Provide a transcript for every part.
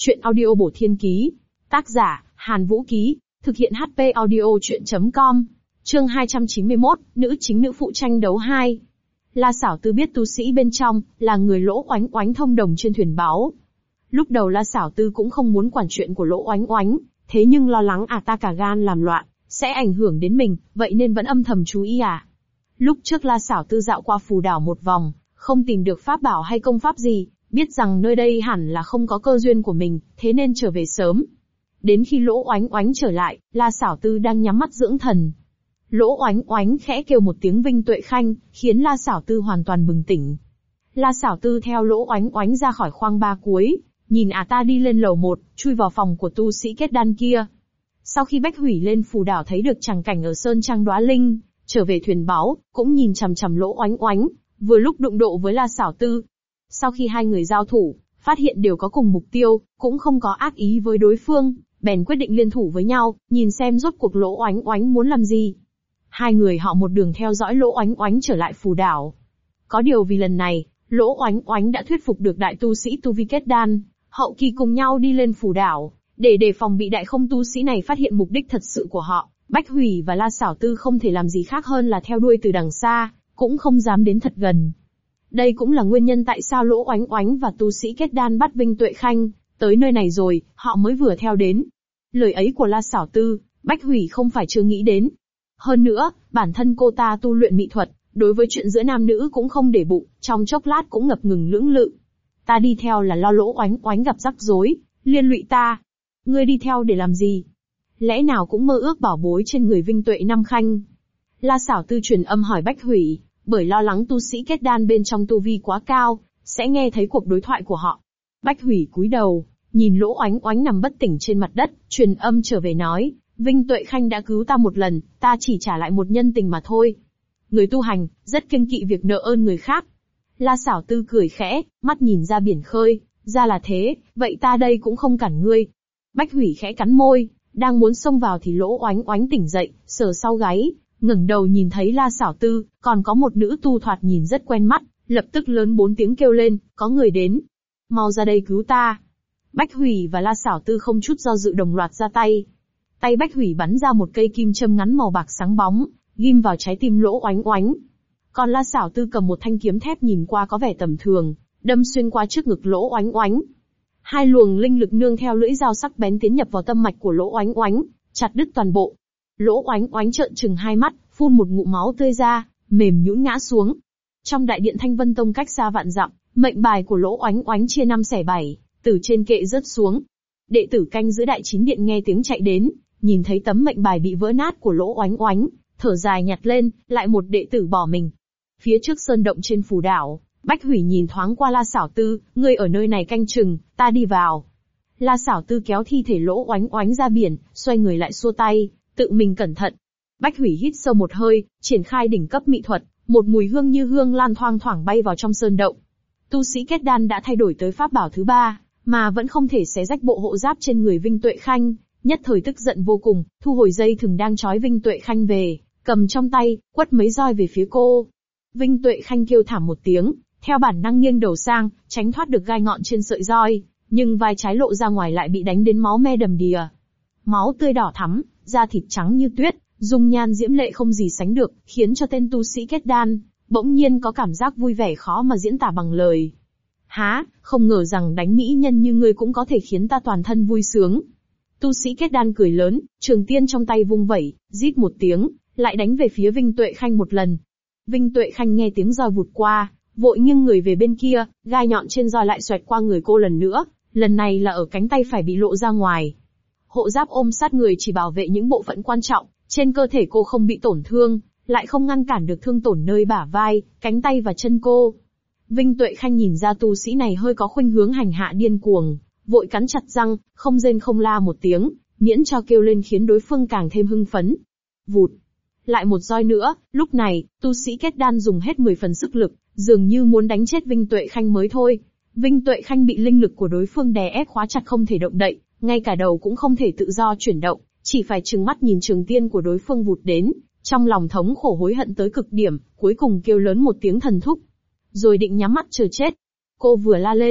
Chuyện audio bổ thiên ký. Tác giả, Hàn Vũ Ký. Thực hiện HP audio chuyện.com. Chương 291, nữ chính nữ phụ tranh đấu 2. La Sảo Tư biết tu sĩ bên trong, là người Lỗ Oánh Oánh thông đồng trên thuyền báo. Lúc đầu La Sảo Tư cũng không muốn quản chuyện của Lỗ Oánh Oánh, thế nhưng lo lắng ta cả gan làm loạn, sẽ ảnh hưởng đến mình, vậy nên vẫn âm thầm chú ý Lúc trước La Sảo Tư dạo qua phù đảo một vòng, không tìm được pháp bảo hay công pháp gì, biết rằng nơi đây hẳn là không có cơ duyên của mình, thế nên trở về sớm. Đến khi Lỗ Oánh Oánh trở lại, La Sảo Tư đang nhắm mắt dưỡng thần. Lỗ Oánh Oánh khẽ kêu một tiếng Vinh Tuệ Khanh, khiến La Sảo Tư hoàn toàn bừng tỉnh. La Sảo Tư theo Lỗ Oánh Oánh ra khỏi khoang ba cuối, nhìn ta đi lên lầu 1, chui vào phòng của tu sĩ kết đan kia. Sau khi Bách Hủy lên phù đảo thấy được tràng cảnh ở Sơn Trang Đóa Linh, trở về thuyền báo, cũng nhìn chằm chằm Lỗ Oánh Oánh, vừa lúc đụng độ với La Sảo Tư. Sau khi hai người giao thủ, phát hiện đều có cùng mục tiêu, cũng không có ác ý với đối phương, bèn quyết định liên thủ với nhau, nhìn xem rốt cuộc Lỗ Oánh Oánh muốn làm gì. Hai người họ một đường theo dõi Lỗ Oánh Oánh trở lại phù đảo. Có điều vì lần này, Lỗ Oánh Oánh đã thuyết phục được đại tu sĩ tu vi kết đan, hậu kỳ cùng nhau đi lên phù đảo, để đề phòng bị đại không tu sĩ này phát hiện mục đích thật sự của họ. Bách Hủy và La Sảo Tư không thể làm gì khác hơn là theo đuôi từ đằng xa, cũng không dám đến thật gần. Đây cũng là nguyên nhân tại sao Lỗ Oánh Oánh và tu sĩ kết đan bắt Vinh Tuệ Khanh tới nơi này rồi, họ mới vừa theo đến. Lời ấy của La Sảo Tư, Bách Hủy không phải chưa nghĩ đến. Hơn nữa, bản thân cô ta tu luyện mỹ thuật, đối với chuyện giữa nam nữ cũng không để bụng, trong chốc lát cũng ngập ngừng lưỡng lự. Ta đi theo là lo Lỗ Oánh Oánh gặp rắc rối, liên lụy ta. Ngươi đi theo để làm gì? Lẽ nào cũng mơ ước bảo bối trên người Vinh Tuệ Nam Khanh? La Sảo Tư truyền âm hỏi Bách Hủy, bởi lo lắng tu sĩ kết đan bên trong tu vi quá cao, sẽ nghe thấy cuộc đối thoại của họ. Bách Hủy cúi đầu, nhìn Lỗ Oánh Oánh nằm bất tỉnh trên mặt đất, truyền âm trở về nói, Vinh Tuệ Khanh đã cứu ta một lần, ta chỉ trả lại một nhân tình mà thôi. Người tu hành, rất kiêng kỵ việc nợ ơn người khác. La Sảo Tư cười khẽ, mắt nhìn ra biển khơi, ra là thế, vậy ta đây cũng không cản ngươi. Bách Hủy khẽ cắn môi, đang muốn xông vào thì Lỗ Oánh Oánh tỉnh dậy, sờ sau gáy, ngẩng đầu nhìn thấy La Sảo Tư, còn có một nữ tu thoạt nhìn rất quen mắt, lập tức lớn 4 tiếng kêu lên, có người đến. Mau ra đây cứu ta. Bách Hủy và La Sảo Tư không chút do dự đồng loạt ra tay. Tay Bách Hủy bắn ra một cây kim châm ngắn màu bạc sáng bóng, ghim vào trái tim Lỗ Oánh Oánh. Còn La Sảo Tư cầm một thanh kiếm thép nhìn qua có vẻ tầm thường, đâm xuyên qua trước ngực Lỗ Oánh Oánh. Hai luồng linh lực nương theo lưỡi dao sắc bén tiến nhập vào tâm mạch của Lỗ Oánh Oánh, chặt đứt toàn bộ. Lỗ Oánh Oánh trợn trừng hai mắt, phun một ngụm máu tươi ra, mềm nhũn ngã xuống. Trong đại điện Thanh Vân Tông cách xa vạn dặm, mệnh bài của Lỗ Oánh Oánh chia 5 xẻ 7, từ trên kệ rớt xuống. Đệ tử canh giữ đại chín điện nghe tiếng chạy đến, nhìn thấy tấm mệnh bài bị vỡ nát của Lỗ Oánh Oánh, thở dài nhặt lên, lại một đệ tử bỏ mình. Phía trước sơn động trên phù đảo, Bách Hủy nhìn thoáng qua La Sảo Tư, ngươi ở nơi này canh chừng, ta đi vào. La Sảo Tư kéo thi thể Lỗ Oánh Oánh ra biển, xoay người lại xua tay, tự mình cẩn thận. Bách Hủy hít sâu một hơi, triển khai đỉnh cấp mỹ thuật, một mùi hương như hương lan thoang thoảng bay vào trong sơn động. Tu sĩ kết đan đã thay đổi tới pháp bảo thứ 3, mà vẫn không thể xé rách bộ hộ giáp trên người Vinh Tuệ Khanh, nhất thời tức giận vô cùng, thu hồi dây thừng đang trói Vinh Tuệ Khanh về, cầm trong tay, quất mấy roi về phía cô. Vinh Tuệ Khanh kêu thảm một tiếng, theo bản năng nghiêng đầu sang, tránh thoát được gai ngọn trên sợi roi, nhưng vai trái lộ ra ngoài lại bị đánh đến máu me đầm đìa. Máu tươi đỏ thắm, da thịt trắng như tuyết, dung nhan diễm lệ không gì sánh được, khiến cho tên tu sĩ kết đan bỗng nhiên có cảm giác vui vẻ khó mà diễn tả bằng lời. Há, không ngờ rằng đánh mỹ nhân như ngươi cũng có thể khiến ta toàn thân vui sướng. Tu sĩ kết đan cười lớn, trường tiên trong tay vung vẩy, rít một tiếng, lại đánh về phía Vinh Tuệ Khanh một lần. Vinh Tuệ Khanh nghe tiếng roi vụt qua, vội nghiêng người về bên kia, gai nhọn trên roi lại xoẹt qua người cô lần nữa, lần này là ở cánh tay phải bị lộ ra ngoài. Hộ giáp ôm sát người chỉ bảo vệ những bộ phận quan trọng, trên cơ thể cô không bị tổn thương, lại không ngăn cản được thương tổn nơi bả vai, cánh tay và chân cô. Vinh Tuệ Khanh nhìn ra tu sĩ này hơi có khuynh hướng hành hạ điên cuồng, vội cắn chặt răng, không rên không la một tiếng, miễn cho kêu lên khiến đối phương càng thêm hưng phấn. Vụt. Lại một roi nữa, lúc này, tu sĩ kết đan dùng hết 10 phần sức lực, dường như muốn đánh chết Vinh Tuệ Khanh mới thôi. Vinh Tuệ Khanh bị linh lực của đối phương đè ép khóa chặt không thể động đậy, ngay cả đầu cũng không thể tự do chuyển động, chỉ phải trừng mắt nhìn trường tiên của đối phương vụt đến, trong lòng thống khổ hối hận tới cực điểm, cuối cùng kêu lớn một tiếng thần thúc. Rồi định nhắm mắt chờ chết. Cô vừa la lên,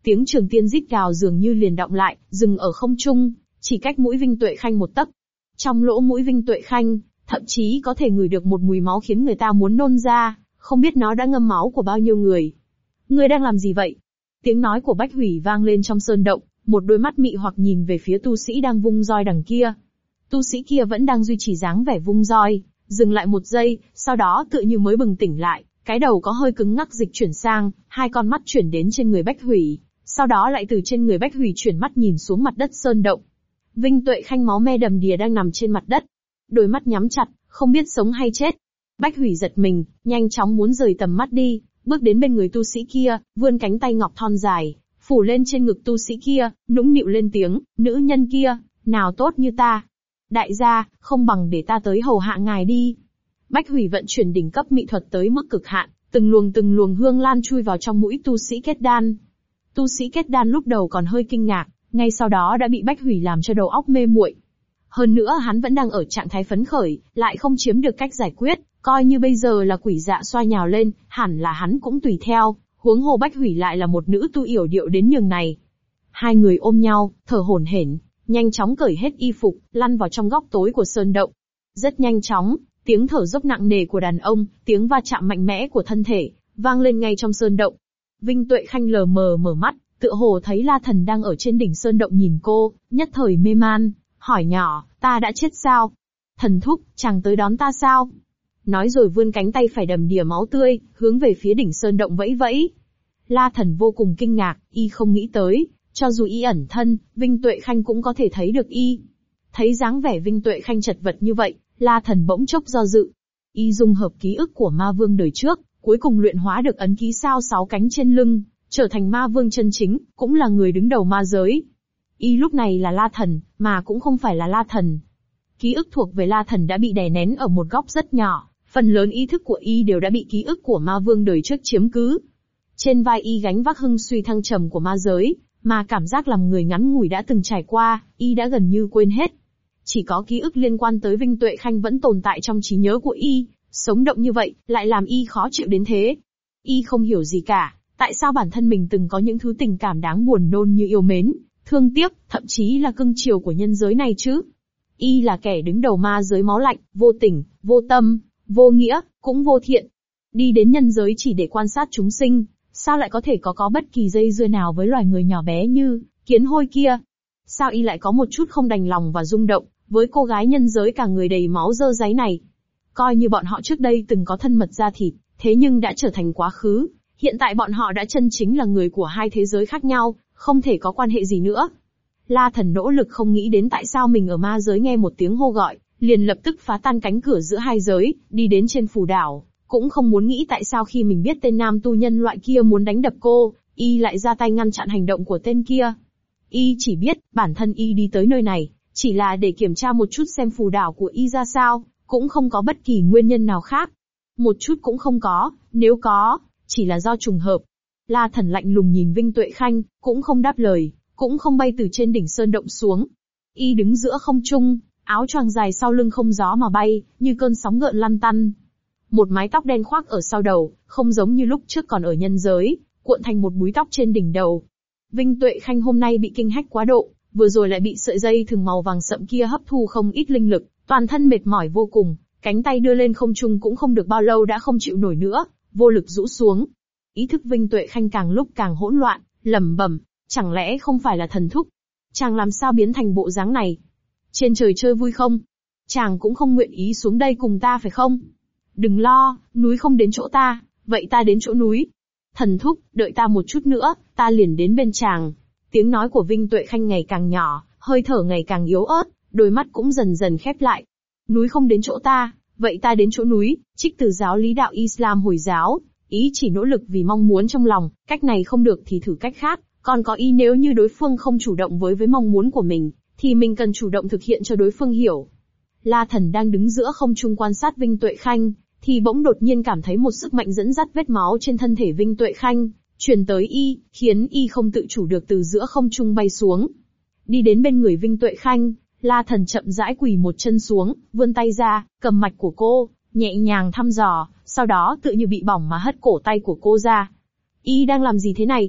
Tiếng Trường Tiên rít gào dường như liền đọng lại, dừng ở không trung, chỉ cách mũi Vinh Tuệ Khanh một tấc. Trong lỗ mũi Vinh Tuệ Khanh, thậm chí có thể ngửi được một mùi máu khiến người ta muốn nôn ra, không biết nó đã ngâm máu của bao nhiêu người. Ngươi đang làm gì vậy? Tiếng nói của Bách Hủy vang lên trong sơn động, một đôi mắt mị hoặc nhìn về phía tu sĩ đang vung roi đằng kia. Tu sĩ kia vẫn đang duy trì dáng vẻ vung roi, dừng lại một giây, sau đó tựa như mới bừng tỉnh lại, cái đầu có hơi cứng ngắc dịch chuyển sang, hai con mắt chuyển đến trên người Bách Hủy, sau đó lại từ trên người Bách Hủy chuyển mắt nhìn xuống mặt đất sơn động. Vinh Tuệ Khanh máu me đầm đìa đang nằm trên mặt đất, đôi mắt nhắm chặt, không biết sống hay chết. Bách Hủy giật mình, nhanh chóng muốn rời tầm mắt đi, bước đến bên người tu sĩ kia, vươn cánh tay ngọc thon dài, phủ lên trên ngực tu sĩ kia, nũng nịu lên tiếng, nữ nhân kia, nào tốt như ta. Đại gia, không bằng để ta tới hầu hạ ngài đi. Bách Hủy vận chuyển đỉnh cấp mỹ thuật tới mức cực hạn, từng luồng hương lan chui vào trong mũi tu sĩ kết đan. Tu sĩ kết đan lúc đầu còn hơi kinh ngạc, ngay sau đó đã bị Bách Hủy làm cho đầu óc mê muội. Hơn nữa hắn vẫn đang ở trạng thái phấn khởi, lại không chiếm được cách giải quyết, coi như bây giờ là quỷ dạ xoa nhào lên, hẳn là hắn cũng tùy theo, huống hồ Bách Hủy lại là một nữ tu yểu điệu đến nhường này. Hai người ôm nhau, thở hổn hển, nhanh chóng cởi hết y phục, lăn vào trong góc tối của sơn động. Rất nhanh chóng, tiếng thở dốc nặng nề của đàn ông, tiếng va chạm mạnh mẽ của thân thể, vang lên ngay trong sơn động. Vinh Tuệ Khanh lờ mờ mở mắt, tựa hồ thấy La Thần đang ở trên đỉnh sơn động nhìn cô, nhất thời mê man, hỏi nhỏ, ta đã chết sao? Thần thúc, chàng tới đón ta sao? Nói rồi vươn cánh tay phải đầm đìa máu tươi, hướng về phía đỉnh sơn động vẫy vẫy. La Thần vô cùng kinh ngạc, y không nghĩ tới, cho dù y ẩn thân, Vinh Tuệ Khanh cũng có thể thấy được y. Thấy dáng vẻ Vinh Tuệ Khanh chật vật như vậy, La Thần bỗng chốc do dự. Y dung hợp ký ức của ma vương đời trước, cuối cùng luyện hóa được ấn ký sao 6 cánh trên lưng, trở thành ma vương chân chính, cũng là người đứng đầu ma giới. Y lúc này là La Thần, mà cũng không phải là La Thần. Ký ức thuộc về La Thần đã bị đè nén ở một góc rất nhỏ, phần lớn ý thức của y đều đã bị ký ức của ma vương đời trước chiếm cứ. Trên vai y gánh vác hưng suy thăng trầm của ma giới, mà cảm giác làm người ngắn ngủi đã từng trải qua, y đã gần như quên hết. Chỉ có ký ức liên quan tới Vinh Tuệ Khanh vẫn tồn tại trong trí nhớ của y, sống động như vậy, lại làm y khó chịu đến thế. Y không hiểu gì cả, tại sao bản thân mình từng có những thứ tình cảm đáng buồn nôn như yêu mến, thương tiếc, thậm chí là cưng chiều của nhân giới này chứ. Y là kẻ đứng đầu ma giới máu lạnh, vô tình, vô tâm, vô nghĩa, cũng vô thiện. Đi đến nhân giới chỉ để quan sát chúng sinh, sao lại có thể có bất kỳ dây dưa nào với loài người nhỏ bé như kiến hôi kia? Sao y lại có một chút không đành lòng và rung động với cô gái nhân giới cả người đầy máu dơ dáy này? Coi như bọn họ trước đây từng có thân mật da thịt, thế nhưng đã trở thành quá khứ, hiện tại bọn họ đã chân chính là người của hai thế giới khác nhau, không thể có quan hệ gì nữa. La Thần nỗ lực không nghĩ đến tại sao mình ở ma giới nghe một tiếng hô gọi, liền lập tức phá tan cánh cửa giữa hai giới, đi đến trên phù đảo, cũng không muốn nghĩ tại sao khi mình biết tên nam tu nhân loại kia muốn đánh đập cô, y lại ra tay ngăn chặn hành động của tên kia. Y chỉ biết, bản thân y đi tới nơi này, chỉ là để kiểm tra một chút xem phù đảo của y ra sao, cũng không có bất kỳ nguyên nhân nào khác. Một chút cũng không có, nếu có, chỉ là do trùng hợp. La Thần lạnh lùng nhìn Vinh Tuệ Khanh, cũng không đáp lời, cũng không bay từ trên đỉnh sơn động xuống. Y đứng giữa không trung, áo choàng dài sau lưng không gió mà bay, như cơn sóng gợn lăn tăn. Một mái tóc đen khoác ở sau đầu, không giống như lúc trước còn ở nhân giới, cuộn thành một búi tóc trên đỉnh đầu. Vinh Tuệ Khanh hôm nay bị kinh hách quá độ, vừa rồi lại bị sợi dây thừng màu vàng sậm kia hấp thu không ít linh lực, toàn thân mệt mỏi vô cùng, cánh tay đưa lên không trung cũng không được bao lâu đã không chịu nổi nữa, vô lực rũ xuống. Ý thức Vinh Tuệ Khanh càng lúc càng hỗn loạn, lẩm bẩm, chẳng lẽ không phải là thần thúc? Chàng làm sao biến thành bộ dáng này? Trên trời chơi vui không? Chàng cũng không nguyện ý xuống đây cùng ta phải không? Đừng lo, núi không đến chỗ ta, vậy ta đến chỗ núi. Thần thúc, đợi ta một chút nữa, ta liền đến bên chàng. Tiếng nói của Vinh Tuệ Khanh ngày càng nhỏ, hơi thở ngày càng yếu ớt, đôi mắt cũng dần dần khép lại. Núi không đến chỗ ta, vậy ta đến chỗ núi, trích từ giáo lý đạo Islam Hồi giáo, ý chỉ nỗ lực vì mong muốn trong lòng, cách này không được thì thử cách khác, còn có ý nếu như đối phương không chủ động với mong muốn của mình, thì mình cần chủ động thực hiện cho đối phương hiểu. La Thần đang đứng giữa không trung quan sát Vinh Tuệ Khanh, thì bỗng đột nhiên cảm thấy một sức mạnh dẫn dắt vết máu trên thân thể Vinh Tuệ Khanh, truyền tới y, khiến y không tự chủ được từ giữa không trung bay xuống. Đi đến bên người Vinh Tuệ Khanh, La Thần chậm rãi quỳ một chân xuống, vươn tay ra, cầm mạch của cô, nhẹ nhàng thăm dò, sau đó tự như bị bỏng mà hất cổ tay của cô ra. Y đang làm gì thế này?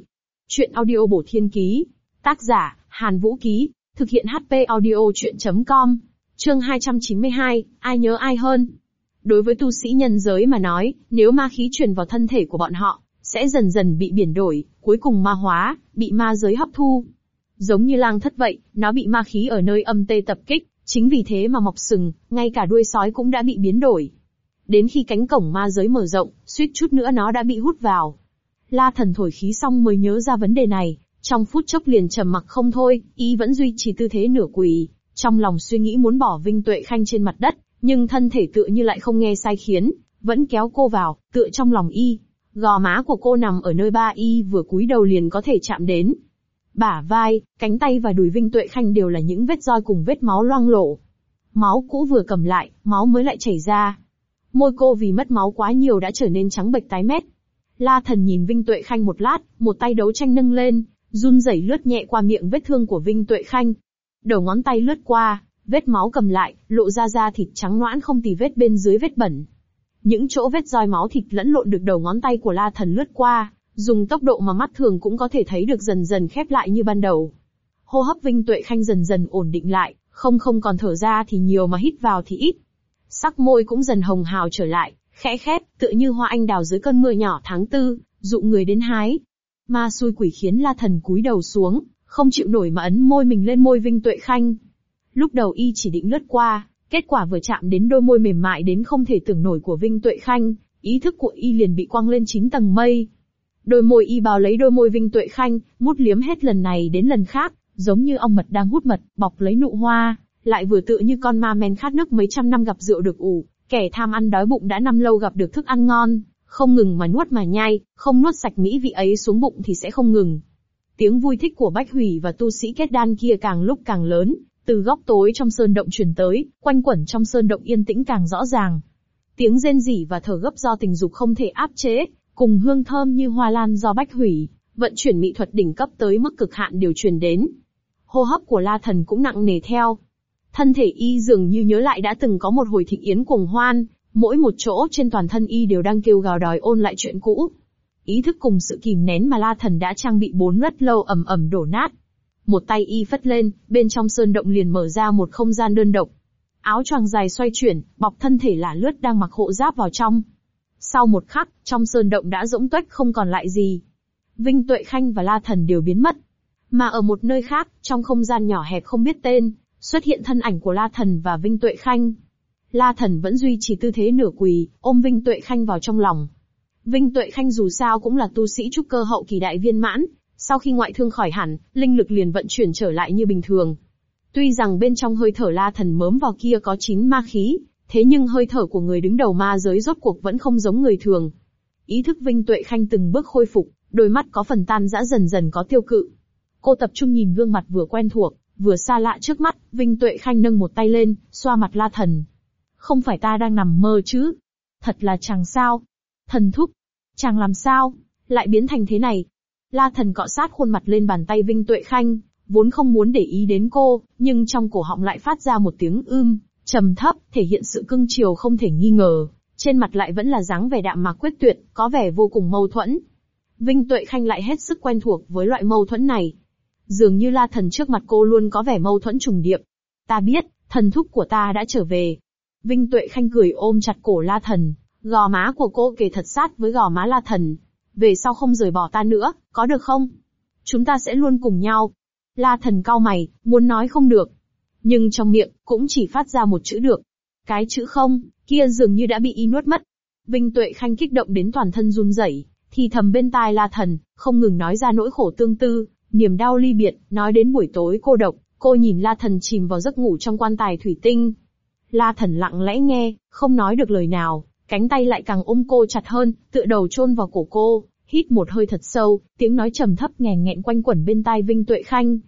Chuyện audio bổ thiên ký. Tác giả, Hàn Vũ Ký. Thực hiện HP audio chuyện.com. Chương 292, ai nhớ ai hơn. Đối với tu sĩ nhân giới mà nói, nếu ma khí truyền vào thân thể của bọn họ, sẽ dần dần bị biển đổi, cuối cùng ma hóa, bị ma giới hấp thu. Giống như lang thất vậy, nó bị ma khí ở nơi âm tê tập kích, chính vì thế mà mọc sừng, ngay cả đuôi sói cũng đã bị biến đổi. Đến khi cánh cổng ma giới mở rộng, suýt chút nữa nó đã bị hút vào. La Thần thổi khí xong mới nhớ ra vấn đề này, trong phút chốc liền trầm mặc không thôi, y vẫn duy trì tư thế nửa quỳ, trong lòng suy nghĩ muốn bỏ Vinh Tuệ Khanh trên mặt đất, nhưng thân thể tựa như lại không nghe sai khiến, vẫn kéo cô vào, tựa trong lòng y. Gò má của cô nằm ở nơi ba y vừa cúi đầu liền có thể chạm đến. Bả vai, cánh tay và đùi Vinh Tuệ Khanh đều là những vết roi cùng vết máu loang lổ. Máu cũ vừa cầm lại, máu mới lại chảy ra. Môi cô vì mất máu quá nhiều đã trở nên trắng bệch tái mét. La Thần nhìn Vinh Tuệ Khanh một lát, một tay đấu tranh nâng lên, run rẩy lướt nhẹ qua miệng vết thương của Vinh Tuệ Khanh. Đầu ngón tay lướt qua, vết máu cầm lại, lộ ra da thịt trắng nõn không tì vết bên dưới vết bẩn. Những chỗ vết roi máu thịt lẫn lộn được đầu ngón tay của La Thần lướt qua, dùng tốc độ mà mắt thường cũng có thể thấy được dần dần khép lại như ban đầu. Hô hấp Vinh Tuệ Khanh dần dần ổn định lại, không còn thở ra thì nhiều mà hít vào thì ít. Sắc môi cũng dần hồng hào trở lại, khẽ khép, tựa như hoa anh đào dưới cơn mưa nhỏ tháng 4, dụ người đến hái. Ma xui quỷ khiến La Thần cúi đầu xuống, không chịu nổi mà ấn môi mình lên môi Vinh Tuệ Khanh. Lúc đầu y chỉ định lướt qua, kết quả vừa chạm đến đôi môi mềm mại đến không thể tưởng nổi của Vinh Tuệ Khanh, ý thức của y liền bị quăng lên 9 tầng mây. Đôi môi y bao lấy đôi môi Vinh Tuệ Khanh, mút liếm hết lần này đến lần khác, giống như ong mật đang hút mật, bọc lấy nụ hoa, lại vừa tựa như con ma men khát nước mấy trăm năm gặp rượu được ủ, kẻ tham ăn đói bụng đã năm lâu gặp được thức ăn ngon, không ngừng mà nuốt mà nhai, không nuốt sạch mỹ vị ấy xuống bụng thì sẽ không ngừng. Tiếng vui thích của Bách Hủy và tu sĩ kết đan kia càng lúc càng lớn, từ góc tối trong sơn động truyền tới, quanh quẩn trong sơn động yên tĩnh càng rõ ràng. Tiếng rên rỉ và thở gấp do tình dục không thể áp chế, cùng hương thơm như hoa lan do Bách Hủy vận chuyển mỹ thuật đỉnh cấp tới mức cực hạn đều truyền đến. Hô hấp của La Thần cũng nặng nề theo. Thân thể y dường như nhớ lại đã từng có một hồi thịnh yến cuồng hoan, mỗi một chỗ trên toàn thân y đều đang kêu gào đòi ôn lại chuyện cũ. Ý thức cùng sự kìm nén mà La Thần đã trang bị 4 rất lâu ầm ầm đổ nát. Một tay y phất lên, bên trong sơn động liền mở ra một không gian đơn độc. Áo choàng dài xoay chuyển, bọc thân thể lả lướt đang mặc hộ giáp vào trong. Sau một khắc, trong sơn động đã rỗng tuếch không còn lại gì. Vinh Tuệ Khanh và La Thần đều biến mất. Mà ở một nơi khác, trong không gian nhỏ hẹp không biết tên, xuất hiện thân ảnh của La Thần và Vinh Tuệ Khanh. La Thần vẫn duy trì tư thế nửa quỳ, ôm Vinh Tuệ Khanh vào trong lòng. Vinh Tuệ Khanh dù sao cũng là tu sĩ trúc cơ hậu kỳ đại viên mãn, sau khi ngoại thương khỏi hẳn, linh lực liền vận chuyển trở lại như bình thường. Tuy rằng bên trong hơi thở La Thần mớm vào kia có 9 ma khí, thế nhưng hơi thở của người đứng đầu ma giới rốt cuộc vẫn không giống người thường. Ý thức Vinh Tuệ Khanh từng bước khôi phục, đôi mắt có phần tan rã dần dần có tiêu cự. Cô tập trung nhìn gương mặt vừa quen thuộc, vừa xa lạ trước mắt, Vinh Tuệ Khanh nâng một tay lên, xoa mặt La Thần. Không phải ta đang nằm mơ chứ? Thật là chàng sao? Thần thúc, chàng làm sao? Lại biến thành thế này? La Thần cọ sát khuôn mặt lên bàn tay Vinh Tuệ Khanh, vốn không muốn để ý đến cô, nhưng trong cổ họng lại phát ra một tiếng trầm thấp, thể hiện sự cưng chiều không thể nghi ngờ. Trên mặt lại vẫn là dáng vẻ đạm mạc quyết tuyệt, có vẻ vô cùng mâu thuẫn. Vinh Tuệ Khanh lại hết sức quen thuộc với loại mâu thuẫn này. Dường như La Thần trước mặt cô luôn có vẻ mâu thuẫn trùng điệp. Ta biết, thần thúc của ta đã trở về. Vinh Tuệ Khanh cười ôm chặt cổ La Thần, gò má của cô kề thật sát với gò má La Thần. Về sau không rời bỏ ta nữa, có được không? Chúng ta sẽ luôn cùng nhau. La Thần cau mày, muốn nói không được. Nhưng trong miệng, cũng chỉ phát ra một chữ được. Cái chữ không, kia dường như đã bị y nuốt mất. Vinh Tuệ Khanh kích động đến toàn thân run rẩy, thì thầm bên tai La Thần, không ngừng nói ra nỗi khổ tương tư, niềm đau ly biệt, nói đến buổi tối cô độc, cô nhìn La Thần chìm vào giấc ngủ trong quan tài thủy tinh. La Thần lặng lẽ nghe, không nói được lời nào, cánh tay lại càng ôm cô chặt hơn, tựa đầu chôn vào cổ cô, hít một hơi thật sâu, tiếng nói trầm thấp nghẹn nghẹn quanh quẩn bên tai Vinh Tuệ Khanh.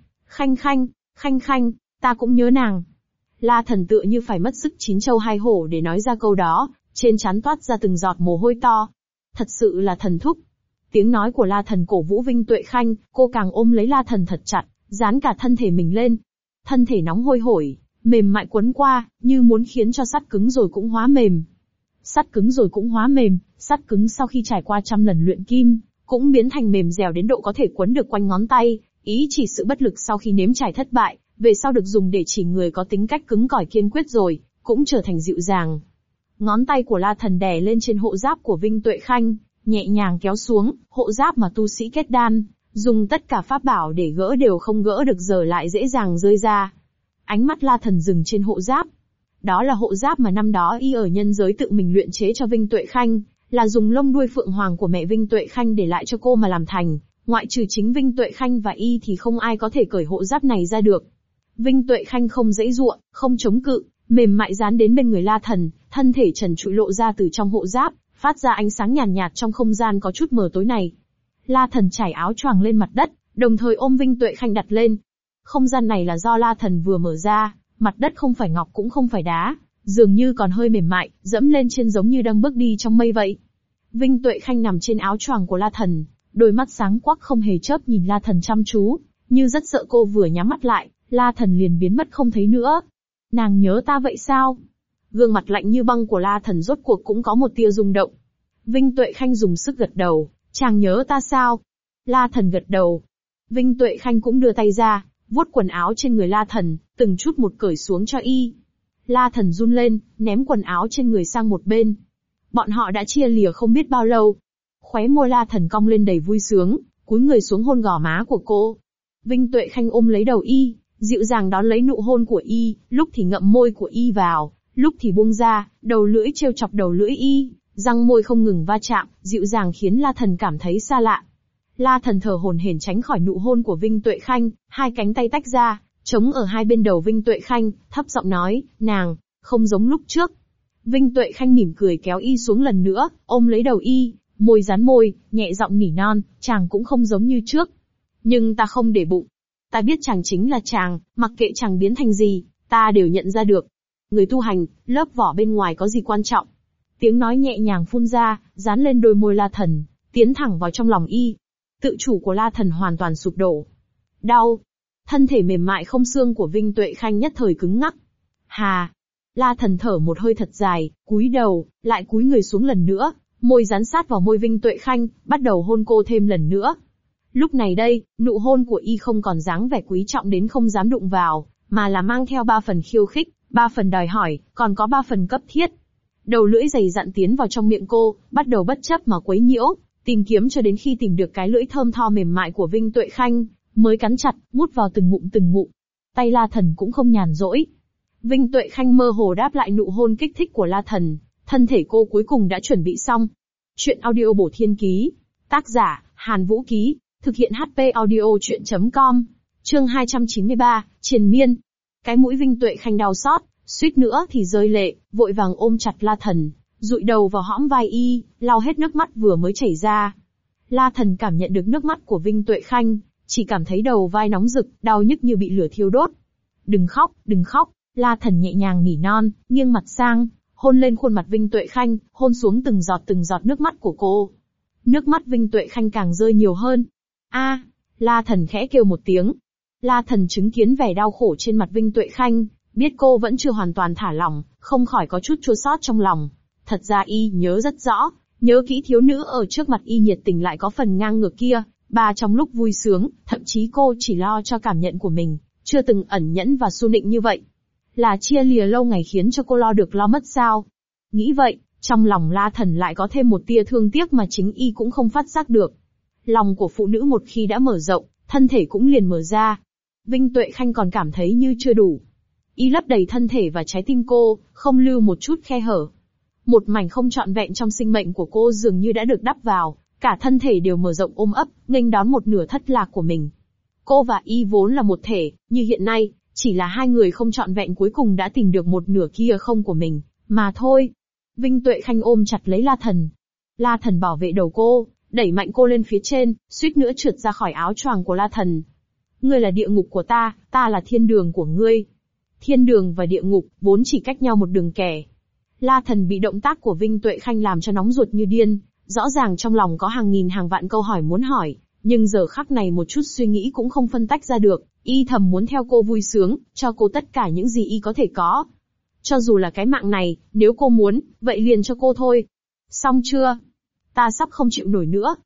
Khanh Khanh, ta cũng nhớ nàng. La Thần tựa như phải mất sức chín châu hai hổ để nói ra câu đó, trên trán toát ra từng giọt mồ hôi to. Thật sự là thần thúc. Tiếng nói của La Thần cổ vũ Vinh Tuệ Khanh, cô càng ôm lấy La Thần thật chặt, dán cả thân thể mình lên. Thân thể nóng hôi hổi, mềm mại quấn qua, như muốn khiến cho sắt cứng rồi cũng hóa mềm. Sắt cứng rồi cũng hóa mềm, sắt cứng sau khi trải qua trăm lần luyện kim, cũng biến thành mềm dẻo đến độ có thể quấn được quanh ngón tay, ý chỉ sự bất lực sau khi nếm trải thất bại, về sau được dùng để chỉ người có tính cách cứng cỏi kiên quyết rồi, cũng trở thành dịu dàng. Ngón tay của La Thần đè lên trên hộ giáp của Vinh Tuệ Khanh, nhẹ nhàng kéo xuống, hộ giáp mà tu sĩ kết đan, dùng tất cả pháp bảo để gỡ đều không gỡ được giờ lại dễ dàng rơi ra. Ánh mắt La Thần dừng trên hộ giáp. Đó là hộ giáp mà năm đó y ở nhân giới tự mình luyện chế cho Vinh Tuệ Khanh, là dùng lông đuôi phượng hoàng của mẹ Vinh Tuệ Khanh để lại cho cô mà làm thành, ngoại trừ chính Vinh Tuệ Khanh và y thì không ai có thể cởi hộ giáp này ra được. Vinh Tuệ Khanh không giãy giụa, không chống cự, mềm mại dán đến bên người La Thần, thân thể trần trụi lộ ra từ trong hộ giáp, phát ra ánh sáng nhàn nhạt trong không gian có chút mờ tối này. La Thần trải áo choàng lên mặt đất, đồng thời ôm Vinh Tuệ Khanh đặt lên. Không gian này là do La Thần vừa mở ra, mặt đất không phải ngọc cũng không phải đá, dường như còn hơi mềm mại, dẫm lên trên giống như đang bước đi trong mây vậy. Vinh Tuệ Khanh nằm trên áo choàng của La Thần, đôi mắt sáng quắc không hề chớp nhìn La Thần chăm chú, như rất sợ cô vừa nhắm mắt lại, La Thần liền biến mất không thấy nữa. Nàng nhớ ta vậy sao? Gương mặt lạnh như băng của La Thần rốt cuộc cũng có một tia rung động. Vinh Tuệ Khanh dùng sức gật đầu, chàng nhớ ta sao? La Thần gật đầu. Vinh Tuệ Khanh cũng đưa tay ra, vuốt quần áo trên người La Thần, từng chút một cởi xuống cho y. La Thần run lên, ném quần áo trên người sang một bên. Bọn họ đã chia lìa không biết bao lâu. Khóe môi La Thần cong lên đầy vui sướng, cúi người xuống hôn gò má của cô. Vinh Tuệ Khanh ôm lấy đầu y, dịu dàng đón lấy nụ hôn của y, lúc thì ngậm môi của y vào, lúc thì buông ra, đầu lưỡi trêu chọc đầu lưỡi y, răng môi không ngừng va chạm, dịu dàng khiến La Thần cảm thấy xa lạ. La Thần thở hổn hển tránh khỏi nụ hôn của Vinh Tuệ Khanh, hai cánh tay tách ra, chống ở hai bên đầu Vinh Tuệ Khanh, thấp giọng nói, nàng, không giống lúc trước. Vinh Tuệ Khanh mỉm cười kéo y xuống lần nữa, ôm lấy đầu y, môi dán môi, nhẹ giọng nỉ non, chàng cũng không giống như trước. Nhưng ta không để bụng. Ta biết chàng chính là chàng, mặc kệ chàng biến thành gì, ta đều nhận ra được. Người tu hành, lớp vỏ bên ngoài có gì quan trọng. Tiếng nói nhẹ nhàng phun ra, dán lên đôi môi La Thần, tiến thẳng vào trong lòng y. Tự chủ của La Thần hoàn toàn sụp đổ. Đau. Thân thể mềm mại không xương của Vinh Tuệ Khanh nhất thời cứng ngắc. Hà. La Thần thở một hơi thật dài, cúi đầu, lại cúi người xuống lần nữa, môi dán sát vào môi Vinh Tuệ Khanh, bắt đầu hôn cô thêm lần nữa. Lúc này đây, nụ hôn của y không còn dáng vẻ quý trọng đến không dám đụng vào, mà là mang theo 3 phần khiêu khích, 3 phần đòi hỏi, còn có 3 phần cấp thiết. Đầu lưỡi dày dặn tiến vào trong miệng cô, bắt đầu bất chấp mà quấy nhiễu, tìm kiếm cho đến khi tìm được cái lưỡi thơm tho mềm mại của Vinh Tuệ Khanh, mới cắn chặt, mút vào từng ngụm từng ngụm. Tay La Thần cũng không nhàn rỗi. Vinh Tuệ Khanh mơ hồ đáp lại nụ hôn kích thích của La Thần, thân thể cô cuối cùng đã chuẩn bị xong. Chuyện audio bổ thiên ký. Tác giả, Hàn Vũ Ký. Thực hiện HP audio chuyện.com. Chương 293, Triền Miên. Cái mũi Vinh Tuệ Khanh đau xót, suýt nữa thì rơi lệ, vội vàng ôm chặt La Thần, dụi đầu vào hõm vai y, lau hết nước mắt vừa mới chảy ra. La Thần cảm nhận được nước mắt của Vinh Tuệ Khanh, chỉ cảm thấy đầu vai nóng rực, đau nhức như bị lửa thiêu đốt. Đừng khóc, đừng khóc, La Thần nhẹ nhàng nỉ non, nghiêng mặt sang, hôn lên khuôn mặt Vinh Tuệ Khanh, hôn xuống từng giọt nước mắt của cô. Nước mắt Vinh Tuệ Khanh càng rơi nhiều hơn. A, La Thần khẽ kêu một tiếng. La Thần chứng kiến vẻ đau khổ trên mặt Vinh Tuệ Khanh, biết cô vẫn chưa hoàn toàn thả lỏng, không khỏi có chút chua xót trong lòng. Thật ra y nhớ rất rõ, nhớ kỹ thiếu nữ ở trước mặt y nhiệt tình lại có phần ngang ngược kia, bà trong lúc vui sướng, thậm chí cô chỉ lo cho cảm nhận của mình, chưa từng ẩn nhẫn và su nịnh như vậy. Là chia lìa lâu ngày khiến cho cô lo được lo mất sao? Nghĩ vậy, trong lòng La Thần lại có thêm một tia thương tiếc mà chính y cũng không phát giác được. Lòng của phụ nữ một khi đã mở rộng, thân thể cũng liền mở ra. Vinh Tuệ Khanh còn cảm thấy như chưa đủ. Y lấp đầy thân thể và trái tim cô, không lưu một chút khe hở. Một mảnh không trọn vẹn trong sinh mệnh của cô dường như đã được đắp vào, cả thân thể đều mở rộng ôm ấp, nghênh đón một nửa thất lạc của mình. Cô và y vốn là một thể, như hiện nay, chỉ là hai người không trọn vẹn cuối cùng đã tìm được một nửa kia không của mình, mà thôi. Vinh Tuệ Khanh ôm chặt lấy La Thần. La Thần bảo vệ đầu cô, đẩy mạnh cô lên phía trên, suýt nữa trượt ra khỏi áo choàng của La Thần. Ngươi là địa ngục của ta là thiên đường của ngươi. Thiên đường và địa ngục, vốn chỉ cách nhau một đường kẻ. La Thần bị động tác của Vinh Tuệ Khanh làm cho nóng ruột như điên, rõ ràng trong lòng có hàng nghìn hàng vạn câu hỏi muốn hỏi, nhưng giờ khắc này một chút suy nghĩ cũng không phân tách ra được, y thầm muốn theo cô vui sướng, cho cô tất cả những gì y có thể có. Cho dù là cái mạng này, nếu cô muốn, vậy liền cho cô thôi. Xong chưa? Ta sắp không chịu nổi nữa.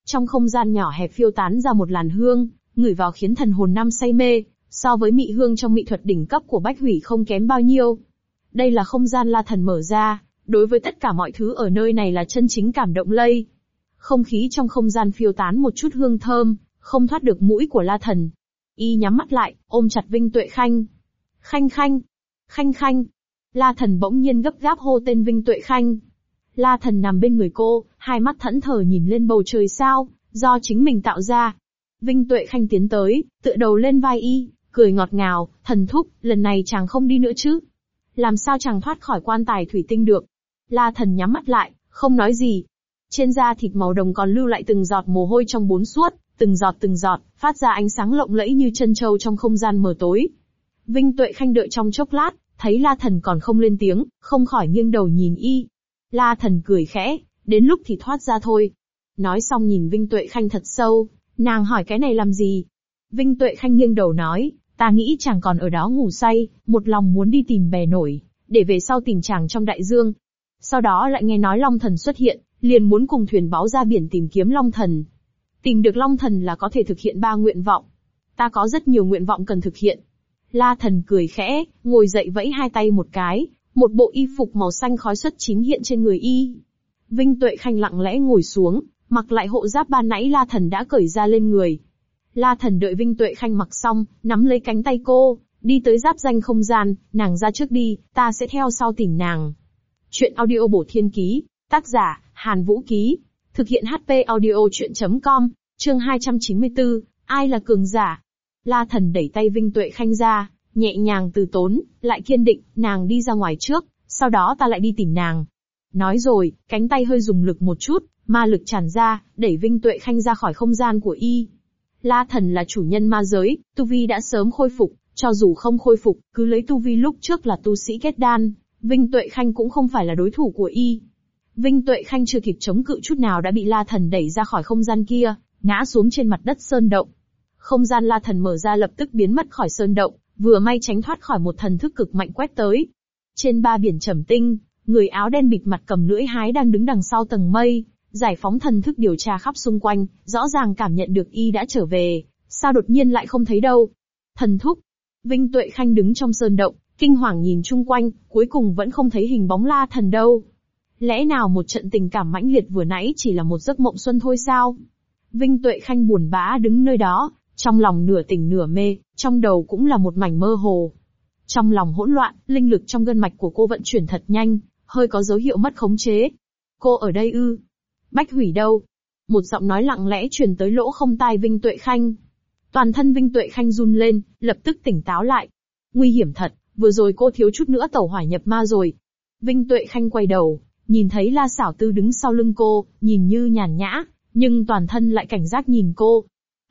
Trong không gian nhỏ hẹp phiêu tán ra một làn hương, ngửi vào khiến thần hồn năm say mê, so với mị hương trong mị thuật đỉnh cấp của Bách Hủy không kém bao nhiêu. Đây là không gian La Thần mở ra, đối với tất cả mọi thứ ở nơi này là chân chính cảm động lây. Không khí trong không gian phiêu tán một chút hương thơm, không thoát được mũi của La Thần. Y nhắm mắt lại, ôm chặt Vinh Tuệ Khanh. Khanh Khanh! Khanh Khanh! La Thần bỗng nhiên gấp gáp hô tên Vinh Tuệ Khanh. La Thần nằm bên người cô, hai mắt thẫn thờ nhìn lên bầu trời sao, do chính mình tạo ra. Vinh Tuệ Khanh tiến tới, tựa đầu lên vai Y, cười ngọt ngào, thần thúc, lần này chàng không đi nữa chứ? Làm sao chàng thoát khỏi quan tài thủy tinh được? La Thần nhắm mắt lại, không nói gì. Trên da thịt màu đồng còn lưu lại từng giọt mồ hôi trong bốn suốt, từng giọt, phát ra ánh sáng lộng lẫy như chân châu trong không gian mờ tối. Vinh Tuệ Khanh đợi trong chốc lát, thấy La Thần còn không lên tiếng, không khỏi nghiêng đầu nhìn Y. La Thần cười khẽ, đến lúc thì thoát ra thôi. Nói xong nhìn Vinh Tuệ Khanh thật sâu, nàng hỏi cái này làm gì? Vinh Tuệ Khanh nghiêng đầu nói, ta nghĩ chàng còn ở đó ngủ say, một lòng muốn đi tìm bè nổi, để về sau tìm chàng trong đại dương. Sau đó lại nghe nói Long Thần xuất hiện, liền muốn cùng thuyền báo ra biển tìm kiếm Long Thần. Tìm được Long Thần là có thể thực hiện 3 nguyện vọng. Ta có rất nhiều nguyện vọng cần thực hiện. La Thần cười khẽ, ngồi dậy vẫy hai tay một cái, một bộ y phục màu xanh khói xuất chín hiện trên người Y. Vinh Tuệ Khanh lặng lẽ ngồi xuống, mặc lại hộ giáp ban nãy La Thần đã cởi ra lên người. La Thần đợi Vinh Tuệ Khanh mặc xong, nắm lấy cánh tay cô, đi tới giáp danh không gian, nàng ra trước đi, ta sẽ theo sau tìm nàng. Chuyện audio bổ thiên ký, tác giả, Hàn Vũ Ký. Thực hiện HP audio chuyện.com, chương 294, ai là cường giả? La Thần đẩy tay Vinh Tuệ Khanh ra, nhẹ nhàng từ tốn, lại kiên định, nàng đi ra ngoài trước, sau đó ta lại đi tìm nàng. Nói rồi, cánh tay hơi dùng lực một chút, ma lực tràn ra, đẩy Vinh Tuệ Khanh ra khỏi không gian của Y. La Thần là chủ nhân ma giới, tu vi đã sớm khôi phục, cho dù không khôi phục, cứ lấy tu vi lúc trước là tu sĩ kết đan, Vinh Tuệ Khanh cũng không phải là đối thủ của Y. Vinh Tuệ Khanh chưa kịp chống cự chút nào đã bị La Thần đẩy ra khỏi không gian kia, ngã xuống trên mặt đất sơn động. Không gian La Thần mở ra lập tức biến mất khỏi sơn động, vừa may tránh thoát khỏi một thần thức cực mạnh quét tới. Trên ba biển Trầm Tinh, người áo đen bịt mặt cầm lưỡi hái đang đứng đằng sau tầng mây, giải phóng thần thức điều tra khắp xung quanh, rõ ràng cảm nhận được Y đã trở về, sao đột nhiên lại không thấy đâu? Thần thúc. Vinh Tuệ Khanh đứng trong sơn động, kinh hoàng nhìn chung quanh, cuối cùng vẫn không thấy hình bóng La Thần đâu. Lẽ nào một trận tình cảm mãnh liệt vừa nãy chỉ là một giấc mộng xuân thôi sao? Vinh Tuệ Khanh buồn bã đứng nơi đó, trong lòng nửa tỉnh nửa mê, trong đầu cũng là một mảnh mơ hồ. Trong lòng hỗn loạn, linh lực trong gân mạch của cô vận chuyển thật nhanh, hơi có dấu hiệu mất khống chế. Cô ở đây ư? Bách Hủy đâu? Một giọng nói lặng lẽ truyền tới lỗ không tai Vinh Tuệ Khanh. Toàn thân Vinh Tuệ Khanh run lên, lập tức tỉnh táo lại. Nguy hiểm thật, vừa rồi cô thiếu chút nữa tẩu hỏa nhập ma rồi. Vinh Tuệ Khanh quay đầu, nhìn thấy La Sảo Tư đứng sau lưng cô, nhìn như nhàn nhã, nhưng toàn thân lại cảnh giác nhìn cô.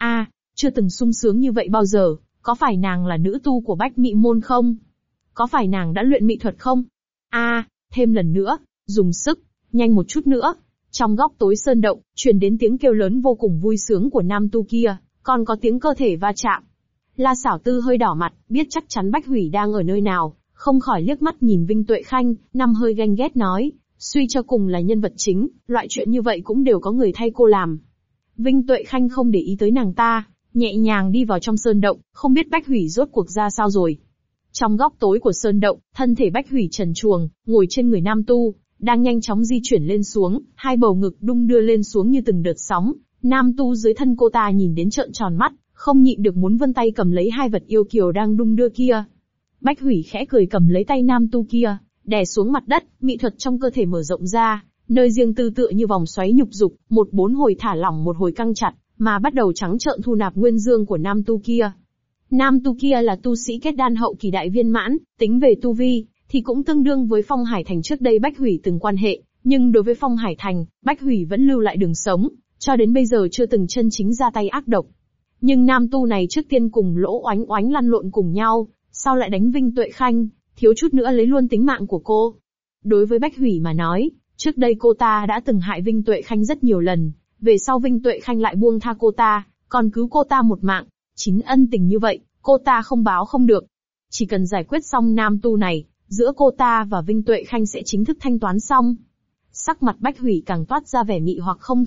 Chưa từng sung sướng như vậy bao giờ, có phải nàng là nữ tu của Bách Mị Môn không? Có phải nàng đã luyện mị thuật không? Thêm lần nữa, dùng sức, nhanh một chút nữa. Trong góc tối sơn động, truyền đến tiếng kêu lớn vô cùng vui sướng của nam tu kia, còn có tiếng cơ thể va chạm. La Sảo Tư hơi đỏ mặt, biết chắc chắn Bách Hủy đang ở nơi nào, không khỏi liếc mắt nhìn Vinh Tuệ Khanh, năm hơi ganh ghét nói, suy cho cùng là nhân vật chính, loại chuyện như vậy cũng đều có người thay cô làm. Vinh Tuệ Khanh không để ý tới nàng ta, nhẹ nhàng đi vào trong sơn động, không biết Bách Hủy rốt cuộc ra sao rồi. Trong góc tối của sơn động, thân thể Bách Hủy trần truồng, ngồi trên người nam tu, đang nhanh chóng di chuyển lên xuống, hai bầu ngực đung đưa lên xuống như từng đợt sóng. Nam tu dưới thân cô ta nhìn đến trợn tròn mắt, không nhịn được muốn vươn tay cầm lấy hai vật yêu kiều đang đung đưa kia. Bách Hủy khẽ cười cầm lấy tay nam tu kia, đè xuống mặt đất, mị thuật trong cơ thể mở rộng ra, nơi riêng tư tựa như vòng xoáy nhục dục, một bốn hồi thả lỏng một hồi căng chặt, mà bắt đầu trắng trợn thu nạp nguyên dương của nam tu kia. Nam tu kia là tu sĩ kết đan hậu kỳ đại viên mãn, tính về tu vi, thì cũng tương đương với Phong Hải Thành trước đây Bách Hủy từng quan hệ, nhưng đối với Phong Hải Thành, Bách Hủy vẫn lưu lại đường sống, cho đến bây giờ chưa từng chân chính ra tay ác độc. Nhưng nam tu này trước tiên cùng Lỗ Oánh Oánh lăn lộn cùng nhau, sau lại đánh Vinh Tuệ Khanh, thiếu chút nữa lấy luôn tính mạng của cô. Đối với Bách Hủy mà nói, trước đây cô ta đã từng hại Vinh Tuệ Khanh rất nhiều lần, về sau Vinh Tuệ Khanh lại buông tha cô ta, còn cứu cô ta một mạng. Chính ân tình như vậy, cô ta không báo không được. Chỉ cần giải quyết xong nam tu này, giữa cô ta và Vinh Tuệ Khanh sẽ chính thức thanh toán xong. Sắc mặt Bách Hủy càng toát ra vẻ mị hoặc không thôi,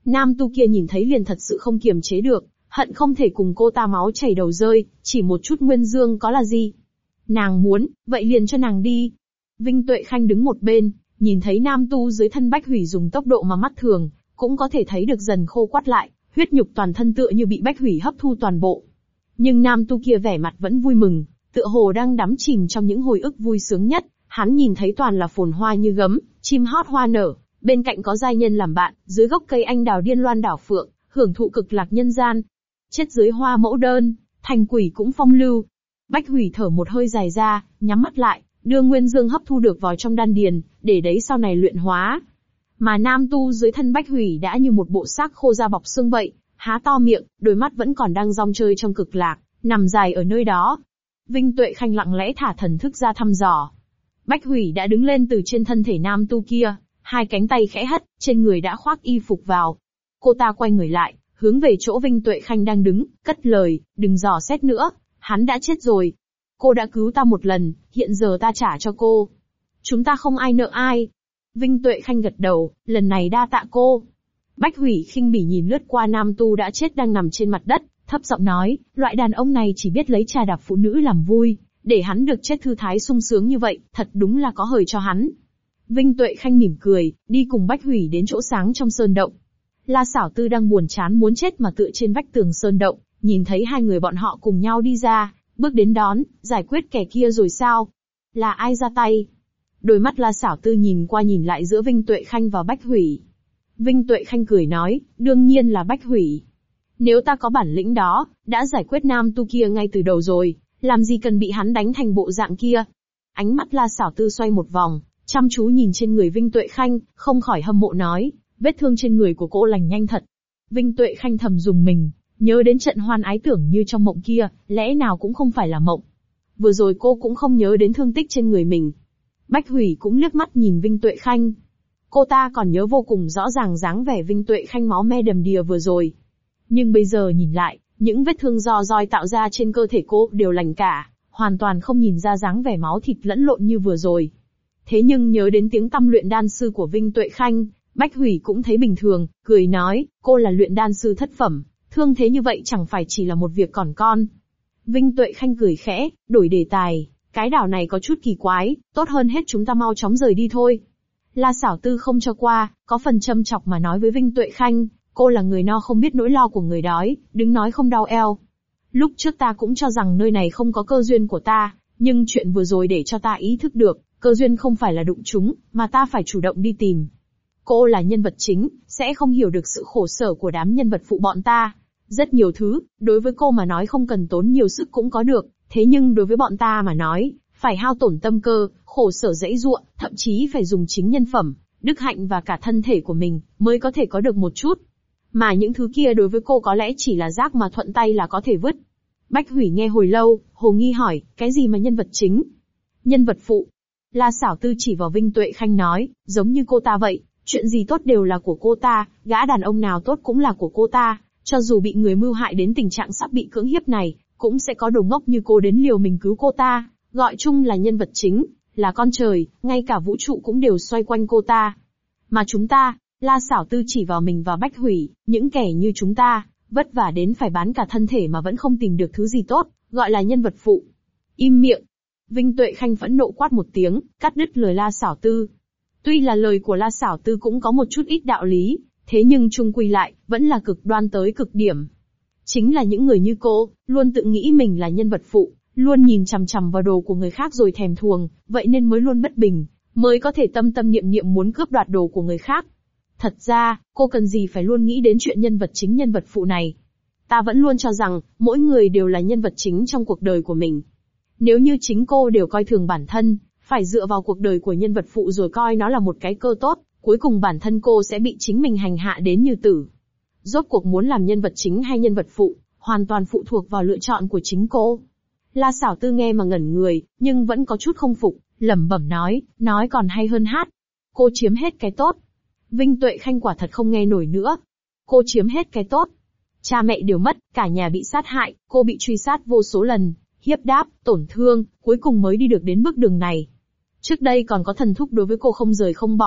Nam tu kia nhìn thấy liền thật sự không kiềm chế được, hận không thể cùng cô ta máu chảy đầu rơi, chỉ một chút nguyên dương có là gì. Nàng muốn, vậy liền cho nàng đi. Vinh Tuệ Khanh đứng một bên, nhìn thấy nam tu dưới thân Bách Hủy dùng tốc độ mà mắt thường, cũng có thể thấy được dần khô quắt lại, huyết nhục toàn thân tựa như bị Bách Hủy hấp thu toàn bộ. Nhưng nam tu kia vẻ mặt vẫn vui mừng, tựa hồ đang đắm chìm trong những hồi ức vui sướng nhất, hắn nhìn thấy toàn là phồn hoa như gấm, chim hót hoa nở, bên cạnh có giai nhân làm bạn, dưới gốc cây anh đào điên loan đảo phượng, hưởng thụ cực lạc nhân gian. Chết dưới hoa mẫu đơn, thành quỷ cũng phong lưu. Bách Hủy thở một hơi dài ra, nhắm mắt lại, đưa nguyên dương hấp thu được vào trong đan điền, để đấy sau này luyện hóa. Mà nam tu dưới thân Bách Hủy đã như một bộ xác khô da bọc xương vậy, há to miệng, đôi mắt vẫn còn đang rong chơi trong cực lạc, nằm dài ở nơi đó. Vinh Tuệ Khanh lặng lẽ thả thần thức ra thăm dò. Bách Hủy đã đứng lên từ trên thân thể nam tu kia, hai cánh tay khẽ hất, trên người đã khoác y phục vào. Cô ta quay người lại, hướng về chỗ Vinh Tuệ Khanh đang đứng, cất lời, đừng dò xét nữa, hắn đã chết rồi. Cô đã cứu ta một lần, hiện giờ ta trả cho cô. Chúng ta không ai nợ ai. Vinh Tuệ Khanh gật đầu, lần này đa tạ cô. Bách Hủy khinh bỉ nhìn lướt qua nam tu đã chết đang nằm trên mặt đất, thấp giọng nói, loại đàn ông này chỉ biết lấy trà đạp phụ nữ làm vui, để hắn được chết thư thái sung sướng như vậy, thật đúng là có hời cho hắn. Vinh Tuệ Khanh mỉm cười, đi cùng Bách Hủy đến chỗ sáng trong sơn động. La Sảo Tư đang buồn chán muốn chết mà tựa trên vách tường sơn động, nhìn thấy hai người bọn họ cùng nhau đi ra, bước đến đón, giải quyết kẻ kia rồi sao? Là ai ra tay? Đôi mắt La Sảo Tư nhìn qua nhìn lại giữa Vinh Tuệ Khanh và Bách Hủy. Vinh Tuệ Khanh cười nói, đương nhiên là Bách Hủy. Nếu ta có bản lĩnh đó, đã giải quyết nam tu kia ngay từ đầu rồi, làm gì cần bị hắn đánh thành bộ dạng kia? Ánh mắt La Sảo Tư xoay một vòng, chăm chú nhìn trên người Vinh Tuệ Khanh, không khỏi hâm mộ nói, vết thương trên người của cô lành nhanh thật. Vinh Tuệ Khanh thầm dùng mình, nhớ đến trận hoan ái tưởng như trong mộng kia, lẽ nào cũng không phải là mộng. Vừa rồi cô cũng không nhớ đến thương tích trên người mình. Bách Hủy cũng liếc mắt nhìn Vinh Tuệ Khanh. Cô ta còn nhớ vô cùng rõ ràng dáng vẻ Vinh Tuệ Khanh máu me đầm đìa vừa rồi. Nhưng bây giờ nhìn lại, những vết thương do roi tạo ra trên cơ thể cô đều lành cả, hoàn toàn không nhìn ra dáng vẻ máu thịt lẫn lộn như vừa rồi. Thế nhưng nhớ đến tiếng tăm luyện đan sư của Vinh Tuệ Khanh, Bách Hủy cũng thấy bình thường, cười nói, cô là luyện đan sư thất phẩm, thương thế như vậy chẳng phải chỉ là một việc còn con. Vinh Tuệ Khanh cười khẽ, đổi đề tài, cái đảo này có chút kỳ quái, tốt hơn hết chúng ta mau chóng rời đi thôi. La Sảo Tư không cho qua, có phần châm chọc mà nói với Vinh Tuệ Khanh, cô là người no không biết nỗi lo của người đói, đứng nói không đau eo. Lúc trước ta cũng cho rằng nơi này không có cơ duyên của ta, nhưng chuyện vừa rồi để cho ta ý thức được, cơ duyên không phải là đụng chúng, mà ta phải chủ động đi tìm. Cô là nhân vật chính, sẽ không hiểu được sự khổ sở của đám nhân vật phụ bọn ta. Rất nhiều thứ, đối với cô mà nói không cần tốn nhiều sức cũng có được, thế nhưng đối với bọn ta mà nói, phải hao tổn tâm cơ, khổ sở dãy ruộng, thậm chí phải dùng chính nhân phẩm, đức hạnh và cả thân thể của mình, mới có thể có được một chút. Mà những thứ kia đối với cô có lẽ chỉ là rác mà thuận tay là có thể vứt. Bách Hủy nghe hồi lâu, hồ nghi hỏi, cái gì mà nhân vật chính? Nhân vật phụ. La Sảo Tư chỉ vào Vinh Tuệ Khanh nói, giống như cô ta vậy, chuyện gì tốt đều là của cô ta, gã đàn ông nào tốt cũng là của cô ta, cho dù bị người mưu hại đến tình trạng sắp bị cưỡng hiếp này, cũng sẽ có đồ ngốc như cô đến liều mình cứu cô ta, gọi chung là nhân vật chính, là con trời, ngay cả vũ trụ cũng đều xoay quanh cô ta. Mà chúng ta, La Sảo Tư chỉ vào mình và Bách Hủy, những kẻ như chúng ta, vất vả đến phải bán cả thân thể mà vẫn không tìm được thứ gì tốt, gọi là nhân vật phụ. Im miệng. Vinh Tuệ Khanh phẫn nộ quát một tiếng, cắt đứt lời La Sảo Tư. Tuy là lời của La Sảo Tư cũng có một chút ít đạo lý, thế nhưng chung quy lại, vẫn là cực đoan tới cực điểm. Chính là những người như cô, luôn tự nghĩ mình là nhân vật phụ, luôn nhìn chằm chằm vào đồ của người khác rồi thèm thuồng, vậy nên mới luôn bất bình, mới có thể tâm tâm niệm niệm muốn cướp đoạt đồ của người khác. Thật ra, cô cần gì phải luôn nghĩ đến chuyện nhân vật chính nhân vật phụ này. Ta vẫn luôn cho rằng, mỗi người đều là nhân vật chính trong cuộc đời của mình. Nếu như chính cô đều coi thường bản thân, phải dựa vào cuộc đời của nhân vật phụ rồi coi nó là một cái cơ tốt, cuối cùng bản thân cô sẽ bị chính mình hành hạ đến như tử. Rốt cuộc muốn làm nhân vật chính hay nhân vật phụ, hoàn toàn phụ thuộc vào lựa chọn của chính cô. La Sảo Tư nghe mà ngẩn người, nhưng vẫn có chút không phục, lẩm bẩm nói còn hay hơn hát. Cô chiếm hết cái tốt. Vinh Tuệ Khanh quả thật không nghe nổi nữa. Cô chiếm hết cái tốt. Cha mẹ đều mất, cả nhà bị sát hại, cô bị truy sát vô số lần, hiếp đáp, tổn thương, cuối cùng mới đi được đến bước đường này. Trước đây còn có thần thúc đối với cô không rời không bỏ,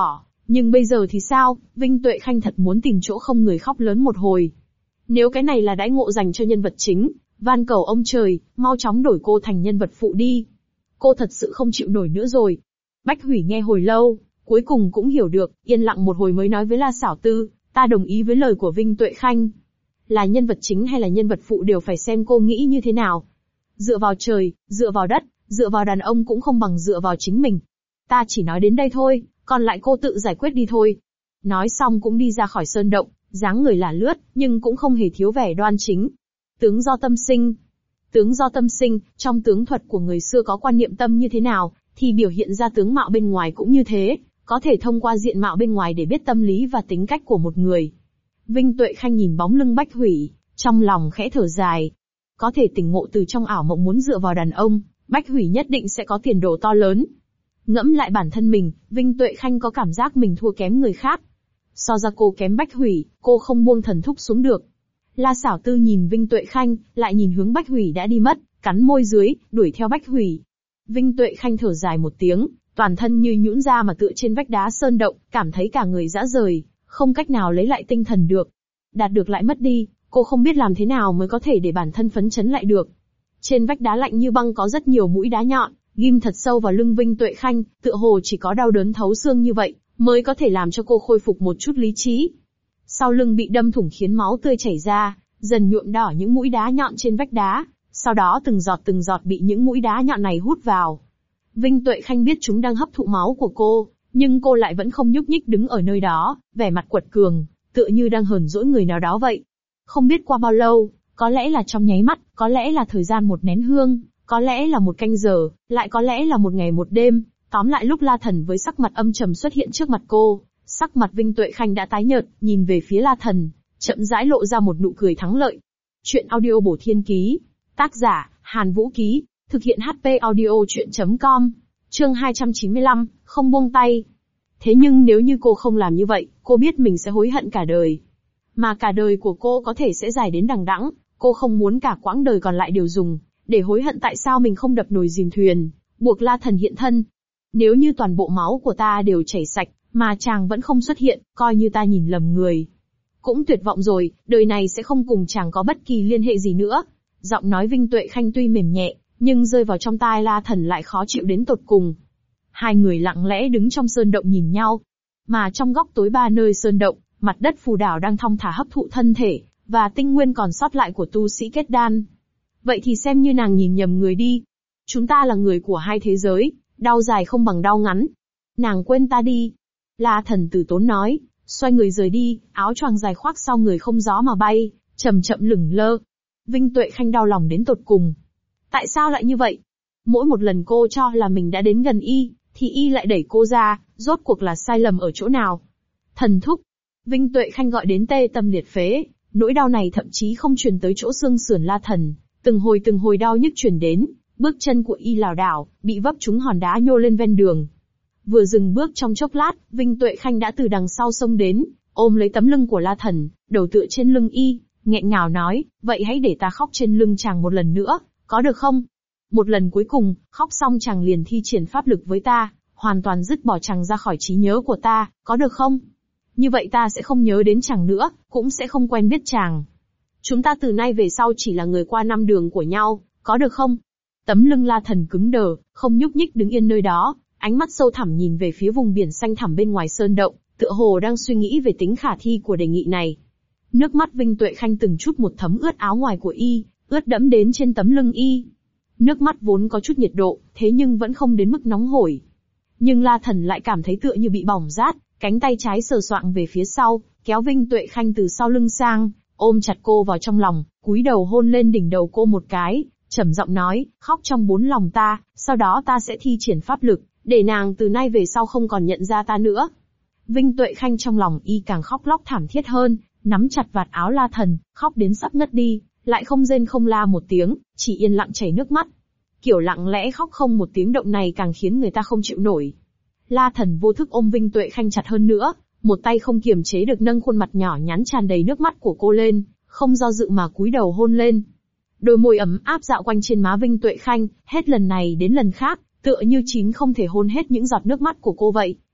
Nhưng bây giờ thì sao, Vinh Tuệ Khanh thật muốn tìm chỗ không người khóc lớn một hồi. Nếu cái này là đãi ngộ dành cho nhân vật chính, van cầu ông trời, mau chóng đổi cô thành nhân vật phụ đi. Cô thật sự không chịu nổi nữa rồi. Bách Hủy nghe hồi lâu, cuối cùng cũng hiểu được, yên lặng một hồi mới nói với La Xảo Tư, ta đồng ý với lời của Vinh Tuệ Khanh. Là nhân vật chính hay là nhân vật phụ đều phải xem cô nghĩ như thế nào. Dựa vào trời, dựa vào đất, dựa vào đàn ông cũng không bằng dựa vào chính mình. Ta chỉ nói đến đây thôi, còn lại cô tự giải quyết đi thôi. Nói xong cũng đi ra khỏi sơn động, dáng người là lướt, nhưng cũng không hề thiếu vẻ đoan chính. Tướng do tâm sinh. Tướng do tâm sinh, trong tướng thuật của người xưa có quan niệm tâm như thế nào, thì biểu hiện ra tướng mạo bên ngoài cũng như thế, có thể thông qua diện mạo bên ngoài để biết tâm lý và tính cách của một người. Vinh Tuệ Khanh nhìn bóng lưng Bách Hủy, trong lòng khẽ thở dài. Có thể tỉnh ngộ từ trong ảo mộng muốn dựa vào đàn ông, Bách Hủy nhất định sẽ có tiền đồ to lớn. Ngẫm lại bản thân mình, Vinh Tuệ Khanh có cảm giác mình thua kém người khác. So ra cô kém Bách Hủy, cô không buông thần thúc xuống được. La Xảo Tư nhìn Vinh Tuệ Khanh, lại nhìn hướng Bách Hủy đã đi mất, cắn môi dưới, đuổi theo Bách Hủy. Vinh Tuệ Khanh thở dài một tiếng, toàn thân như nhũn ra mà tựa trên vách đá sơn động, cảm thấy cả người rã rời, không cách nào lấy lại tinh thần được. Đạt được lại mất đi, cô không biết làm thế nào mới có thể để bản thân phấn chấn lại được. Trên vách đá lạnh như băng có rất nhiều mũi đá nhọn, ghim thật sâu vào lưng Vinh Tuệ Khanh, tựa hồ chỉ có đau đớn thấu xương như vậy, mới có thể làm cho cô khôi phục một chút lý trí. Sau lưng bị đâm thủng khiến máu tươi chảy ra, dần nhuộm đỏ những mũi đá nhọn trên vách đá, sau đó từng giọt bị những mũi đá nhọn này hút vào. Vinh Tuệ Khanh biết chúng đang hấp thụ máu của cô, nhưng cô lại vẫn không nhúc nhích đứng ở nơi đó, vẻ mặt quật cường, tựa như đang hờn dỗi người nào đó vậy. Không biết qua bao lâu, có lẽ là trong nháy mắt, có lẽ là thời gian một nén hương, có lẽ là một canh giờ, lại có lẽ là một ngày một đêm, tóm lại lúc La Thần với sắc mặt âm trầm xuất hiện trước mặt cô, sắc mặt Vinh Tuệ Khanh đã tái nhợt, nhìn về phía La Thần, chậm rãi lộ ra một nụ cười thắng lợi. Chuyện audio Bổ Thiên Ký, tác giả, Hàn Vũ Ký, thực hiện HP audio chuyện.com, chương 295, không buông tay. Thế nhưng nếu như cô không làm như vậy, cô biết mình sẽ hối hận cả đời. Mà cả đời của cô có thể sẽ dài đến đằng đẵng, cô không muốn cả quãng đời còn lại đều dùng để hối hận tại sao mình không đập nồi dìm thuyền, buộc La Thần hiện thân. Nếu như toàn bộ máu của ta đều chảy sạch, mà chàng vẫn không xuất hiện, coi như ta nhìn lầm người. Cũng tuyệt vọng rồi, đời này sẽ không cùng chàng có bất kỳ liên hệ gì nữa. Giọng nói Vinh Tuệ Khanh tuy mềm nhẹ, nhưng rơi vào trong tai La Thần lại khó chịu đến tột cùng. Hai người lặng lẽ đứng trong sơn động nhìn nhau. Mà trong góc tối ba nơi sơn động, mặt đất phù đảo đang thong thả hấp thụ thân thể, và tinh nguyên còn sót lại của tu sĩ kết đan. Vậy thì xem như nàng nhìn nhầm người đi. Chúng ta là người của hai thế giới, đau dài không bằng đau ngắn. Nàng quên ta đi. La Thần từ tốn nói, xoay người rời đi, áo choàng dài khoác sau người không gió mà bay, chậm chậm lửng lơ. Vinh Tuệ Khanh đau lòng đến tột cùng. Tại sao lại như vậy? Mỗi một lần cô cho là mình đã đến gần y, thì y lại đẩy cô ra, rốt cuộc là sai lầm ở chỗ nào? Thần thúc. Vinh Tuệ Khanh gọi đến tê tâm liệt phế, nỗi đau này thậm chí không truyền tới chỗ xương sườn La Thần, từng hồi đau nhức truyền đến, bước chân của y lảo đảo, bị vấp trúng hòn đá nhô lên ven đường. Vừa dừng bước trong chốc lát, Vinh Tuệ Khanh đã từ đằng sau xông đến, ôm lấy tấm lưng của La Thần, đầu tựa trên lưng y, nghẹn ngào nói, vậy hãy để ta khóc trên lưng chàng một lần nữa, có được không? Một lần cuối cùng, khóc xong chàng liền thi triển pháp lực với ta, hoàn toàn dứt bỏ chàng ra khỏi trí nhớ của ta, có được không? Như vậy ta sẽ không nhớ đến chàng nữa, cũng sẽ không quen biết chàng. Chúng ta từ nay về sau chỉ là người qua năm đường của nhau, có được không? Tấm lưng La Thần cứng đờ, không nhúc nhích đứng yên nơi đó, ánh mắt sâu thẳm nhìn về phía vùng biển xanh thẳm bên ngoài sơn động, tựa hồ đang suy nghĩ về tính khả thi của đề nghị này. Nước mắt Vinh Tuệ Khanh từng chút một thấm ướt áo ngoài của y, ướt đẫm đến trên tấm lưng y. Nước mắt vốn có chút nhiệt độ, thế nhưng vẫn không đến mức nóng hổi. Nhưng La Thần lại cảm thấy tựa như bị bỏng rát, cánh tay trái sờ soạng về phía sau, kéo Vinh Tuệ Khanh từ sau lưng sang, ôm chặt cô vào trong lòng, cúi đầu hôn lên đỉnh đầu cô một cái, trầm giọng nói, khóc trong bốn lòng ta, sau đó ta sẽ thi triển pháp lực, để nàng từ nay về sau không còn nhận ra ta nữa. Vinh Tuệ Khanh trong lòng y càng khóc lóc thảm thiết hơn, nắm chặt vạt áo La Thần, khóc đến sắp ngất đi, lại không rên không la một tiếng, chỉ yên lặng chảy nước mắt. Kiểu lặng lẽ khóc không một tiếng động này càng khiến người ta không chịu nổi. La Thần vô thức ôm Vinh Tuệ Khanh chặt hơn nữa, một tay không kiềm chế được nâng khuôn mặt nhỏ nhắn tràn đầy nước mắt của cô lên, không do dự mà cúi đầu hôn lên. Đôi môi ấm áp dạo quanh trên má Vinh Tuệ Khanh, hết lần này đến lần khác, tựa như chín không thể hôn hết những giọt nước mắt của cô vậy,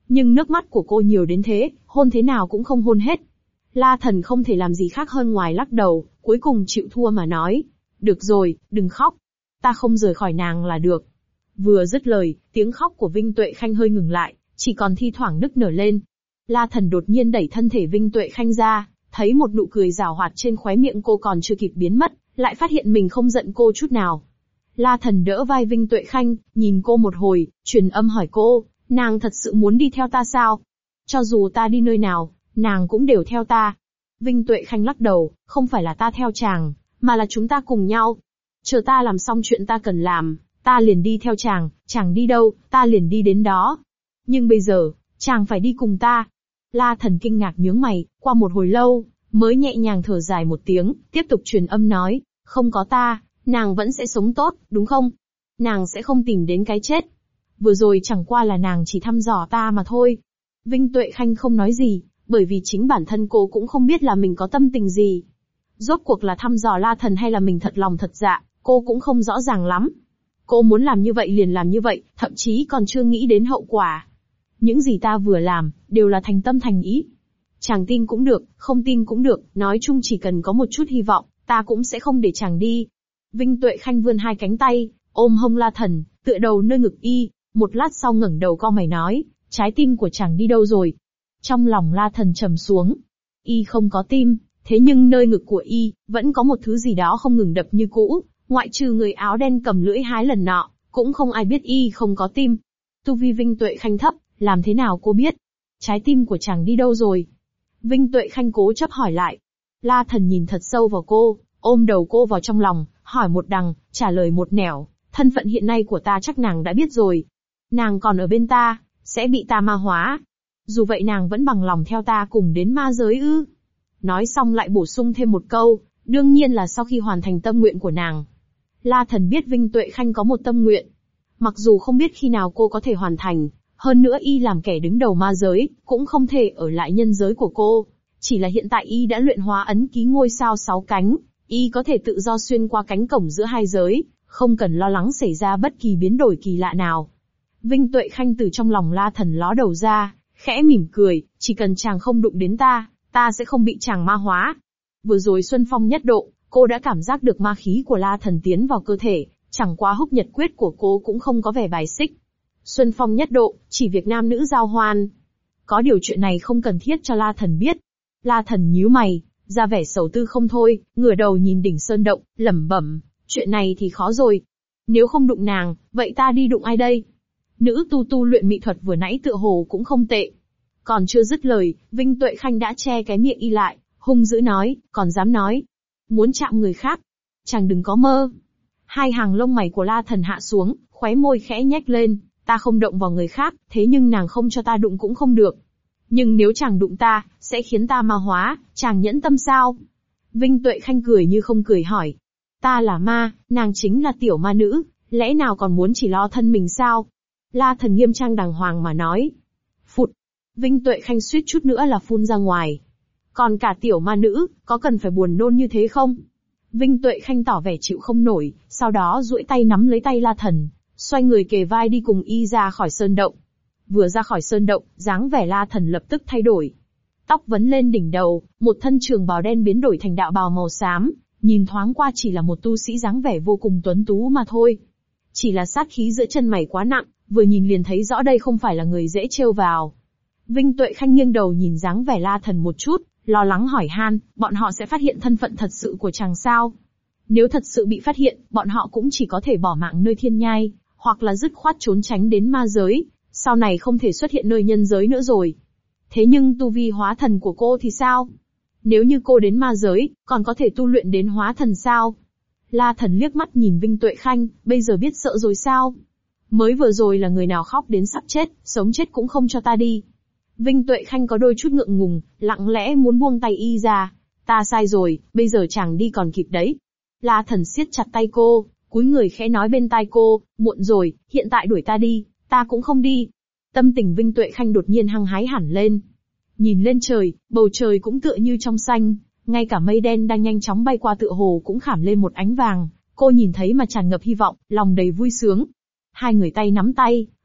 Nhưng nước mắt của cô nhiều đến thế, hôn thế nào cũng không hôn hết. La Thần không thể làm gì khác hơn ngoài lắc đầu, cuối cùng chịu thua mà nói. Được rồi, đừng khóc. Ta không rời khỏi nàng là được. Vừa dứt lời, tiếng khóc của Vinh Tuệ Khanh hơi ngừng lại, chỉ còn thi thoảng nức nở lên. La Thần đột nhiên đẩy thân thể Vinh Tuệ Khanh ra, thấy một nụ cười giảo hoạt trên khóe miệng cô còn chưa kịp biến mất, lại phát hiện mình không giận cô chút nào. La Thần đỡ vai Vinh Tuệ Khanh, nhìn cô một hồi, truyền âm hỏi cô, nàng thật sự muốn đi theo ta sao? Cho dù ta đi nơi nào, nàng cũng đều theo ta. Vinh Tuệ Khanh lắc đầu, không phải là ta theo chàng, mà là chúng ta cùng nhau. Chờ ta làm xong chuyện ta cần làm, ta liền đi theo chàng đi đâu, ta liền đi đến đó. Nhưng bây giờ, chàng phải đi cùng ta. La Thần kinh ngạc nhướng mày, qua một hồi lâu, mới nhẹ nhàng thở dài một tiếng, tiếp tục truyền âm nói, không có ta, nàng vẫn sẽ sống tốt, đúng không? Nàng sẽ không tìm đến cái chết. Vừa rồi chẳng qua là nàng chỉ thăm dò ta mà thôi. Vinh Tuệ Khanh không nói gì, bởi vì chính bản thân cô cũng không biết là mình có tâm tình gì. Rốt cuộc là thăm dò La Thần hay là mình thật lòng thật dạ, cô cũng không rõ ràng lắm. Cô muốn làm như vậy liền làm như vậy, thậm chí còn chưa nghĩ đến hậu quả. Những gì ta vừa làm, đều là thành tâm thành ý. Chàng tin cũng được, không tin cũng được, nói chung chỉ cần có một chút hy vọng, ta cũng sẽ không để chàng đi. Vinh Tuệ Khanh vươn hai cánh tay, ôm hông La Thần, tựa đầu nơi ngực y, một lát sau ngẩng đầu cau mày nói, trái tim của chàng đi đâu rồi? Trong lòng La Thần trầm xuống. Y không có tim, thế nhưng nơi ngực của y, vẫn có một thứ gì đó không ngừng đập như cũ, ngoại trừ người áo đen cầm lưỡi hái lần nọ, cũng không ai biết y không có tim. Tu vi Vinh Tuệ Khanh thấp, làm thế nào cô biết? Trái tim của chàng đi đâu rồi? Vinh Tuệ Khanh cố chấp hỏi lại. La Thần nhìn thật sâu vào cô, ôm đầu cô vào trong lòng, hỏi một đằng, trả lời một nẻo, thân phận hiện nay của ta chắc nàng đã biết rồi. Nàng còn ở bên ta, sẽ bị ta ma hóa. Dù vậy nàng vẫn bằng lòng theo ta cùng đến ma giới ư? Nói xong lại bổ sung thêm một câu, đương nhiên là sau khi hoàn thành tâm nguyện của nàng. La Thần biết Vinh Tuệ Khanh có một tâm nguyện. Mặc dù không biết khi nào cô có thể hoàn thành, hơn nữa y làm kẻ đứng đầu ma giới, cũng không thể ở lại nhân giới của cô. Chỉ là hiện tại y đã luyện hóa ấn ký ngôi sao 6 cánh, y có thể tự do xuyên qua cánh cổng giữa hai giới, không cần lo lắng xảy ra bất kỳ biến đổi kỳ lạ nào. Vinh Tuệ Khanh từ trong lòng La Thần ló đầu ra, khẽ mỉm cười, chỉ cần chàng không đụng đến ta, ta sẽ không bị chàng ma hóa. Vừa rồi Xuân Phong nhất độ, cô đã cảm giác được ma khí của La Thần tiến vào cơ thể, chẳng qua húc nhật quyết của cô cũng không có vẻ bài xích. Xuân Phong nhất độ, chỉ việc nam nữ giao hoan. Có điều chuyện này không cần thiết cho La Thần biết. La Thần nhíu mày, ra vẻ sầu tư không thôi, ngửa đầu nhìn đỉnh sơn động, lẩm bẩm, chuyện này thì khó rồi. Nếu không đụng nàng, vậy ta đi đụng ai đây? Nữ tu luyện mỹ thuật vừa nãy tựa hồ cũng không tệ. Còn chưa dứt lời, Vinh Tuệ Khanh đã che cái miệng y lại, hung dữ nói, còn dám nói. Muốn chạm người khác? Chàng đừng có mơ. Hai hàng lông mày của La Thần hạ xuống, khóe môi khẽ nhếch lên, ta không động vào người khác, thế nhưng nàng không cho ta đụng cũng không được. Nhưng nếu chàng đụng ta, sẽ khiến ta ma hóa, chàng nhẫn tâm sao? Vinh Tuệ Khanh cười như không cười hỏi. Ta là ma, nàng chính là tiểu ma nữ, lẽ nào còn muốn chỉ lo thân mình sao? La Thần nghiêm trang đàng hoàng mà nói. Phụt! Vinh Tuệ Khanh suýt chút nữa là phun ra ngoài. Còn cả tiểu ma nữ, có cần phải buồn nôn như thế không? Vinh Tuệ Khanh tỏ vẻ chịu không nổi, sau đó duỗi tay nắm lấy tay La Thần, xoay người kề vai đi cùng y ra khỏi sơn động. Vừa ra khỏi sơn động, dáng vẻ La Thần lập tức thay đổi. Tóc vấn lên đỉnh đầu, một thân trường bào đen biến đổi thành đạo bào màu xám, nhìn thoáng qua chỉ là một tu sĩ dáng vẻ vô cùng tuấn tú mà thôi. Chỉ là sát khí giữa chân mày quá nặng, vừa nhìn liền thấy rõ đây không phải là người dễ trêu vào. Vinh Tuệ Khanh nghiêng đầu nhìn dáng vẻ La Thần một chút, lo lắng hỏi han, bọn họ sẽ phát hiện thân phận thật sự của chàng sao? Nếu thật sự bị phát hiện, bọn họ cũng chỉ có thể bỏ mạng nơi thiên nhai, hoặc là dứt khoát trốn tránh đến ma giới, sau này không thể xuất hiện nơi nhân giới nữa rồi. Thế nhưng tu vi hóa thần của cô thì sao? Nếu như cô đến ma giới, còn có thể tu luyện đến hóa thần sao? La Thần liếc mắt nhìn Vinh Tuệ Khanh, bây giờ biết sợ rồi sao? Mới vừa rồi là người nào khóc đến sắp chết, sống chết cũng không cho ta đi. Vinh Tuệ Khanh có đôi chút ngượng ngùng, lặng lẽ muốn buông tay y ra. Ta sai rồi, bây giờ chàng đi còn kịp đấy. La Thần siết chặt tay cô, cúi người khẽ nói bên tai cô, muộn rồi, hiện tại đuổi ta đi, ta cũng không đi. Tâm tình Vinh Tuệ Khanh đột nhiên hăng hái hẳn lên. Nhìn lên trời, bầu trời cũng tựa như trong xanh, ngay cả mây đen đang nhanh chóng bay qua tựa hồ cũng khảm lên một ánh vàng, cô nhìn thấy mà tràn ngập hy vọng, lòng đầy vui sướng. Hai người tay nắm tay,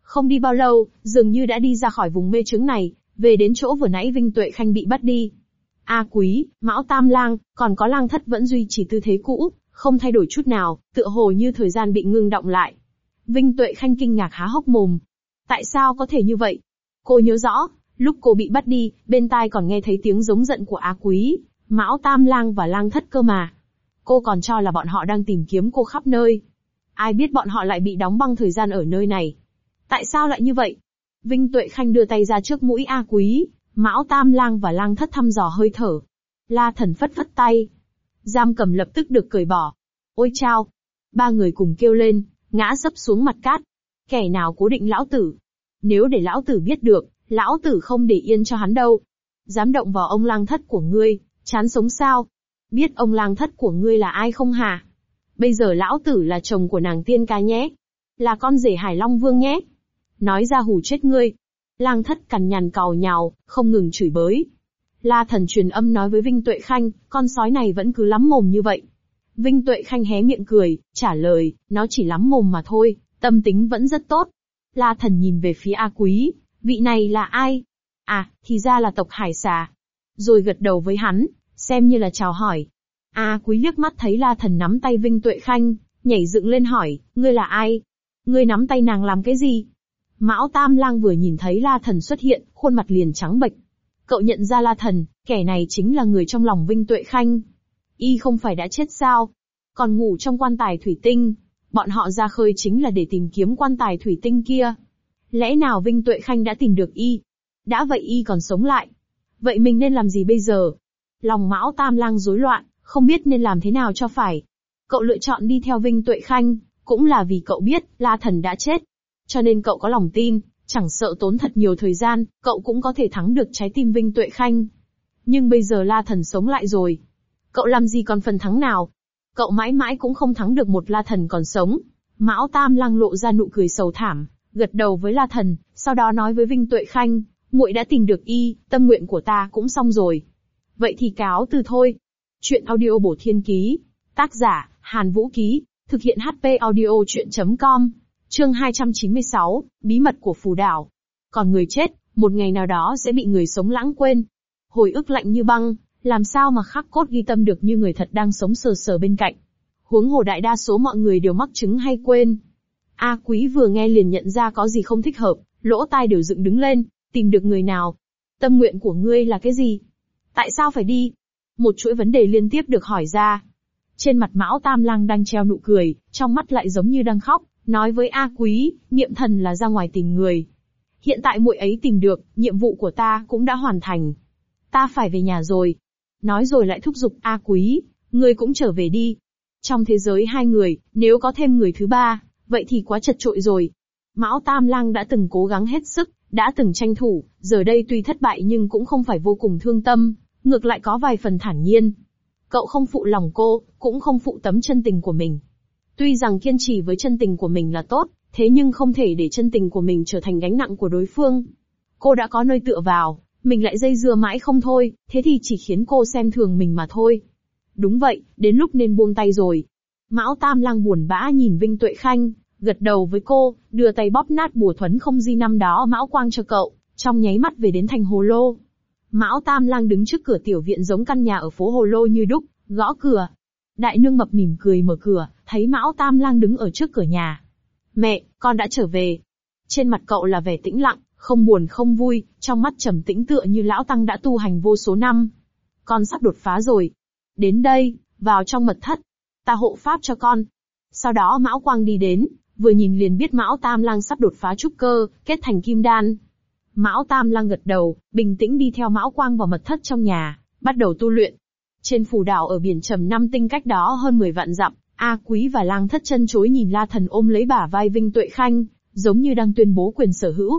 Không đi bao lâu, dường như đã đi ra khỏi vùng mê chứng này, về đến chỗ vừa nãy Vinh Tuệ Khanh bị bắt đi. A Quý, Mão Tam Lang, còn có Lang Thất vẫn duy trì tư thế cũ, không thay đổi chút nào, tựa hồ như thời gian bị ngưng động lại. Vinh Tuệ Khanh kinh ngạc há hốc mồm. Tại sao có thể như vậy? Cô nhớ rõ, lúc cô bị bắt đi, bên tai còn nghe thấy tiếng giống giận của A Quý, Mão Tam Lang và Lang Thất cơ mà. Cô còn cho là bọn họ đang tìm kiếm cô khắp nơi. Ai biết bọn họ lại bị đóng băng thời gian ở nơi này. Tại sao lại như vậy? Vinh Tuệ Khanh đưa tay ra trước mũi A Quý, Mão Tam Lang và Lang Thất thăm dò hơi thở. La Thần phất phất tay. Giam cầm lập tức được cởi bỏ. Ôi chao! Ba người cùng kêu lên, ngã sấp xuống mặt cát. Kẻ nào cố định lão tử? Nếu để lão tử biết được, lão tử không để yên cho hắn đâu. Dám động vào ông Lang Thất của ngươi, chán sống sao? Biết ông Lang Thất của ngươi là ai không hả? Bây giờ lão tử là chồng của nàng tiên ca nhé. Là con rể Hải Long Vương nhé. Nói ra hù chết ngươi. Lang Thất cằn nhằn càu nhàu, không ngừng chửi bới. La Thần truyền âm nói với Vinh Tuệ Khanh, con sói này vẫn cứ lắm mồm như vậy. Vinh Tuệ Khanh hé miệng cười, trả lời, nó chỉ lắm mồm mà thôi, tâm tính vẫn rất tốt. La Thần nhìn về phía A Quý, vị này là ai? À, thì ra là tộc Hải Xà. Rồi gật đầu với hắn, xem như là chào hỏi. A Quý liếc mắt thấy La Thần nắm tay Vinh Tuệ Khanh, nhảy dựng lên hỏi, ngươi là ai? Ngươi nắm tay nàng làm cái gì? Mão Tam Lang vừa nhìn thấy La Thần xuất hiện, khuôn mặt liền trắng bệch. Cậu nhận ra La Thần, kẻ này chính là người trong lòng Vinh Tuệ Khanh. Y không phải đã chết sao? Còn ngủ trong quan tài thủy tinh. Bọn họ ra khơi chính là để tìm kiếm quan tài thủy tinh kia. Lẽ nào Vinh Tuệ Khanh đã tìm được Y? Đã vậy Y còn sống lại. Vậy mình nên làm gì bây giờ? Lòng Mão Tam Lang rối loạn, không biết nên làm thế nào cho phải. Cậu lựa chọn đi theo Vinh Tuệ Khanh, cũng là vì cậu biết La Thần đã chết. Cho nên cậu có lòng tin, chẳng sợ tốn thật nhiều thời gian, cậu cũng có thể thắng được trái tim Vinh Tuệ Khanh. Nhưng bây giờ La Thần sống lại rồi. Cậu làm gì còn phần thắng nào? Cậu mãi mãi cũng không thắng được một La Thần còn sống. Mão Tam Lang lộ ra nụ cười sầu thảm, gật đầu với La Thần, sau đó nói với Vinh Tuệ Khanh, muội đã tìm được Y, tâm nguyện của ta cũng xong rồi. Vậy thì cáo từ thôi. Chuyện audio bổ thiên ký. Tác giả, Hàn Vũ Ký. Thực hiện HP audio chuyện.com. Chương 296, bí mật của phù đảo. Còn người chết, một ngày nào đó sẽ bị người sống lãng quên. Hồi ức lạnh như băng, làm sao mà khắc cốt ghi tâm được như người thật đang sống sờ sờ bên cạnh. Huống hồ đại đa số mọi người đều mắc chứng hay quên. A Quý vừa nghe liền nhận ra có gì không thích hợp, lỗ tai đều dựng đứng lên, tìm được người nào. Tâm nguyện của ngươi là cái gì? Tại sao phải đi? Một chuỗi vấn đề liên tiếp được hỏi ra. Trên mặt Mão Tam Lang đang treo nụ cười, trong mắt lại giống như đang khóc, nói với A Quý, Niệm Thần là ra ngoài tìm người. Hiện tại muội ấy tìm được, nhiệm vụ của ta cũng đã hoàn thành. Ta phải về nhà rồi. Nói rồi lại thúc giục A Quý, ngươi cũng trở về đi. Trong thế giới hai người, nếu có thêm người thứ ba, vậy thì quá chật chội rồi. Mão Tam Lang đã từng cố gắng hết sức, đã từng tranh thủ, giờ đây tuy thất bại nhưng cũng không phải vô cùng thương tâm, ngược lại có vài phần thản nhiên. Cậu không phụ lòng cô, cũng không phụ tấm chân tình của mình. Tuy rằng kiên trì với chân tình của mình là tốt, thế nhưng không thể để chân tình của mình trở thành gánh nặng của đối phương. Cô đã có nơi tựa vào, mình lại dây dưa mãi không thôi, thế thì chỉ khiến cô xem thường mình mà thôi. Đúng vậy, đến lúc nên buông tay rồi. Mão Tam Lang buồn bã nhìn Vinh Tuệ Khanh, gật đầu với cô, đưa tay bóp nát bùa thuấn không di năm đó Mão Quang cho cậu, trong nháy mắt về đến thành Hồ Lô. Mão Tam Lang đứng trước cửa tiểu viện giống căn nhà ở phố Hồ Lô như đúc, gõ cửa. Đại nương mập mỉm cười mở cửa, thấy Mão Tam Lang đứng ở trước cửa nhà. Mẹ, con đã trở về. Trên mặt cậu là vẻ tĩnh lặng, không buồn không vui, trong mắt trầm tĩnh tựa như lão tăng đã tu hành vô số năm. Con sắp đột phá rồi. Đến đây, vào trong mật thất. Ta hộ pháp cho con. Sau đó Mão Quang đi đến, vừa nhìn liền biết Mão Tam Lang sắp đột phá trúc cơ, kết thành kim đan. Mão Tam Lang gật đầu, bình tĩnh đi theo Mão Quang vào mật thất trong nhà, bắt đầu tu luyện. Trên phù đảo ở biển Trầm Năm Tinh cách đó hơn 10 vạn dặm, A Quý và Lang Thất chân chối nhìn La Thần ôm lấy bả vai Vinh Tuệ Khanh, giống như đang tuyên bố quyền sở hữu.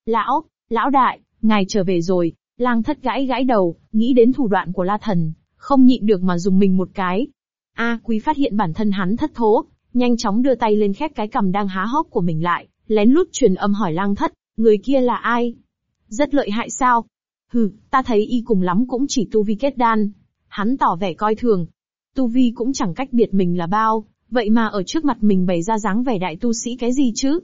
Lão đại, ngài trở về rồi. Lang Thất gãi gãi đầu, nghĩ đến thủ đoạn của La Thần, không nhịn được mà dùng mình một cái. A Quý phát hiện bản thân hắn thất thố, nhanh chóng đưa tay lên khép cái cằm đang há hốc của mình lại, lén lút truyền âm hỏi Lang Thất, người kia là ai? Rất lợi hại sao? Hừ, ta thấy y cùng lắm cũng chỉ tu vi kết đan. Hắn tỏ vẻ coi thường. Tu vi cũng chẳng cách biệt mình là bao, vậy mà ở trước mặt mình bày ra dáng vẻ đại tu sĩ cái gì chứ?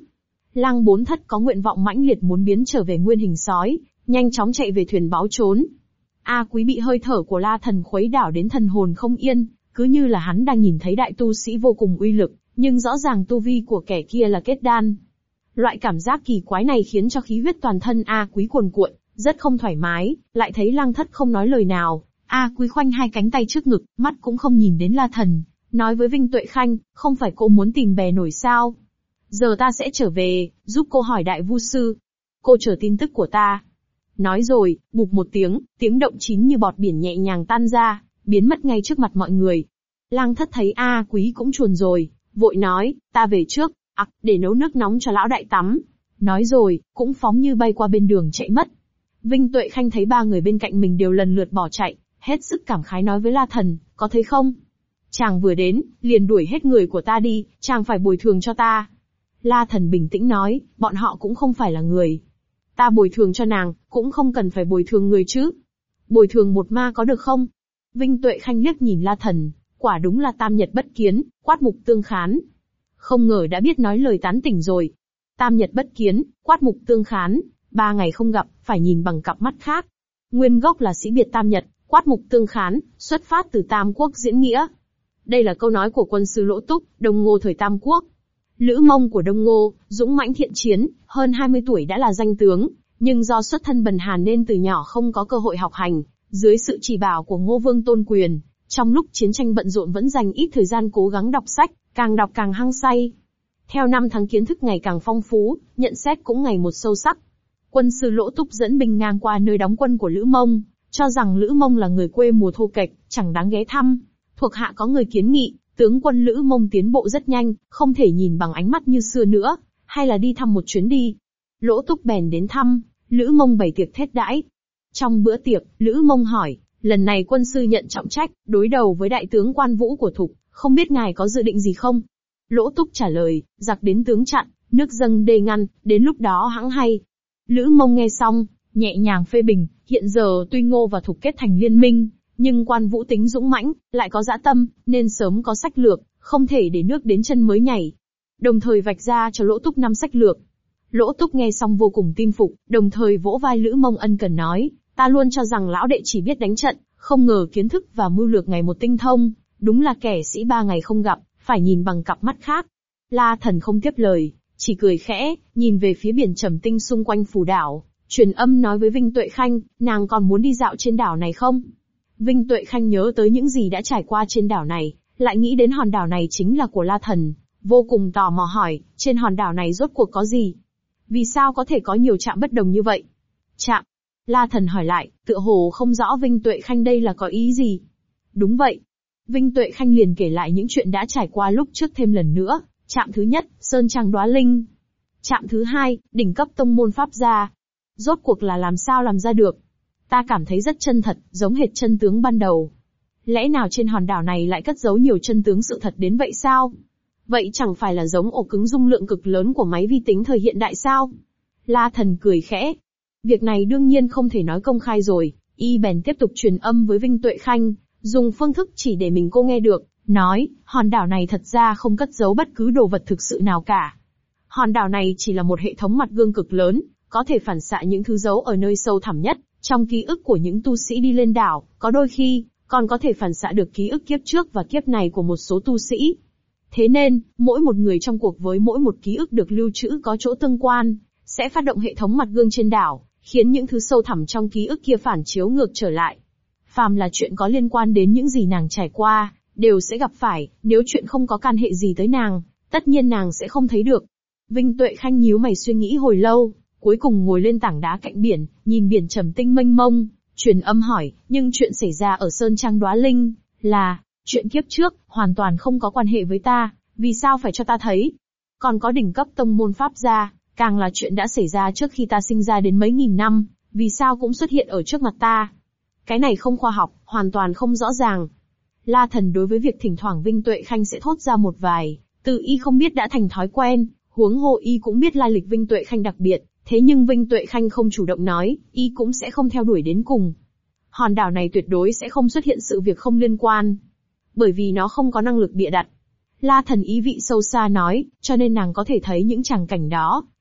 Lăng Bốn Thất có nguyện vọng mãnh liệt muốn biến trở về nguyên hình sói, nhanh chóng chạy về thuyền báo trốn. A Quý bị hơi thở của La Thần khuấy đảo đến thần hồn không yên, cứ như là hắn đang nhìn thấy đại tu sĩ vô cùng uy lực, nhưng rõ ràng tu vi của kẻ kia là kết đan. Loại cảm giác kỳ quái này khiến cho khí huyết toàn thân A Quý cuồn cuộn, rất không thoải mái, lại thấy Lăng Thất không nói lời nào. A Quý khoanh hai cánh tay trước ngực, mắt cũng không nhìn đến La Thần, nói với Vinh Tuệ Khanh, không phải cô muốn tìm bè nổi sao? Giờ ta sẽ trở về, giúp cô hỏi đại vu sư. Cô chờ tin tức của ta. Nói rồi, bụp một tiếng động chín như bọt biển nhẹ nhàng tan ra, biến mất ngay trước mặt mọi người. Lăng Thất thấy A Quý cũng chuồn rồi, vội nói, ta về trước, để nấu nước nóng cho lão đại tắm. Nói rồi, cũng phóng như bay qua bên đường chạy mất. Vinh Tuệ Khanh thấy ba người bên cạnh mình đều lần lượt bỏ chạy, hết sức cảm khái nói với La Thần, có thấy không? Chàng vừa đến, liền đuổi hết người của ta đi, chàng phải bồi thường cho ta. La Thần bình tĩnh nói, bọn họ cũng không phải là người. Ta bồi thường cho nàng, cũng không cần phải bồi thường người chứ. Bồi thường một ma có được không? Vinh Tuệ Khanh liếc nhìn La Thần, quả đúng là tam nhật bất kiến, quát mục tương khán. Không ngờ đã biết nói lời tán tỉnh rồi. Tam nhật bất kiến, quát mục tương khán, 3 ngày không gặp, phải nhìn bằng cặp mắt khác. Nguyên gốc là sĩ biệt tam nhật, quát mục tương khán, xuất phát từ Tam Quốc diễn nghĩa. Đây là câu nói của quân sư Lỗ Túc, Đông Ngô thời Tam Quốc. Lữ Mông của Đông Ngô, dũng mãnh thiện chiến, hơn 20 tuổi đã là danh tướng, nhưng do xuất thân bần hàn nên từ nhỏ không có cơ hội học hành. Dưới sự chỉ bảo của Ngô Vương Tôn Quyền, trong lúc chiến tranh bận rộn vẫn dành ít thời gian cố gắng đọc sách, càng đọc càng hăng say. Theo năm tháng kiến thức ngày càng phong phú, nhận xét cũng ngày một sâu sắc. Quân sư Lỗ Túc dẫn binh ngang qua nơi đóng quân của Lữ Mông, cho rằng Lữ Mông là người quê mùa thô kệch, chẳng đáng ghé thăm. Thuộc hạ có người kiến nghị, tướng quân Lữ Mông tiến bộ rất nhanh, không thể nhìn bằng ánh mắt như xưa nữa, hay là đi thăm một chuyến đi. Lỗ Túc bèn đến thăm, Lữ Mông bày tiệc thết đãi. Trong bữa tiệc, Lữ Mông hỏi, lần này quân sư nhận trọng trách, đối đầu với đại tướng Quan Vũ của Thục, không biết ngài có dự định gì không? Lỗ Túc trả lời, giặc đến tướng chặn, nước dâng đê ngăn, đến lúc đó hẵng hay. Lữ Mông nghe xong, nhẹ nhàng phê bình, hiện giờ tuy Ngô và Thục kết thành liên minh, nhưng Quan Vũ tính dũng mãnh, lại có dã tâm, nên sớm có sách lược, không thể để nước đến chân mới nhảy. Đồng thời vạch ra cho Lỗ Túc 5 sách lược. Lỗ Túc nghe xong vô cùng tin phục, đồng thời vỗ vai Lữ Mông ân cần nói, ta luôn cho rằng lão đệ chỉ biết đánh trận, không ngờ kiến thức và mưu lược ngày một tinh thông, đúng là kẻ sĩ 3 ngày không gặp, phải nhìn bằng cặp mắt khác. La Thần không tiếp lời, chỉ cười khẽ, nhìn về phía biển trầm tinh xung quanh phù đảo, truyền âm nói với Vinh Tuệ Khanh, nàng còn muốn đi dạo trên đảo này không? Vinh Tuệ Khanh nhớ tới những gì đã trải qua trên đảo này, lại nghĩ đến hòn đảo này chính là của La Thần, vô cùng tò mò hỏi, trên hòn đảo này rốt cuộc có gì? Vì sao có thể có nhiều trạm bất đồng như vậy? Trạm? La Thần hỏi lại, tựa hồ không rõ Vinh Tuệ Khanh đây là có ý gì? Đúng vậy. Vinh Tuệ Khanh liền kể lại những chuyện đã trải qua lúc trước thêm lần nữa. Trạm thứ nhất, Sơn Trang Đóa Linh. Trạm thứ hai, đỉnh cấp tông môn pháp gia. Rốt cuộc là làm sao làm ra được? Ta cảm thấy rất chân thật, giống hệt chân tướng ban đầu. Lẽ nào trên hòn đảo này lại cất giấu nhiều chân tướng sự thật đến vậy sao? Vậy chẳng phải là giống ổ cứng dung lượng cực lớn của máy vi tính thời hiện đại sao? La Thần cười khẽ. Việc này đương nhiên không thể nói công khai rồi, y bèn tiếp tục truyền âm với Vinh Tuệ Khanh, dùng phương thức chỉ để mình cô nghe được, nói, hòn đảo này thật ra không cất giấu bất cứ đồ vật thực sự nào cả. Hòn đảo này chỉ là một hệ thống mặt gương cực lớn, có thể phản xạ những thứ giấu ở nơi sâu thẳm nhất, trong ký ức của những tu sĩ đi lên đảo, có đôi khi, còn có thể phản xạ được ký ức kiếp trước và kiếp này của một số tu sĩ. Thế nên, mỗi một người trong cuộc với mỗi một ký ức được lưu trữ có chỗ tương quan, sẽ phát động hệ thống mặt gương trên đảo, khiến những thứ sâu thẳm trong ký ức kia phản chiếu ngược trở lại. Phàm là chuyện có liên quan đến những gì nàng trải qua, đều sẽ gặp phải, nếu chuyện không có can hệ gì tới nàng, tất nhiên nàng sẽ không thấy được. Vinh Tuệ Khanh nhíu mày suy nghĩ hồi lâu, cuối cùng ngồi lên tảng đá cạnh biển, nhìn biển trầm tinh mênh mông, truyền âm hỏi, nhưng chuyện xảy ra ở Sơn Trang Đóa Linh, là, chuyện kiếp trước, hoàn toàn không có quan hệ với ta, vì sao phải cho ta thấy? Còn có đỉnh cấp tông môn pháp gia, càng là chuyện đã xảy ra trước khi ta sinh ra đến mấy nghìn năm, vì sao cũng xuất hiện ở trước mặt ta? Cái này không khoa học, hoàn toàn không rõ ràng. La Thần đối với việc thỉnh thoảng Vinh Tuệ Khanh sẽ thốt ra một vài từ y không biết đã thành thói quen, huống hồ y cũng biết lai lịch Vinh Tuệ Khanh đặc biệt, thế nhưng Vinh Tuệ Khanh không chủ động nói, y cũng sẽ không theo đuổi đến cùng. Hòn đảo này tuyệt đối sẽ không xuất hiện sự việc không liên quan, bởi vì nó không có năng lực bịa đặt. La Thần ý vị sâu xa nói, cho nên nàng có thể thấy những tràng cảnh đó,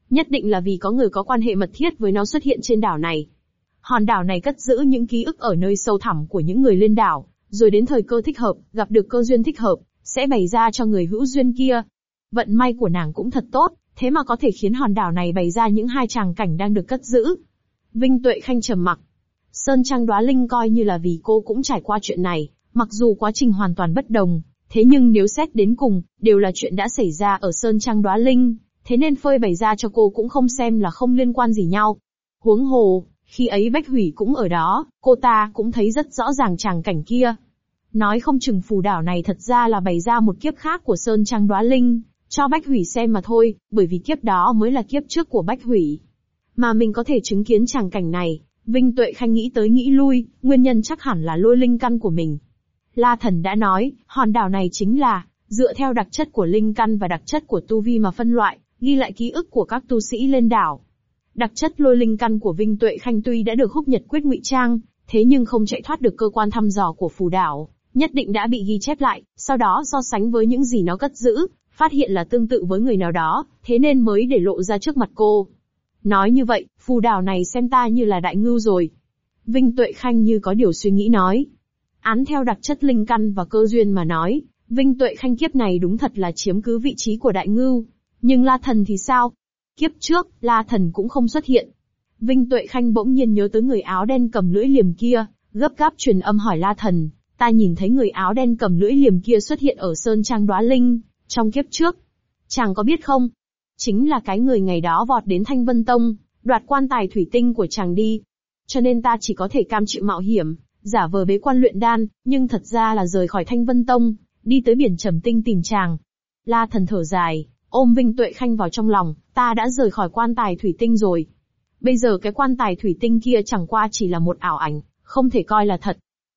Nhất định là vì có người có quan hệ mật thiết với nó xuất hiện trên đảo này. Hòn đảo này cất giữ những ký ức ở nơi sâu thẳm của những người lên đảo, rồi đến thời cơ thích hợp, gặp được cơ duyên thích hợp, sẽ bày ra cho người hữu duyên kia. Vận may của nàng cũng thật tốt, thế mà có thể khiến hòn đảo này bày ra những hai tràng cảnh đang được cất giữ. Vinh Tuệ Khanh trầm mặc. Sơn Trang Đóa Linh coi như là vì cô cũng trải qua chuyện này, mặc dù quá trình hoàn toàn bất đồng, thế nhưng nếu xét đến cùng, đều là chuyện đã xảy ra ở Sơn Trang Đóa Linh, thế nên phơi bày ra cho cô cũng không xem là không liên quan gì nhau. Huống hồ, khi ấy Bách Hủy cũng ở đó, cô ta cũng thấy rất rõ ràng tràng cảnh kia. Nói không chừng phù đảo này thật ra là bày ra một kiếp khác của Sơn Trang Đóa Linh, cho Bách Hủy xem mà thôi, bởi vì kiếp đó mới là kiếp trước của Bách Hủy. Mà mình có thể chứng kiến tràng cảnh này, Vinh Tuệ Khanh nghĩ tới nghĩ lui, nguyên nhân chắc hẳn là lôi linh căn của mình. La Thần đã nói, hòn đảo này chính là, dựa theo đặc chất của linh căn và đặc chất của tu vi mà phân loại, ghi lại ký ức của các tu sĩ lên đảo. Đặc chất lôi linh căn của Vinh Tuệ Khanh tuy đã được Húc Nhật Quyết ngụy trang, thế nhưng không chạy thoát được cơ quan thăm dò của phù đảo, nhất định đã bị ghi chép lại, sau đó so sánh với những gì nó cất giữ, phát hiện là tương tự với người nào đó, thế nên mới để lộ ra trước mặt cô. Nói như vậy, phù đảo này xem ta như là đại ngưu rồi. Vinh Tuệ Khanh như có điều suy nghĩ nói. Án theo đặc chất linh căn và cơ duyên mà nói, Vinh Tuệ Khanh kiếp này đúng thật là chiếm cứ vị trí của đại ngưu. Nhưng La Thần thì sao? Kiếp trước, La Thần cũng không xuất hiện. Vinh Tuệ Khanh bỗng nhiên nhớ tới người áo đen cầm lưỡi liềm kia, gấp gáp truyền âm hỏi La Thần, ta nhìn thấy người áo đen cầm lưỡi liềm kia xuất hiện ở Sơn Trang Đóa Linh, trong kiếp trước. Chàng có biết không? Chính là cái người ngày đó vọt đến Thanh Vân Tông, đoạt quan tài thủy tinh của chàng đi. Cho nên ta chỉ có thể cam chịu mạo hiểm, giả vờ bế quan luyện đan, nhưng thật ra là rời khỏi Thanh Vân Tông, đi tới biển Trầm Tinh tìm chàng. La Thần thở dài, ôm Vinh Tuệ Khanh vào trong lòng, ta đã rời khỏi quan tài thủy tinh rồi. Bây giờ cái quan tài thủy tinh kia chẳng qua chỉ là một ảo ảnh, không thể coi là thật.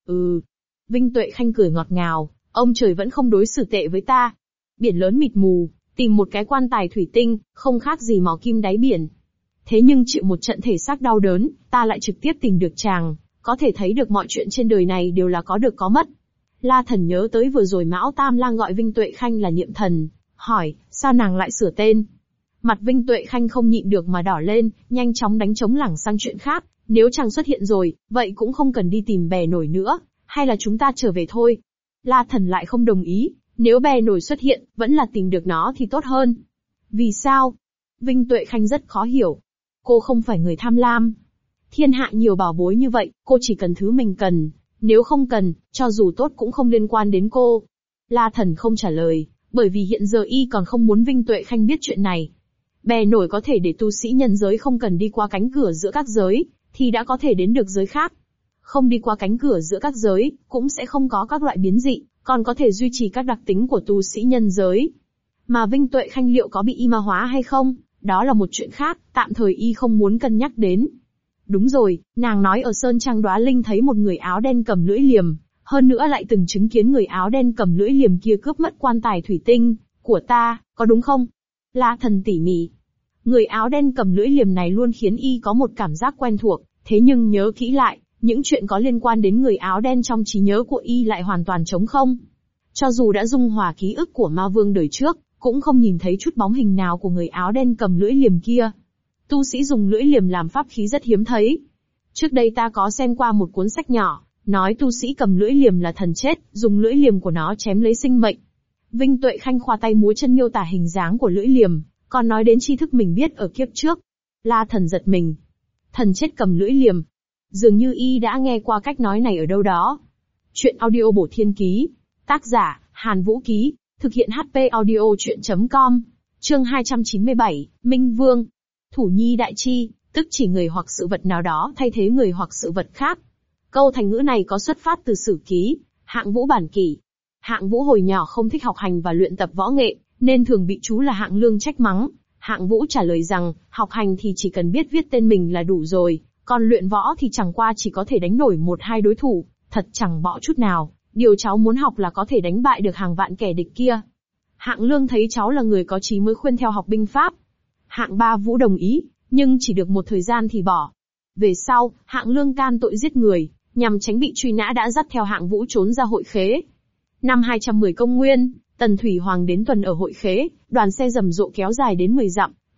Vinh Tuệ Khanh cười ngọt ngào, ông trời vẫn không đối xử tệ với ta. Biển lớn mịt mù, tìm một cái quan tài thủy tinh, không khác gì mò kim đáy biển. Thế nhưng chịu một trận thể xác đau đớn, ta lại trực tiếp tìm được chàng, có thể thấy được mọi chuyện trên đời này đều là có được có mất. La Thần nhớ tới vừa rồi Mão Tam Lang gọi Vinh Tuệ Khanh là Niệm Thần, hỏi, sao nàng lại sửa tên? Mặt Vinh Tuệ Khanh không nhịn được mà đỏ lên, nhanh chóng đánh trống lảng sang chuyện khác, nếu chàng xuất hiện rồi, vậy cũng không cần đi tìm bè nổi nữa, hay là chúng ta trở về thôi. La Thần lại không đồng ý, nếu bè nổi xuất hiện, vẫn là tìm được nó thì tốt hơn. Vì sao? Vinh Tuệ Khanh rất khó hiểu. Cô không phải người tham lam. Thiên hạ nhiều bảo bối như vậy, cô chỉ cần thứ mình cần, nếu không cần, cho dù tốt cũng không liên quan đến cô. La Thần không trả lời, bởi vì hiện giờ y còn không muốn Vinh Tuệ Khanh biết chuyện này. Bè nổi có thể để tu sĩ nhân giới không cần đi qua cánh cửa giữa các giới, thì đã có thể đến được giới khác. Không đi qua cánh cửa giữa các giới, cũng sẽ không có các loại biến dị, còn có thể duy trì các đặc tính của tu sĩ nhân giới. Mà Vinh Tuệ Khanh liệu có bị y ma hóa hay không, đó là một chuyện khác, tạm thời y không muốn cân nhắc đến. Đúng rồi, nàng nói ở Sơn Trang Đóa Linh thấy một người áo đen cầm lưỡi liềm, hơn nữa lại từng chứng kiến người áo đen cầm lưỡi liềm kia cướp mất quan tài thủy tinh của ta, có đúng không? La Thần tỉ mỉ. Người áo đen cầm lưỡi liềm này luôn khiến y có một cảm giác quen thuộc, thế nhưng nhớ kỹ lại, những chuyện có liên quan đến người áo đen trong trí nhớ của y lại hoàn toàn trống không. Cho dù đã dung hòa ký ức của ma vương đời trước, cũng không nhìn thấy chút bóng hình nào của người áo đen cầm lưỡi liềm kia. Tu sĩ dùng lưỡi liềm làm pháp khí rất hiếm thấy. Trước đây ta có xem qua một cuốn sách nhỏ, nói tu sĩ cầm lưỡi liềm là thần chết, dùng lưỡi liềm của nó chém lấy sinh mệnh. Vinh Tuệ Khanh khoa tay múa chân miêu tả hình dáng của lưỡi liềm, còn nói đến tri thức mình biết ở kiếp trước. La Thần giật mình. Thần chết cầm lưỡi liềm. Dường như y đã nghe qua cách nói này ở đâu đó. Chuyện audio bổ thiên ký. Tác giả, Hàn Vũ Ký. Thực hiện HP audio chuyện.com. Chương 297, Minh Vương. Thủ nhi đại chi, tức chỉ người hoặc sự vật nào đó thay thế người hoặc sự vật khác. Câu thành ngữ này có xuất phát từ Sử Ký, Hạng Vũ bản kỷ. Hạng Vũ hồi nhỏ không thích học hành và luyện tập võ nghệ, nên thường bị chú là Hạng Lương trách mắng. Hạng Vũ trả lời rằng, học hành thì chỉ cần biết viết tên mình là đủ rồi, còn luyện võ thì chẳng qua chỉ có thể đánh nổi một hai đối thủ, thật chẳng bõ chút nào. Điều cháu muốn học là có thể đánh bại được hàng vạn kẻ địch kia. Hạng Lương thấy cháu là người có trí mới khuyên theo học binh pháp. Hạng Ba Vũ đồng ý, nhưng chỉ được một thời gian thì bỏ. Về sau, Hạng Lương can tội giết người, nhằm tránh bị truy nã đã dắt theo Hạng Vũ trốn ra Hội Khế. Năm 210 công nguyên, Tần Thủy Hoàng đến tuần ở Hội Khế, đoàn xe rầm rộ kéo dài đến 10 dặm,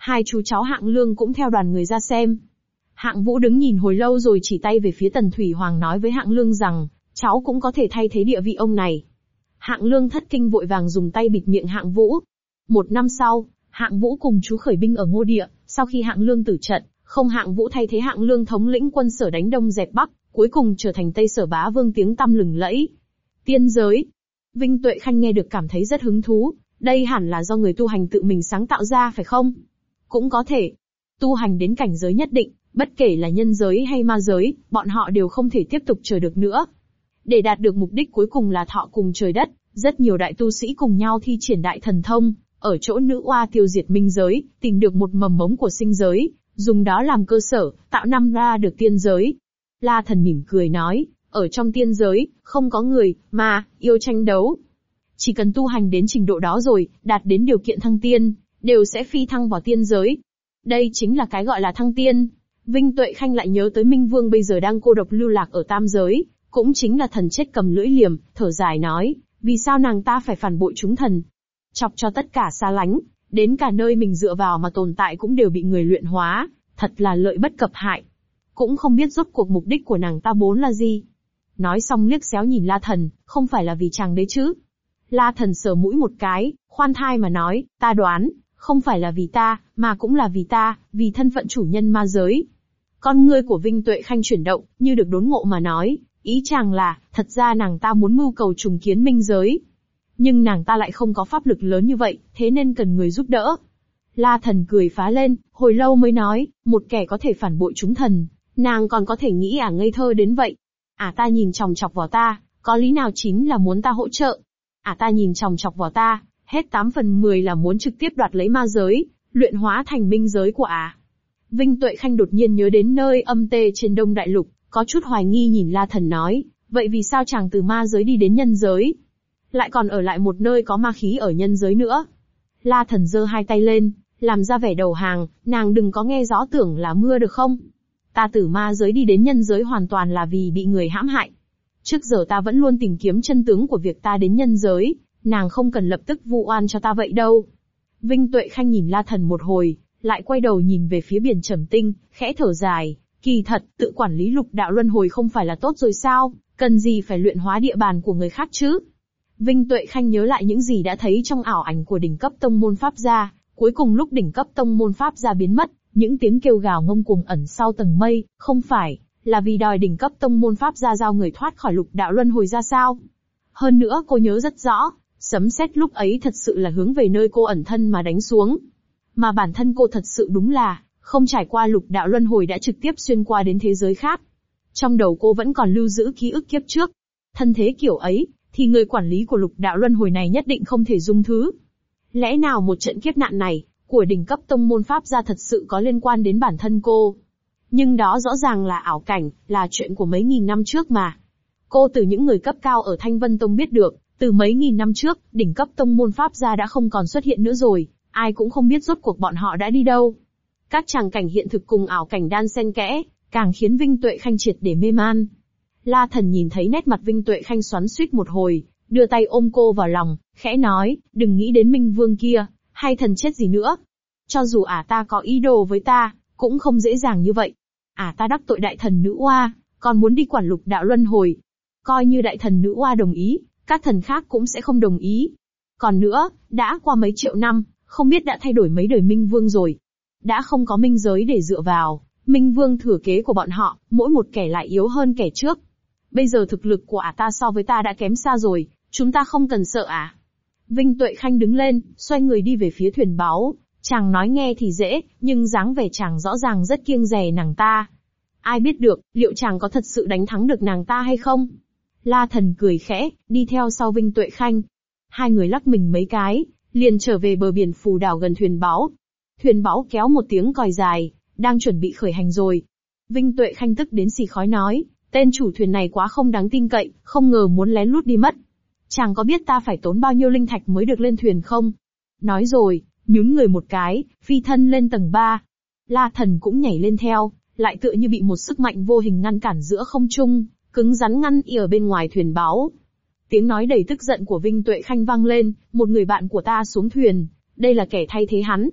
Hai chú cháu Hạng Lương cũng theo đoàn người ra xem. Hạng Vũ đứng nhìn hồi lâu rồi chỉ tay về phía Tần Thủy Hoàng nói với Hạng Lương rằng, cháu cũng có thể thay thế địa vị ông này. Hạng Lương thất kinh vội vàng dùng tay bịt miệng Hạng Vũ. Một năm sau, Hạng Vũ cùng chú khởi binh ở Ngô Địa, sau khi Hạng Lương tử trận, không Hạng Vũ thay thế Hạng Lương thống lĩnh quân Sở đánh Đông dẹp Bắc, cuối cùng trở thành Tây Sở bá vương tiếng tăm lừng lẫy. Tiên giới. Vinh Tuệ Khanh nghe được cảm thấy rất hứng thú, đây hẳn là do người tu hành tự mình sáng tạo ra phải không? Cũng có thể. Tu hành đến cảnh giới nhất định, bất kể là nhân giới hay ma giới, bọn họ đều không thể tiếp tục chờ được nữa. Để đạt được mục đích cuối cùng là thọ cùng trời đất, rất nhiều đại tu sĩ cùng nhau thi triển đại thần thông, ở chỗ nữ oa tiêu diệt minh giới, tìm được một mầm mống của sinh giới, dùng đó làm cơ sở, tạo năm ra được tiên giới. La Thần mỉm cười nói, ở trong tiên giới, không có người, ma, yêu tranh đấu. Chỉ cần tu hành đến trình độ đó rồi, đạt đến điều kiện thăng tiên, đều sẽ phi thăng vào tiên giới. Đây chính là cái gọi là thăng tiên. Vinh Tuệ Khanh lại nhớ tới Minh Vương bây giờ đang cô độc lưu lạc ở tam giới, cũng chính là thần chết cầm lưỡi liềm, thở dài nói, vì sao nàng ta phải phản bội chúng thần? Chọc cho tất cả xa lánh, đến cả nơi mình dựa vào mà tồn tại cũng đều bị người luyện hóa, thật là lợi bất cập hại. Cũng không biết rốt cuộc mục đích của nàng ta vốn là gì. Nói xong liếc xéo nhìn La Thần, không phải là vì chàng đấy chứ? La Thần sờ mũi một cái, khoan thai mà nói, ta đoán, không phải là vì ta, mà cũng là vì ta, vì thân phận chủ nhân ma giới. Con ngươi của Vinh Tuệ Khanh chuyển động, như được đốn ngộ mà nói, ý chàng là, thật ra nàng ta muốn mưu cầu trùng kiến minh giới. Nhưng nàng ta lại không có pháp lực lớn như vậy, thế nên cần người giúp đỡ. La Thần cười phá lên, hồi lâu mới nói, một kẻ có thể phản bội chúng thần, nàng còn có thể nghĩ ngây thơ đến vậy. Ta nhìn chòng chọc vào ta, có lý nào chính là muốn ta hỗ trợ. Ta nhìn chòng chọc vào ta, hết 8 phần 10 là muốn trực tiếp đoạt lấy ma giới, luyện hóa thành minh giới của Vinh Tuệ Khanh đột nhiên nhớ đến nơi âm tê trên Đông Đại Lục, có chút hoài nghi nhìn La Thần nói, vậy vì sao chàng từ ma giới đi đến nhân giới? Lại còn ở lại một nơi có ma khí ở nhân giới nữa. La Thần giơ hai tay lên, làm ra vẻ đầu hàng, nàng đừng có nghe gió tưởng là mưa được không? Ta từ ma giới đi đến nhân giới hoàn toàn là vì bị người hãm hại. Trước giờ ta vẫn luôn tìm kiếm chân tướng của việc ta đến nhân giới, nàng không cần lập tức vu oan cho ta vậy đâu. Vinh Tuệ Khanh nhìn La Thần một hồi, lại quay đầu nhìn về phía biển Trầm Tinh, khẽ thở dài, kỳ thật, tự quản lý lục đạo luân hồi không phải là tốt rồi sao, cần gì phải luyện hóa địa bàn của người khác chứ? Vinh Tuệ Khanh nhớ lại những gì đã thấy trong ảo ảnh của đỉnh cấp tông môn pháp gia, cuối cùng lúc đỉnh cấp tông môn pháp gia biến mất, những tiếng kêu gào ngông cuồng ẩn sau tầng mây, không phải là vì đòi đỉnh cấp tông môn pháp gia giao người thoát khỏi lục đạo luân hồi ra sao? Hơn nữa cô nhớ rất rõ, sấm sét lúc ấy thật sự là hướng về nơi cô ẩn thân mà đánh xuống. Mà bản thân cô thật sự đúng là, không trải qua lục đạo luân hồi đã trực tiếp xuyên qua đến thế giới khác. Trong đầu cô vẫn còn lưu giữ ký ức kiếp trước. Thân thế kiểu ấy, thì người quản lý của lục đạo luân hồi này nhất định không thể dung thứ. Lẽ nào một trận kiếp nạn này, của đỉnh cấp tông môn pháp gia thật sự có liên quan đến bản thân cô? Nhưng đó rõ ràng là ảo cảnh, là chuyện của mấy nghìn năm trước mà. Cô từ những người cấp cao ở Thanh Vân Tông biết được, từ mấy nghìn năm trước, đỉnh cấp tông môn pháp gia đã không còn xuất hiện nữa rồi, ai cũng không biết rốt cuộc bọn họ đã đi đâu. Các tràng cảnh hiện thực cùng ảo cảnh đan xen kẽ, càng khiến Vinh Tuệ Khanh triệt để mê man. La Thần nhìn thấy nét mặt Vinh Tuệ Khanh xoắn xuýt một hồi, đưa tay ôm cô vào lòng, khẽ nói, đừng nghĩ đến Minh Vương kia, hay thần chết gì nữa. Cho dù ta có ý đồ với ta, cũng không dễ dàng như vậy. Ta đắc tội đại thần nữ oa, còn muốn đi quản lục đạo luân hồi. Coi như đại thần nữ oa đồng ý, các thần khác cũng sẽ không đồng ý. Còn nữa, đã qua mấy triệu năm, không biết đã thay đổi mấy đời Minh Vương rồi. Đã không có minh giới để dựa vào, Minh Vương thừa kế của bọn họ, mỗi một kẻ lại yếu hơn kẻ trước. Bây giờ thực lực của ta so với ta đã kém xa rồi, chúng ta không cần sợ Vinh Tuệ Khanh đứng lên, xoay người đi về phía thuyền báu. Chàng nói nghe thì dễ, nhưng dáng vẻ chàng rõ ràng rất kiêng dè nàng ta. Ai biết được, liệu chàng có thật sự đánh thắng được nàng ta hay không? La Thần cười khẽ, đi theo sau Vinh Tuệ Khanh. Hai người lắc mình mấy cái, liền trở về bờ biển phù đảo gần thuyền báu. Thuyền báu kéo một tiếng còi dài, đang chuẩn bị khởi hành rồi. Vinh Tuệ Khanh tức đến xì khói nói, tên chủ thuyền này quá không đáng tin cậy, không ngờ muốn lén lút đi mất. Chàng có biết ta phải tốn bao nhiêu linh thạch mới được lên thuyền không? Nói rồi, nhún người một cái, phi thân lên tầng 3. La Thần cũng nhảy lên theo, lại tựa như bị một sức mạnh vô hình ngăn cản giữa không trung, cứng rắn ngăn ở bên ngoài thuyền báu. Tiếng nói đầy tức giận của Vinh Tuệ Khanh vang lên, một người bạn của ta xuống thuyền, đây là kẻ thay thế hắn.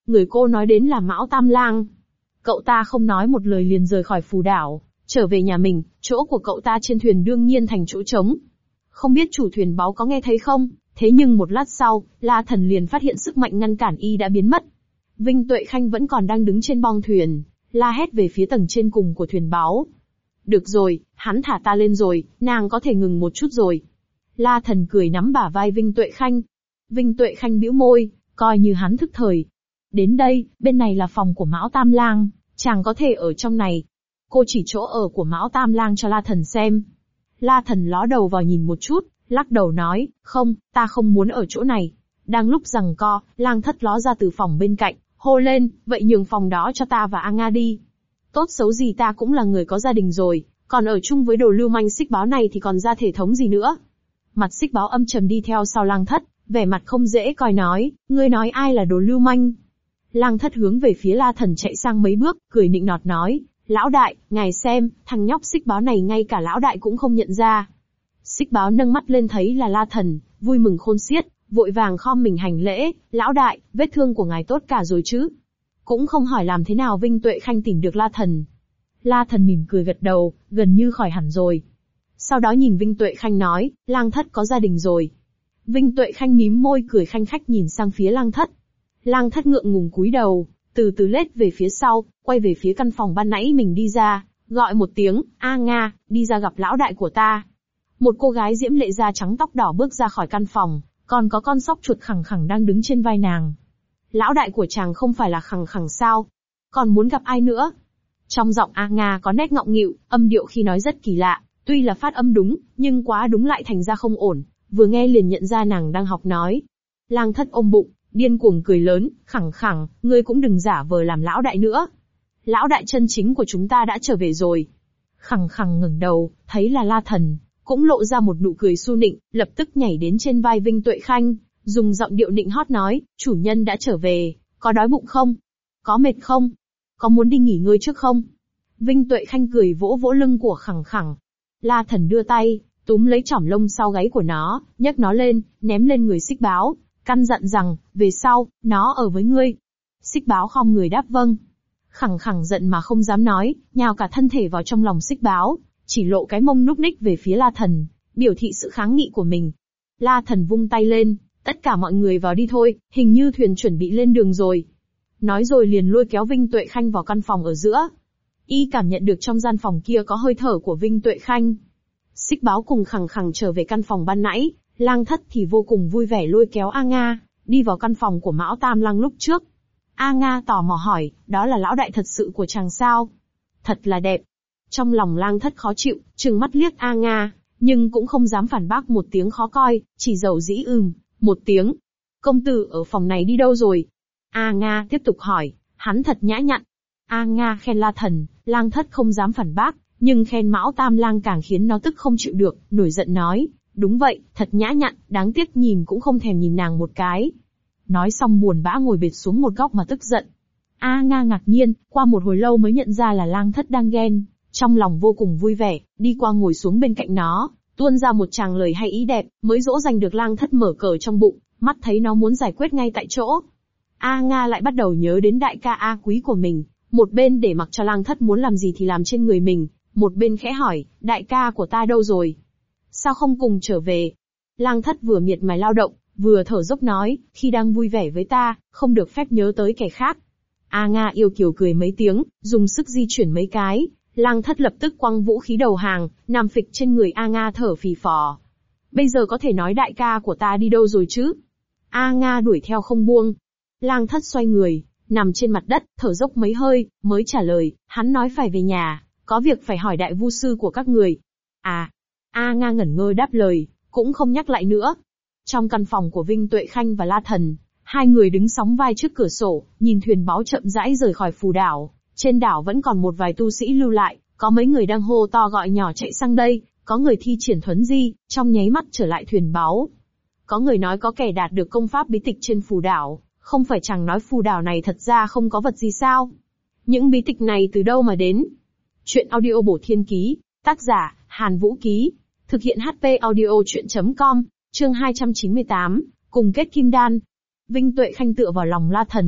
người cô nói đến là Mão Tam Lang. Cậu ta không nói một lời liền rời khỏi phù đảo, trở về nhà mình, chỗ của cậu ta trên thuyền đương nhiên thành chỗ trống. Không biết chủ thuyền báo có nghe thấy không, thế nhưng một lát sau, La Thần liền phát hiện sức mạnh ngăn cản y đã biến mất. Vinh Tuệ Khanh vẫn còn đang đứng trên bong thuyền, la hét về phía tầng trên cùng của thuyền báo. Được rồi, hắn thả ta lên rồi, nàng có thể ngừng một chút rồi. La Thần cười nắm bả vai Vinh Tuệ Khanh. Vinh Tuệ Khanh bĩu môi, coi như hắn thức thời. Đến đây, bên này là phòng của Mão Tam Lang, chàng có thể ở trong này. Cô chỉ chỗ ở của Mão Tam Lang cho La Thần xem. La Thần ló đầu vào nhìn một chút, lắc đầu nói, không, ta không muốn ở chỗ này. Đang lúc giằng co, Lang Thất ló ra từ phòng bên cạnh, hô lên, vậy nhường phòng đó cho ta và A Nga đi. Tốt xấu gì ta cũng là người có gia đình rồi, còn ở chung với đồ lưu manh Xích Báo này thì còn ra thể thống gì nữa. Mặt Xích Báo âm trầm đi theo sau Lang Thất, vẻ mặt không dễ coi nói, ngươi nói ai là đồ lưu manh. Lang Thất hướng về phía La Thần chạy sang mấy bước, cười nịnh nọt nói, lão đại, ngài xem, thằng nhóc Xích Báo này ngay cả lão đại cũng không nhận ra. Xích Báo nâng mắt lên thấy là La Thần, vui mừng khôn xiết, vội vàng khom mình hành lễ, lão đại, vết thương của ngài tốt cả rồi chứ? Cũng không hỏi làm thế nào Vinh Tuệ Khanh tìm được La Thần. La Thần mỉm cười gật đầu, gần như khỏi hẳn rồi. Sau đó nhìn Vinh Tuệ Khanh nói, Lang Thất có gia đình rồi. Vinh Tuệ Khanh mím môi cười khanh khách nhìn sang phía Lang Thất. Lang Thất ngượng ngùng cúi đầu, từ từ lết về phía sau, quay về phía căn phòng ban nãy mình đi ra, gọi một tiếng, A Nga, đi ra gặp lão đại của ta. Một cô gái diễm lệ da trắng tóc đỏ bước ra khỏi căn phòng, còn có con sóc chuột khẳng khẳng đang đứng trên vai nàng. Lão đại của chàng không phải là khẳng khẳng sao? Còn muốn gặp ai nữa? Trong giọng A Nga có nét ngọng nghịu, âm điệu khi nói rất kỳ lạ, tuy là phát âm đúng, nhưng quá đúng lại thành ra không ổn, vừa nghe liền nhận ra nàng đang học nói. Lang Thất ôm bụng, điên cuồng cười lớn, khẳng khẳng, ngươi cũng đừng giả vờ làm lão đại nữa. Lão đại chân chính của chúng ta đã trở về rồi. Khẳng khẳng ngẩng đầu, thấy là La Thần, cũng lộ ra một nụ cười su nịnh, lập tức nhảy đến trên vai Vinh Tuệ Khanh, dùng giọng điệu nịnh hót nói, chủ nhân đã trở về, có đói bụng không? Có mệt không? Có muốn đi nghỉ ngơi trước không? Vinh Tuệ Khanh cười vỗ vỗ lưng của khẳng khẳng. La Thần đưa tay, túm lấy chỏm lông sau gáy của nó, nhấc nó lên, ném lên người Xích Báo, căn dặn rằng, về sau, nó ở với ngươi. Xích Báo khom người đáp vâng. Khẳng khẳng giận mà không dám nói, nhào cả thân thể vào trong lòng Xích Báo, chỉ lộ cái mông núc ních về phía La Thần, biểu thị sự kháng nghị của mình. La Thần vung tay lên, tất cả mọi người vào đi thôi, hình như thuyền chuẩn bị lên đường rồi. Nói rồi liền lôi kéo Vinh Tuệ Khanh vào căn phòng ở giữa. Y cảm nhận được trong gian phòng kia có hơi thở của Vinh Tuệ Khanh. Xích Báo cùng khẳng khẳng trở về căn phòng ban nãy, Lang Thất thì vô cùng vui vẻ lôi kéo A Nga, đi vào căn phòng của Mão Tam Lang lúc trước. A Nga tò mò hỏi, đó là lão đại thật sự của chàng sao? Thật là đẹp. Trong lòng Lang Thất khó chịu, trừng mắt liếc A Nga, nhưng cũng không dám phản bác một tiếng khó coi, chỉ dầu dĩ một tiếng. Công tử ở phòng này đi đâu rồi? A Nga tiếp tục hỏi, hắn thật nhã nhặn. A Nga khen La Thần, Lang Thất không dám phản bác, nhưng khen Mão Tam Lang càng khiến nó tức không chịu được, nổi giận nói, đúng vậy, thật nhã nhặn, đáng tiếc nhìn cũng không thèm nhìn nàng một cái. Nói xong buồn bã ngồi bệt xuống một góc mà tức giận. A Nga ngạc nhiên, qua một hồi lâu mới nhận ra là Lang Thất đang ghen, trong lòng vô cùng vui vẻ, đi qua ngồi xuống bên cạnh nó, tuôn ra một tràng lời hay ý đẹp, mới dỗ dành được Lang Thất mở cờ trong bụng, mắt thấy nó muốn giải quyết ngay tại chỗ. A Nga lại bắt đầu nhớ đến đại ca A Quý của mình, một bên để mặc cho Lang Thất muốn làm gì thì làm trên người mình, một bên khẽ hỏi, đại ca của ta đâu rồi? Sao không cùng trở về? Lang Thất vừa miệt mài lao động, vừa thở dốc nói, khi đang vui vẻ với ta, không được phép nhớ tới kẻ khác. A Nga yêu kiều cười mấy tiếng, dùng sức di chuyển mấy cái, Lang Thất lập tức quăng vũ khí đầu hàng, nằm phịch trên người A Nga thở phì phò. Bây giờ có thể nói đại ca của ta đi đâu rồi chứ? A Nga đuổi theo không buông. Lang Thất xoay người, nằm trên mặt đất, thở dốc mấy hơi, mới trả lời, hắn nói phải về nhà, có việc phải hỏi đại vu sư của các người. À, A Nga ngẩn ngơ đáp lời, cũng không nhắc lại nữa. Trong căn phòng của Vinh Tuệ Khanh và La Thần, hai người đứng sóng vai trước cửa sổ, nhìn thuyền báo chậm rãi rời khỏi phù đảo. Trên đảo vẫn còn một vài tu sĩ lưu lại, có mấy người đang hô to gọi nhỏ chạy sang đây, có người thi triển thuấn di, trong nháy mắt trở lại thuyền báo. Có người nói có kẻ đạt được công pháp bí tịch trên phù đảo, không phải chẳng nói phù đảo này thật ra không có vật gì sao? Những bí tịch này từ đâu mà đến? Chuyện audio bổ thiên ký, tác giả, Hàn Vũ Ký, thực hiện HP audio chuyện.com, chương 298, cùng kết kim đan. Vinh Tuệ Khanh tựa vào lòng La Thần,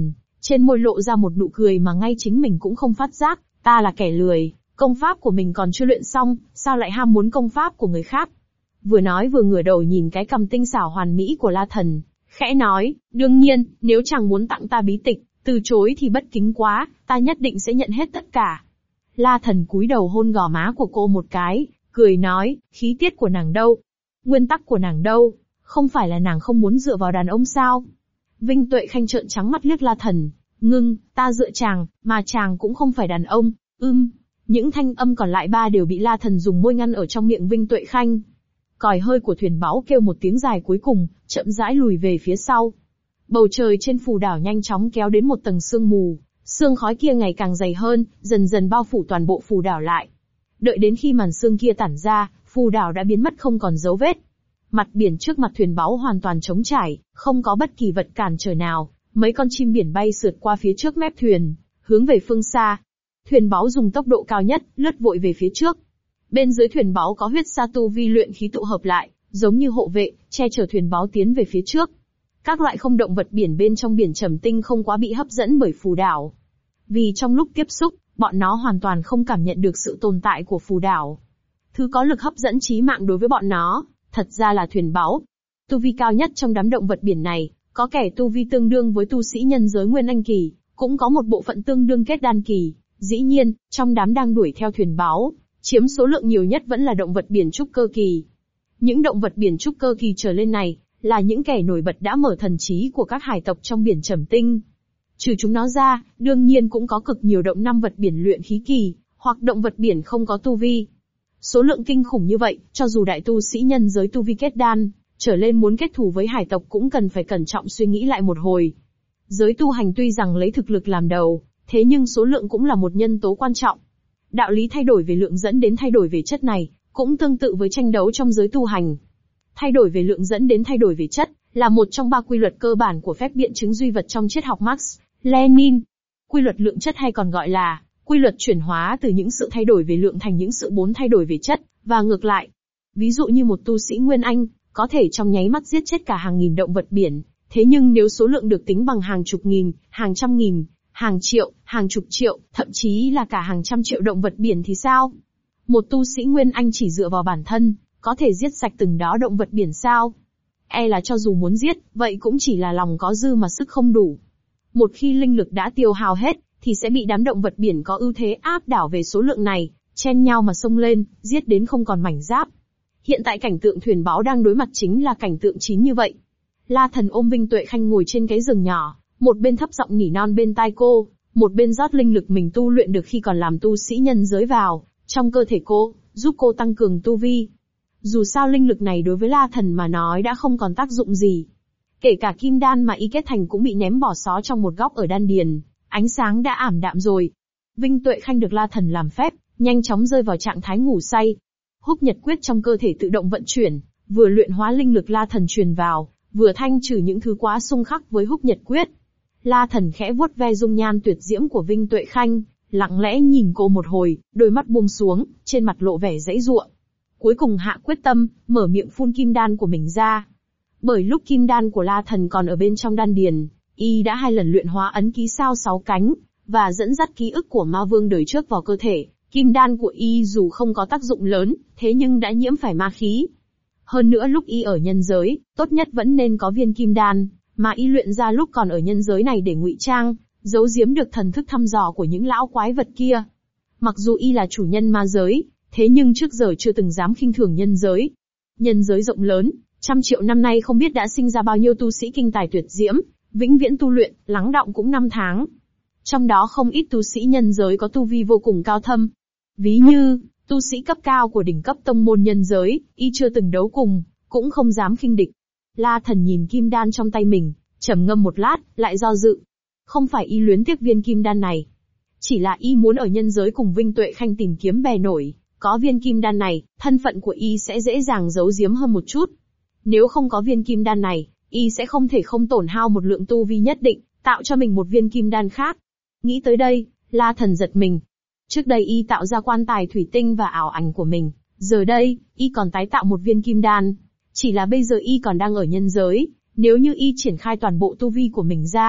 Trên môi lộ ra một nụ cười mà ngay chính mình cũng không phát giác, ta là kẻ lười, công pháp của mình còn chưa luyện xong, sao lại ham muốn công pháp của người khác. Vừa nói vừa ngửa đầu nhìn cái cằm tinh xảo hoàn mỹ của La Thần, khẽ nói, đương nhiên, nếu chàng muốn tặng ta bí tịch, từ chối thì bất kính quá, ta nhất định sẽ nhận hết tất cả. La Thần cúi đầu hôn gò má của cô một cái, cười nói, khí tiết của nàng đâu? Nguyên tắc của nàng đâu? Không phải là nàng không muốn dựa vào đàn ông sao? Vinh Tuệ Khanh trợn trắng mắt liếc La Thần, ngưng, ta dựa chàng, mà chàng cũng không phải đàn ông, Những thanh âm còn lại ba đều bị La Thần dùng môi ngăn ở trong miệng Vinh Tuệ Khanh. Còi hơi của thuyền báu kêu một tiếng dài cuối cùng, chậm rãi lùi về phía sau. Bầu trời trên phù đảo nhanh chóng kéo đến một tầng sương mù, sương khói kia ngày càng dày hơn, dần dần bao phủ toàn bộ phù đảo lại. Đợi đến khi màn sương kia tản ra, phù đảo đã biến mất không còn dấu vết. Mặt biển trước mặt thuyền báu hoàn toàn trống trải, không có bất kỳ vật cản trở nào, mấy con chim biển bay sượt qua phía trước mép thuyền, hướng về phương xa. Thuyền báu dùng tốc độ cao nhất, lướt vội về phía trước. Bên dưới thuyền báu có huyết sa tu vi luyện khí tụ hợp lại, giống như hộ vệ, che chở thuyền báu tiến về phía trước. Các loại không động vật biển bên trong biển Trầm Tinh không quá bị hấp dẫn bởi phù đảo. Vì trong lúc tiếp xúc, bọn nó hoàn toàn không cảm nhận được sự tồn tại của phù đảo. Thứ có lực hấp dẫn chí mạng đối với bọn nó, thật ra là thuyền báu. Tu vi cao nhất trong đám động vật biển này, có kẻ tu vi tương đương với tu sĩ nhân giới Nguyên Anh Kỳ, cũng có một bộ phận tương đương kết đan kỳ. Dĩ nhiên, trong đám đang đuổi theo thuyền báu, chiếm số lượng nhiều nhất vẫn là động vật biển trúc cơ kỳ. Những động vật biển trúc cơ kỳ trở lên này, là những kẻ nổi bật đã mở thần trí của các hải tộc trong biển Trầm Tinh. Trừ chúng nó ra, đương nhiên cũng có cực nhiều động năm vật biển luyện khí kỳ, hoặc động vật biển không có tu vi. Số lượng kinh khủng như vậy, cho dù đại tu sĩ nhân giới tu vi kết đan, trở lên muốn kết thù với hải tộc cũng cần phải cẩn trọng suy nghĩ lại một hồi. Giới tu hành tuy rằng lấy thực lực làm đầu, thế nhưng số lượng cũng là một nhân tố quan trọng. Đạo lý thay đổi về lượng dẫn đến thay đổi về chất này, cũng tương tự với tranh đấu trong giới tu hành. Thay đổi về lượng dẫn đến thay đổi về chất, là một trong ba quy luật cơ bản của phép biện chứng duy vật trong triết học Marx, Lenin. Quy luật lượng chất hay còn gọi là quy luật chuyển hóa từ những sự thay đổi về lượng thành những sự bốn thay đổi về chất, và ngược lại. Ví dụ như một tu sĩ Nguyên Anh, có thể trong nháy mắt giết chết cả hàng nghìn động vật biển, thế nhưng nếu số lượng được tính bằng hàng chục nghìn, hàng trăm nghìn, hàng triệu, hàng chục triệu, thậm chí là cả hàng trăm triệu động vật biển thì sao? Một tu sĩ Nguyên Anh chỉ dựa vào bản thân, có thể giết sạch từng đó động vật biển sao? E là cho dù muốn giết, vậy cũng chỉ là lòng có dư mà sức không đủ. Một khi linh lực đã tiêu hao hết, thì sẽ bị đám động vật biển có ưu thế áp đảo về số lượng này, chen nhau mà xông lên, giết đến không còn mảnh giáp. Hiện tại cảnh tượng thuyền báu đang đối mặt chính là cảnh tượng chín như vậy. La Thần ôm Vinh Tuệ Khanh ngồi trên cái giường nhỏ, một bên thấp giọng nỉ non bên tai cô, một bên rót linh lực mình tu luyện được khi còn làm tu sĩ nhân giới vào trong cơ thể cô, giúp cô tăng cường tu vi. Dù sao linh lực này đối với La Thần mà nói đã không còn tác dụng gì. Kể cả kim đan mà y kết thành cũng bị ném bỏ xó trong một góc ở đan điền, ánh sáng đã ảm đạm rồi. Vinh Tuệ Khanh được La Thần làm phép, nhanh chóng rơi vào trạng thái ngủ say. Húc Nhật Quyết trong cơ thể tự động vận chuyển, vừa luyện hóa linh lực La Thần truyền vào, vừa thanh trừ những thứ quá xung khắc với Húc Nhật Quyết. La Thần khẽ vuốt ve dung nhan tuyệt diễm của Vinh Tuệ Khanh, lặng lẽ nhìn cô một hồi, đôi mắt buông xuống, trên mặt lộ vẻ giãy giụa. Cuối cùng hạ quyết tâm, mở miệng phun kim đan của mình ra. Bởi lúc kim đan của La Thần còn ở bên trong đan điền, y đã 2 lần luyện hóa ấn ký sao 6 cánh, và dẫn dắt ký ức của ma vương đời trước vào cơ thể. Kim đan của y dù không có tác dụng lớn, thế nhưng đã nhiễm phải ma khí. Hơn nữa lúc y ở nhân giới, tốt nhất vẫn nên có viên kim đan, mà y luyện ra lúc còn ở nhân giới này để ngụy trang, giấu giếm được thần thức thăm dò của những lão quái vật kia. Mặc dù y là chủ nhân ma giới, thế nhưng trước giờ chưa từng dám khinh thường nhân giới. Nhân giới rộng lớn, trăm triệu năm nay không biết đã sinh ra bao nhiêu tu sĩ kinh tài tuyệt diễm, vĩnh viễn tu luyện, lắng đọng cũng 5 tháng. Trong đó không ít tu sĩ nhân giới có tu vi vô cùng cao thâm. Ví như, tu sĩ cấp cao của đỉnh cấp tông môn nhân giới, y chưa từng đấu cùng, cũng không dám khinh địch. La Thần nhìn kim đan trong tay mình, trầm ngâm một lát, lại do dự. Không phải y luyến tiếc viên kim đan này. Chỉ là y muốn ở nhân giới cùng Vinh Tuệ Khanh tìm kiếm bè nổi, có viên kim đan này, thân phận của y sẽ dễ dàng giấu giếm hơn một chút. Nếu không có viên kim đan này, y sẽ không thể không tổn hao một lượng tu vi nhất định, tạo cho mình một viên kim đan khác. Nghĩ tới đây, La Thần giật mình. Trước đây y tạo ra quan tài thủy tinh và ảo ảnh của mình, giờ đây, y còn tái tạo một viên kim đan. Chỉ là bây giờ y còn đang ở nhân giới, nếu như y triển khai toàn bộ tu vi của mình ra,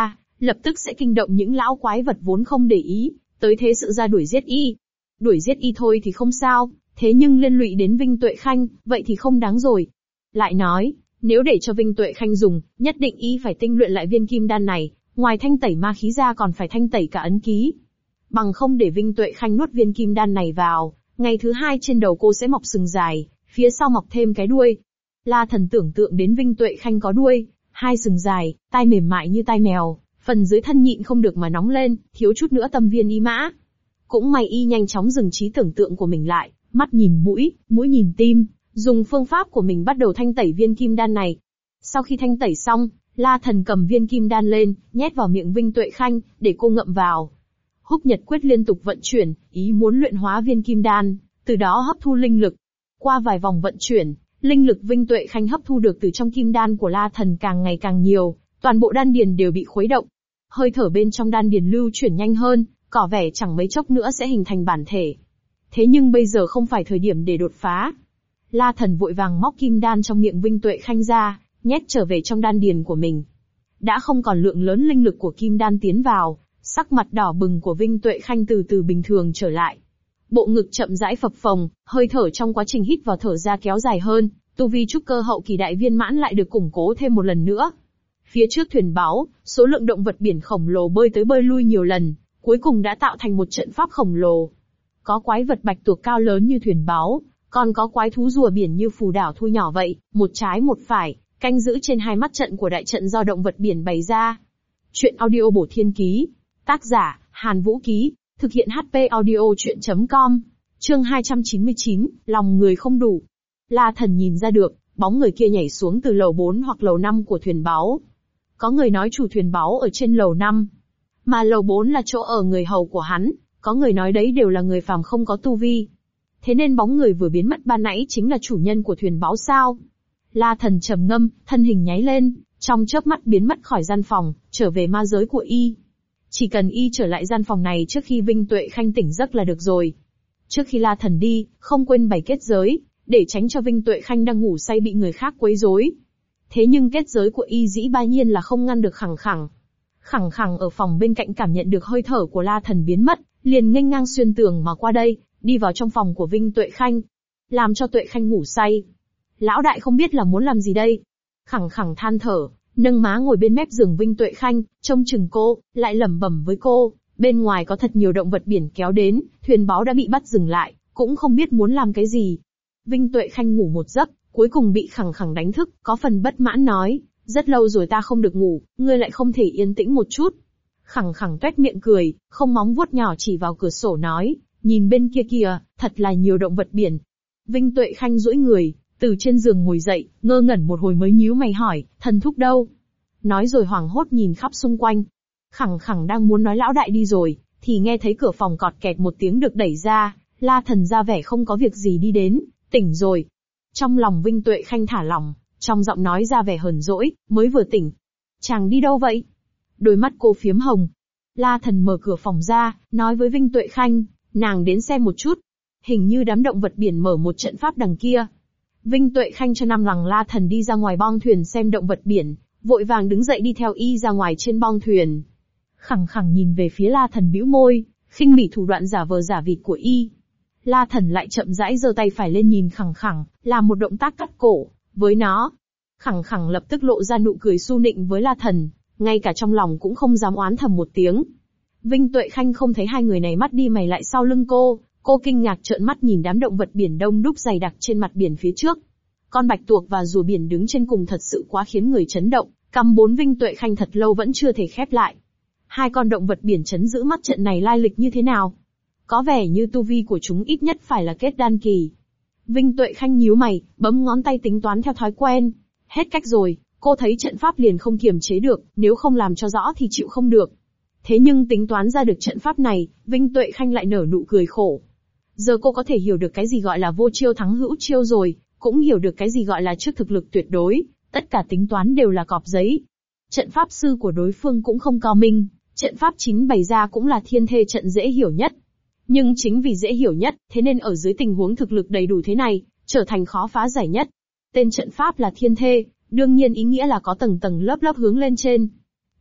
lập tức sẽ kinh động những lão quái vật vốn không để ý, tới thế sự ra đuổi giết y. Đuổi giết y thôi thì không sao, thế nhưng liên lụy đến Vinh Tuệ Khanh, vậy thì không đáng rồi. Lại nói, nếu để cho Vinh Tuệ Khanh dùng, nhất định y phải tinh luyện lại viên kim đan này, ngoài thanh tẩy ma khí ra còn phải thanh tẩy cả ấn ký. Bằng không để Vinh Tuệ Khanh nuốt viên kim đan này vào, ngày thứ 2 trên đầu cô sẽ mọc sừng dài, phía sau mọc thêm cái đuôi. La Thần tưởng tượng đến Vinh Tuệ Khanh có đuôi, 2 sừng dài, tai mềm mại như tai mèo, phần dưới thân nhịn không được mà nóng lên, thiếu chút nữa tâm viên ý mã. Cũng may y nhanh chóng dừng trí tưởng tượng của mình lại, mắt nhìn mũi, mũi nhìn tim, dùng phương pháp của mình bắt đầu thanh tẩy viên kim đan này. Sau khi thanh tẩy xong, La Thần cầm viên kim đan lên, nhét vào miệng Vinh Tuệ Khanh, để cô ngậm vào. Húc Nhật Quyết liên tục vận chuyển, ý muốn luyện hóa viên kim đan, từ đó hấp thu linh lực. Qua vài vòng vận chuyển, linh lực Vinh Tuệ Khanh hấp thu được từ trong kim đan của La Thần càng ngày càng nhiều, toàn bộ đan điền đều bị khuấy động. Hơi thở bên trong đan điền lưu chuyển nhanh hơn, tỏ vẻ chẳng mấy chốc nữa sẽ hình thành bản thể. Thế nhưng bây giờ không phải thời điểm để đột phá. La Thần vội vàng móc kim đan trong miệng Vinh Tuệ Khanh ra, nhét trở về trong đan điền của mình. Đã không còn lượng lớn linh lực của kim đan tiến vào, sắc mặt đỏ bừng của Vinh Tuệ Khanh từ từ bình thường trở lại. Bộ ngực chậm rãi phập phồng, hơi thở trong quá trình hít vào thở ra kéo dài hơn, tu vi trúc cơ hậu kỳ đại viên mãn lại được củng cố thêm một lần nữa. Phía trước thuyền báu, số lượng động vật biển khổng lồ bơi tới bơi lui nhiều lần, cuối cùng đã tạo thành một trận pháp khổng lồ. Có quái vật bạch tuộc cao lớn như thuyền báu, còn có quái thú rùa biển như phù đảo thu nhỏ vậy, một trái một phải, canh giữ trên 2 mắt trận của đại trận do động vật biển bày ra. Chuyện audio bổ thiên ký. Tác giả, Hàn Vũ Ký. Thực hiện HP audio chuyện.com. Chương 299, lòng người không đủ. La Thần nhìn ra được, bóng người kia nhảy xuống từ lầu 4 hoặc lầu 5 của thuyền báu. Có người nói chủ thuyền báu ở trên lầu 5. Mà lầu 4 là chỗ ở người hầu của hắn, có người nói đấy đều là người phàm không có tu vi. Thế nên bóng người vừa biến mất ban nãy chính là chủ nhân của thuyền báu sao? La Thần trầm ngâm, thân hình nháy lên, trong chớp mắt biến mất khỏi gian phòng, trở về ma giới của y. Chỉ cần y trở lại gian phòng này trước khi Vinh Tuệ Khanh tỉnh giấc là được rồi. Trước khi La Thần đi, không quên bày kết giới, để tránh cho Vinh Tuệ Khanh đang ngủ say bị người khác quấy rối. Thế nhưng kết giới của y dĩ ba nhiên là không ngăn được Khẳng Khẳng. Khẳng Khẳng ở phòng bên cạnh cảm nhận được hơi thở của La Thần biến mất, liền nghênh ngang xuyên tường mà qua đây, đi vào trong phòng của Vinh Tuệ Khanh, làm cho Tuệ Khanh ngủ say. Lão đại không biết là muốn làm gì đây. Khẳng Khẳng than thở, nâng má ngồi bên mép giường Vinh Tuệ Khanh, trông chừng cô, lại lẩm bẩm với cô, bên ngoài có thật nhiều động vật biển kéo đến, thuyền báu đã bị bắt dừng lại, cũng không biết muốn làm cái gì. Vinh Tuệ Khanh ngủ một giấc, cuối cùng bị Khẳng Khẳng đánh thức, có phần bất mãn nói, rất lâu rồi ta không được ngủ, ngươi lại không thể yên tĩnh một chút. Khẳng Khẳng toét miệng cười, không móng vuốt nhỏ chỉ vào cửa sổ nói, nhìn bên kia kìa, thật là nhiều động vật biển. Vinh Tuệ Khanh duỗi người, từ trên giường ngồi dậy, ngơ ngẩn một hồi mới nhíu mày hỏi, thần thúc đâu? Nói rồi hoảng hốt nhìn khắp xung quanh. Khẳng Khẳng đang muốn nói lão đại đi rồi, thì nghe thấy cửa phòng cọt kẹt một tiếng được đẩy ra, La Thần ra vẻ không có việc gì đi đến, tỉnh rồi. Trong lòng Vinh Tuệ Khanh thả lỏng, trong giọng nói ra vẻ hờn dỗi, mới vừa tỉnh. Chàng đi đâu vậy? Đôi mắt cô phiếm hồng. La Thần mở cửa phòng ra, nói với Vinh Tuệ Khanh, nàng đến xem một chút. Hình như đám động vật biển mở một trận pháp đằng kia. Vinh Tuệ Khanh cho năm rằng La Thần đi ra ngoài bong thuyền xem động vật biển, vội vàng đứng dậy đi theo y ra ngoài trên bong thuyền. Khẳng Khẳng nhìn về phía La Thần bĩu môi, khinh bỉ thủ đoạn giả vờ giả vịt của y. La Thần lại chậm rãi giơ tay phải lên nhìn Khẳng Khẳng, làm một động tác cắt cổ với nó. Khẳng Khẳng lập tức lộ ra nụ cười su nịnh với La Thần, ngay cả trong lòng cũng không dám oán thầm một tiếng. Vinh Tuệ Khanh không thấy hai người này mắt đi mày lại sau lưng cô kinh ngạc trợn mắt nhìn đám động vật biển đông đúc dày đặc trên mặt biển phía trước. Con bạch tuộc và rùa biển đứng trên cùng thật sự quá khiến người chấn động, căm bốn Vinh Tuệ Khanh thật lâu vẫn chưa thể khép lại. Hai con động vật biển chấn giữ mắt trận này lai lịch như thế nào? Có vẻ như tu vi của chúng ít nhất phải là kết đan kỳ. Vinh Tuệ Khanh nhíu mày, bấm ngón tay tính toán theo thói quen. Hết cách rồi, cô thấy trận pháp liền không kiềm chế được, nếu không làm cho rõ thì chịu không được. Thế nhưng tính toán ra được trận pháp này, Vinh Tuệ Khanh lại nở nụ cười khổ. Giờ cô có thể hiểu được cái gì gọi là vô chiêu thắng hữu chiêu rồi, cũng hiểu được cái gì gọi là trước thực lực tuyệt đối, tất cả tính toán đều là cọp giấy. Trận pháp sư của đối phương cũng không cao minh, trận pháp chính bày ra cũng là thiên thê trận dễ hiểu nhất. Nhưng chính vì dễ hiểu nhất, thế nên ở dưới tình huống thực lực đầy đủ thế này, trở thành khó phá giải nhất. Tên trận pháp là thiên thê, đương nhiên ý nghĩa là có tầng tầng lớp lớp hướng lên trên.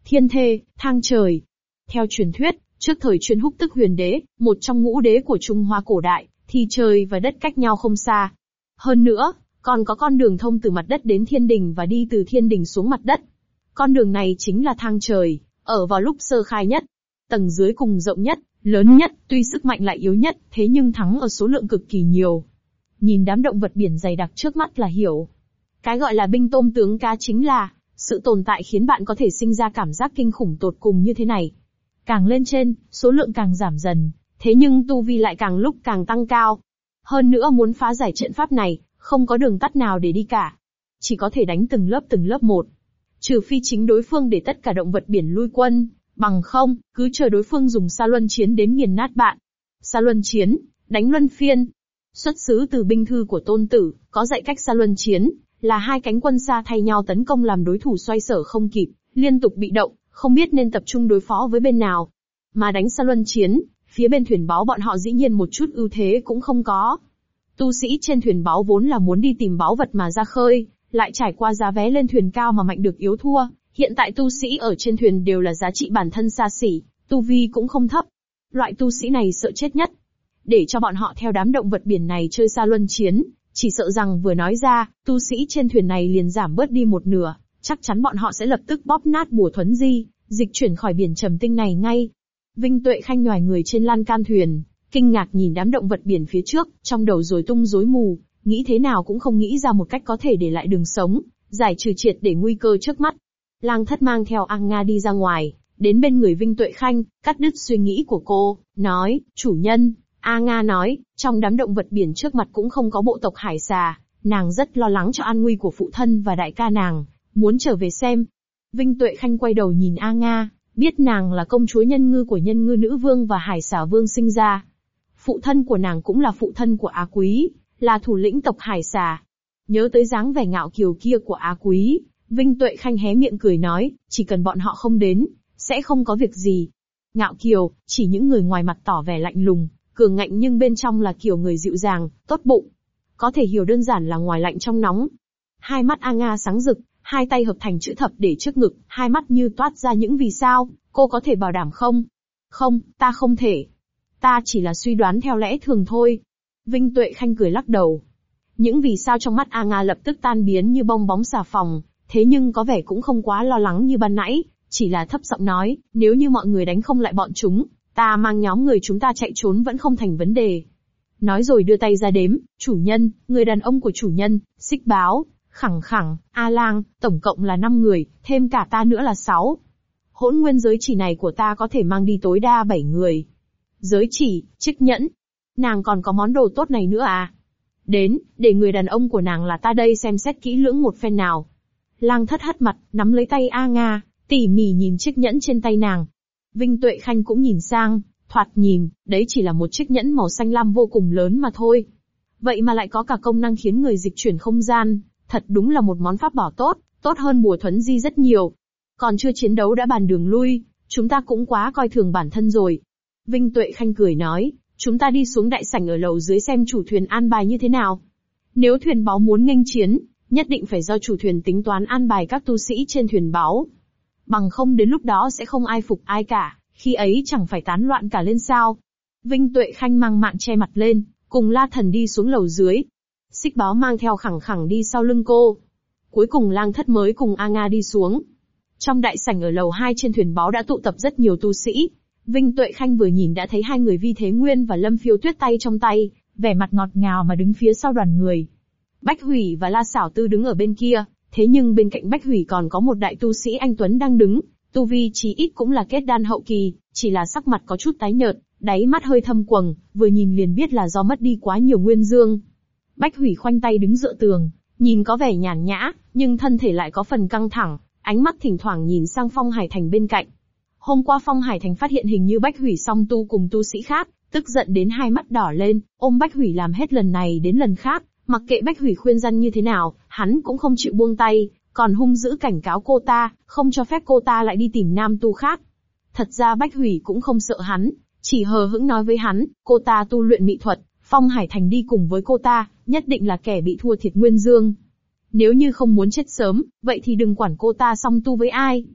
Thiên thê, thang trời. Theo truyền thuyết, trước thời Chuyên Húc tức Huyền Đế, một trong ngũ đế của Trung Hoa cổ đại, thì trời và đất cách nhau không xa. Hơn nữa, còn có con đường thông từ mặt đất đến thiên đình và đi từ thiên đình xuống mặt đất. Con đường này chính là thang trời, ở vào lúc sơ khai nhất. Tầng dưới cùng rộng nhất, lớn nhất, tuy sức mạnh lại yếu nhất, thế nhưng thắng ở số lượng cực kỳ nhiều. Nhìn đám động vật biển dày đặc trước mắt là hiểu. Cái gọi là binh tôm tướng cá chính là sự tồn tại khiến bạn có thể sinh ra cảm giác kinh khủng tột cùng như thế này. Càng lên trên, số lượng càng giảm dần, thế nhưng tu vi lại càng lúc càng tăng cao. Hơn nữa muốn phá giải trận pháp này, không có đường tắt nào để đi cả. Chỉ có thể đánh từng lớp một. Trừ phi chính đối phương để tất cả động vật biển lui quân, bằng không, cứ chờ đối phương dùng sa luân chiến đến nghiền nát bạn. Sa luân chiến, đánh luân phiên. Xuất xứ từ binh thư của Tôn Tử, có dạy cách sa luân chiến, là hai cánh quân xa thay nhau tấn công làm đối thủ xoay sở không kịp, liên tục bị động, không biết nên tập trung đối phó với bên nào. Mà đánh sa luân chiến, phía bên thuyền báu bọn họ dĩ nhiên một chút ưu thế cũng không có. Tu sĩ trên thuyền báu vốn là muốn đi tìm báu vật mà ra khơi, lại trải qua giá vé lên thuyền cao mà mạnh được yếu thua. Hiện tại tu sĩ ở trên thuyền đều là giá trị bản thân xa xỉ, tu vi cũng không thấp. Loại tu sĩ này sợ chết nhất. Để cho bọn họ theo đám động vật biển này chơi sa luân chiến, chỉ sợ rằng vừa nói ra, tu sĩ trên thuyền này liền giảm bớt đi một nửa, chắc chắn bọn họ sẽ lập tức bóp nát bùa thuấn di, dịch chuyển khỏi biển trầm tinh này ngay. Vinh Tuệ Khanh nhòi người trên lan can thuyền, kinh ngạc nhìn đám động vật biển phía trước, trong đầu rối tung rối mù, nghĩ thế nào cũng không nghĩ ra một cách có thể để lại đường sống, giải trừ triệt để nguy cơ trước mắt. Lang Thất mang theo A Nga đi ra ngoài, đến bên người Vinh Tuệ Khanh, cắt đứt suy nghĩ của cô, nói, chủ nhân. A Nga nói, trong đám động vật biển trước mặt cũng không có bộ tộc hải xà, nàng rất lo lắng cho an nguy của phụ thân và đại ca nàng, muốn trở về xem. Vinh Tuệ Khanh quay đầu nhìn A Nga, biết nàng là công chúa nhân ngư của nhân ngư nữ vương và hải xà vương sinh ra. Phụ thân của nàng cũng là phụ thân của Á Quý, là thủ lĩnh tộc hải xà. Nhớ tới dáng vẻ ngạo kiều kia của Á Quý, Vinh Tuệ Khanh hé miệng cười nói, chỉ cần bọn họ không đến, sẽ không có việc gì. Ngạo kiều, chỉ những người ngoài mặt tỏ vẻ lạnh lùng, cường ngạnh nhưng bên trong là kiểu người dịu dàng, tốt bụng. Có thể hiểu đơn giản là ngoài lạnh trong nóng. Hai mắt A Nga sáng rực, hai tay hợp thành chữ thập để trước ngực, hai mắt như toát ra những vì sao, cô có thể bảo đảm không? Không, ta không thể. Ta chỉ là suy đoán theo lẽ thường thôi. Vinh Tuệ Khanh cười lắc đầu. Những vì sao trong mắt A Nga lập tức tan biến như bong bóng xà phòng, thế nhưng có vẻ cũng không quá lo lắng như ban nãy, chỉ là thấp giọng nói, nếu như mọi người đánh không lại bọn chúng, ta mang nhóm người chúng ta chạy trốn vẫn không thành vấn đề. Nói rồi đưa tay ra đếm, chủ nhân, người đàn ông của chủ nhân, Xích Báo, Khẳng Khẳng, A Lang, tổng cộng là 5 người, thêm cả ta nữa là 6. Hỗn nguyên giới chỉ này của ta có thể mang đi tối đa 7 người. Giới chỉ, chiếc nhẫn. Nàng còn có món đồ tốt này nữa à? Đến, để người đàn ông của nàng là ta đây xem xét kỹ lưỡng một phen nào. Lang Thất hất mặt, nắm lấy tay A Nga, tỉ mỉ nhìn chiếc nhẫn trên tay nàng. Vinh Tuệ Khanh cũng nhìn sang, thoạt nhìn, đấy chỉ là một chiếc nhẫn màu xanh lam vô cùng lớn mà thôi. Vậy mà lại có cả công năng khiến người dịch chuyển không gian, thật đúng là một món pháp bảo tốt, tốt hơn bùa thuấn di rất nhiều. Còn chưa chiến đấu đã bàn đường lui, chúng ta cũng quá coi thường bản thân rồi. Vinh Tuệ Khanh cười nói, chúng ta đi xuống đại sảnh ở lầu dưới xem chủ thuyền an bài như thế nào. Nếu thuyền báu muốn nghênh chiến, nhất định phải do chủ thuyền tính toán an bài các tu sĩ trên thuyền báu. Bằng không đến lúc đó sẽ không ai phục ai cả, khi ấy chẳng phải tán loạn cả lên sao. Vinh Tuệ Khanh mang mạng che mặt lên, cùng La Thần đi xuống lầu dưới. Xích Báo mang theo Khẳng Khẳng đi sau lưng cô. Cuối cùng Lang Thất mới cùng A Nga đi xuống. Trong đại sảnh ở lầu 2 trên thuyền báu đã tụ tập rất nhiều tu sĩ. Vinh Tuệ Khanh vừa nhìn đã thấy hai người Vi Thế Nguyên và Lâm Phiêu Tuyết tay trong tay, vẻ mặt ngọt ngào mà đứng phía sau đoàn người. Bách Hủy và La Xảo Tư đứng ở bên kia, thế nhưng bên cạnh Bách Hủy còn có một đại tu sĩ anh Tuấn đang đứng, tu vi chí ít cũng là kết đan hậu kỳ, chỉ là sắc mặt có chút tái nhợt, đáy mắt hơi thâm quầng, vừa nhìn liền biết là do mất đi quá nhiều nguyên dương. Bách Hủy khoanh tay đứng dựa tường, nhìn có vẻ nhàn nhã, nhưng thân thể lại có phần căng thẳng, ánh mắt thỉnh thoảng nhìn sang Phong Hải Thành bên cạnh. Hôm qua Phong Hải Thành phát hiện hình như Bách Hủy song tu cùng tu sĩ khác, tức giận đến hai mắt đỏ lên, ôm Bách Hủy làm hết lần này đến lần khác, mặc kệ Bách Hủy khuyên răn như thế nào, hắn cũng không chịu buông tay, còn hung dữ cảnh cáo cô ta, không cho phép cô ta lại đi tìm nam tu khác. Thật ra Bách Hủy cũng không sợ hắn, chỉ hờ hững nói với hắn, cô ta tu luyện mỹ thuật, Phong Hải Thành đi cùng với cô ta, nhất định là kẻ bị thua thiệt nguyên dương. Nếu như không muốn chết sớm, vậy thì đừng quản cô ta song tu với ai.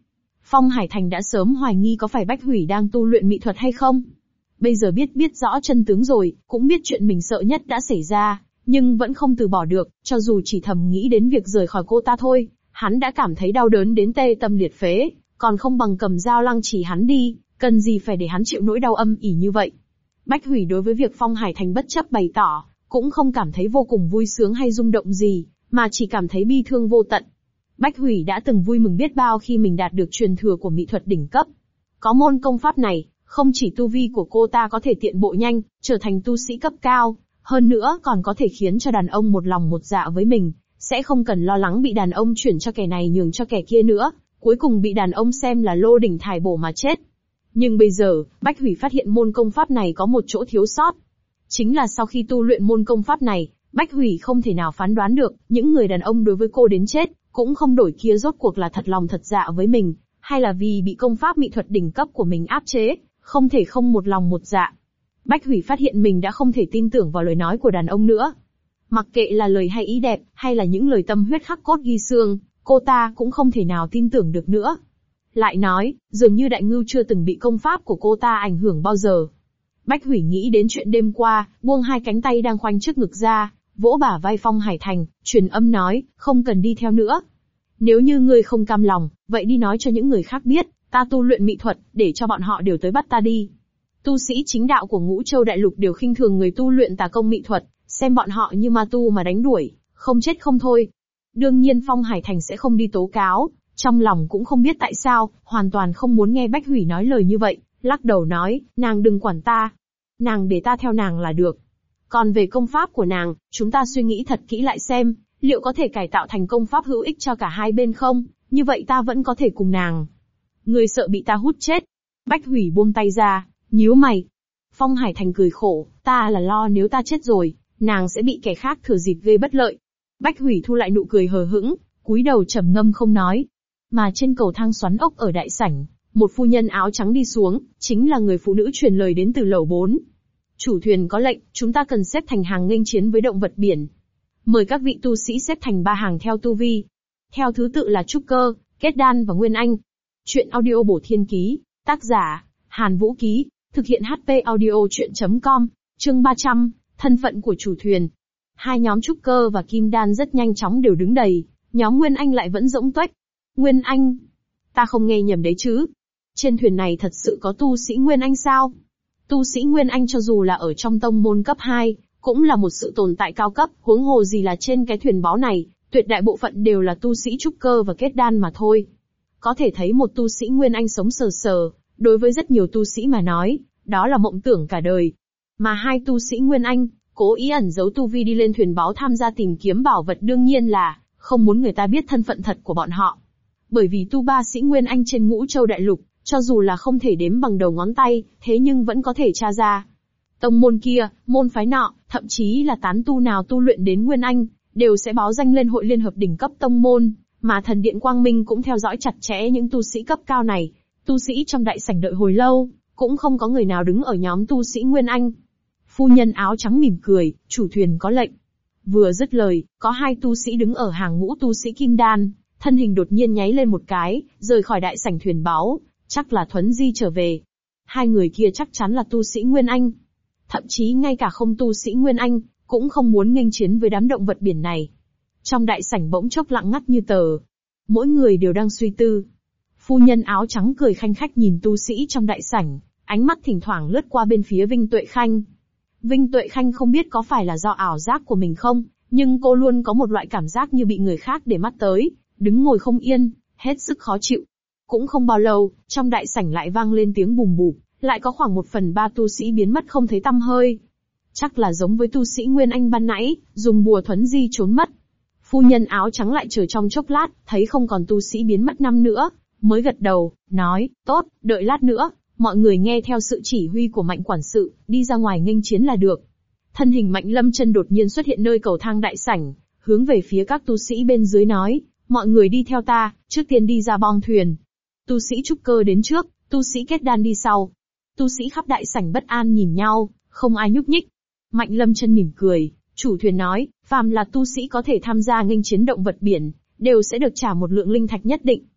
Phong Hải Thành đã sớm hoài nghi có phải Bách Hủy đang tu luyện mỹ thuật hay không. Bây giờ biết rõ chân tướng rồi, cũng biết chuyện mình sợ nhất đã xảy ra, nhưng vẫn không từ bỏ được, cho dù chỉ thầm nghĩ đến việc rời khỏi cô ta thôi, hắn đã cảm thấy đau đớn đến tê tâm liệt phế, còn không bằng cầm dao lăng chỉ hắn đi, cần gì phải để hắn chịu nỗi đau âm ỉ như vậy. Bách Hủy đối với việc Phong Hải Thành bất chấp bày tỏ, cũng không cảm thấy vô cùng vui sướng hay rung động gì, mà chỉ cảm thấy bi thương vô tận. Bách Hủy đã từng vui mừng biết bao khi mình đạt được truyền thừa của mỹ thuật đỉnh cấp. Có môn công pháp này, không chỉ tu vi của cô ta có thể tiện bộ nhanh, trở thành tu sĩ cấp cao, hơn nữa còn có thể khiến cho đàn ông một lòng một dạ với mình, sẽ không cần lo lắng bị đàn ông chuyển cho kẻ này nhường cho kẻ kia nữa, cuối cùng bị đàn ông xem là lô đỉnh thải bổ mà chết. Nhưng bây giờ, Bách Hủy phát hiện môn công pháp này có một chỗ thiếu sót. Chính là sau khi tu luyện môn công pháp này, Bách Hủy không thể nào phán đoán được, những người đàn ông đối với cô đến chết, cũng không đổi kia rốt cuộc là thật lòng thật dạ với mình, hay là vì bị công pháp mỹ thuật đỉnh cấp của mình áp chế, không thể không một lòng một dạ. Bách Hủy phát hiện mình đã không thể tin tưởng vào lời nói của đàn ông nữa. Mặc kệ là lời hay ý đẹp, hay là những lời tâm huyết khắc cốt ghi xương, cô ta cũng không thể nào tin tưởng được nữa. Lại nói, dường như Đại Ngưu chưa từng bị công pháp của cô ta ảnh hưởng bao giờ. Bách Hủy nghĩ đến chuyện đêm qua, buông hai cánh tay đang khoanh trước ngực ra, vỗ bả vai Phong Hải Thành, truyền âm nói, không cần đi theo nữa. Nếu như ngươi không cam lòng, vậy đi nói cho những người khác biết, ta tu luyện mỹ thuật, để cho bọn họ đều tới bắt ta đi. Tu sĩ chính đạo của Ngũ Châu Đại Lục đều khinh thường người tu luyện tà công mỹ thuật, xem bọn họ như ma tu mà đánh đuổi, không chết không thôi. Đương nhiên Phong Hải Thành sẽ không đi tố cáo, trong lòng cũng không biết tại sao, hoàn toàn không muốn nghe Bách Hủy nói lời như vậy, lắc đầu nói, nàng đừng quản ta. Nàng để ta theo nàng là được. Còn về công pháp của nàng, chúng ta suy nghĩ thật kỹ lại xem, liệu có thể cải tạo thành công pháp hữu ích cho cả hai bên không, như vậy ta vẫn có thể cùng nàng. Ngươi sợ bị ta hút chết. Bách Hủy buông tay ra, nhíu mày. Phong Hải Thành cười khổ, ta là lo nếu ta chết rồi, nàng sẽ bị kẻ khác thừa dịp gây bất lợi. Bách Hủy thu lại nụ cười hờ hững, cúi đầu trầm ngâm không nói. Mà trên cầu thang xoắn ốc ở đại sảnh, một phu nhân áo trắng đi xuống, chính là người phụ nữ truyền lời đến từ lầu 4. Chủ thuyền có lệnh, chúng ta cần xếp thành hàng nghênh chiến với động vật biển. Mời các vị tu sĩ xếp thành 3 hàng theo tu vi. Theo thứ tự là Trúc Cơ, Kết Đan và Nguyên Anh. Chuyện audio bổ thiên ký, tác giả, Hàn Vũ Ký, thực hiện HP audio chuyện.com, chương 300, thân phận của chủ thuyền. Hai nhóm Trúc Cơ và Kim Đan rất nhanh chóng đều đứng đầy, nhóm Nguyên Anh lại vẫn rỗng tuếch. Nguyên Anh? Ta không nghe nhầm đấy chứ? Trên thuyền này thật sự có tu sĩ Nguyên Anh sao? Tu sĩ Nguyên Anh cho dù là ở trong tông môn cấp 2, cũng là một sự tồn tại cao cấp, huống hồ gì là trên cái thuyền báo này, tuyệt đại bộ phận đều là tu sĩ Trúc Cơ và Kết Đan mà thôi. Có thể thấy một tu sĩ Nguyên Anh sống sờ sờ, đối với rất nhiều tu sĩ mà nói, đó là mộng tưởng cả đời. Mà hai tu sĩ Nguyên Anh, cố ý ẩn giấu tu vi đi lên thuyền báo tham gia tìm kiếm bảo vật đương nhiên là, không muốn người ta biết thân phận thật của bọn họ. Bởi vì tu ba sĩ Nguyên Anh trên Ngũ Châu Đại Lục, cho dù là không thể đếm bằng đầu ngón tay, thế nhưng vẫn có thể tra ra. Tông môn kia, môn phái nọ, thậm chí là tán tu nào tu luyện đến Nguyên Anh, đều sẽ báo danh lên hội liên hợp đỉnh cấp tông môn, mà thần điện Quang Minh cũng theo dõi chặt chẽ những tu sĩ cấp cao này. Tu sĩ trong đại sảnh đợi hồi lâu, cũng không có người nào đứng ở nhóm tu sĩ Nguyên Anh. Phu nhân áo trắng mỉm cười, chủ thuyền có lệnh. Vừa dứt lời, có hai tu sĩ đứng ở hàng ngũ tu sĩ Kim Đan, thân hình đột nhiên nháy lên một cái, rời khỏi đại sảnh thuyền báo, chắc là Thuấn Di trở về. Hai người kia chắc chắn là tu sĩ Nguyên Anh. Thậm chí ngay cả không tu sĩ Nguyên Anh, cũng không muốn nghênh chiến với đám động vật biển này. Trong đại sảnh bỗng chốc lặng ngắt như tờ. Mỗi người đều đang suy tư. Phu nhân áo trắng cười khanh khách nhìn tu sĩ trong đại sảnh, ánh mắt thỉnh thoảng lướt qua bên phía Vinh Tuệ Khanh. Vinh Tuệ Khanh không biết có phải là do ảo giác của mình không, nhưng cô luôn có một loại cảm giác như bị người khác để mắt tới, đứng ngồi không yên, hết sức khó chịu. Cũng không bao lâu, trong đại sảnh lại vang lên tiếng bùm bụp, lại có khoảng 1/3 tu sĩ biến mất không thấy tăm hơi. Chắc là giống với tu sĩ Nguyên Anh ban nãy, dùng bùa Thuấn Di trốn mất. Phu nhân áo trắng lại chờ trong chốc lát, thấy không còn tu sĩ biến mất năm nữa, mới gật đầu, nói, tốt, đợi lát nữa, mọi người nghe theo sự chỉ huy của Mạnh quản sự, đi ra ngoài nghênh chiến là được. Thân hình Mạnh Lâm Chân đột nhiên xuất hiện nơi cầu thang đại sảnh, hướng về phía các tu sĩ bên dưới nói, mọi người đi theo ta, trước tiên đi ra bong thuyền. Tu sĩ Trúc Cơ đến trước, tu sĩ Kết Đan đi sau. Tu sĩ khắp đại sảnh bất an nhìn nhau, không ai nhúc nhích. Mạnh Lâm Chân mỉm cười, chủ thuyền nói, phàm là tu sĩ có thể tham gia nghênh chiến động vật biển, đều sẽ được trả một lượng linh thạch nhất định.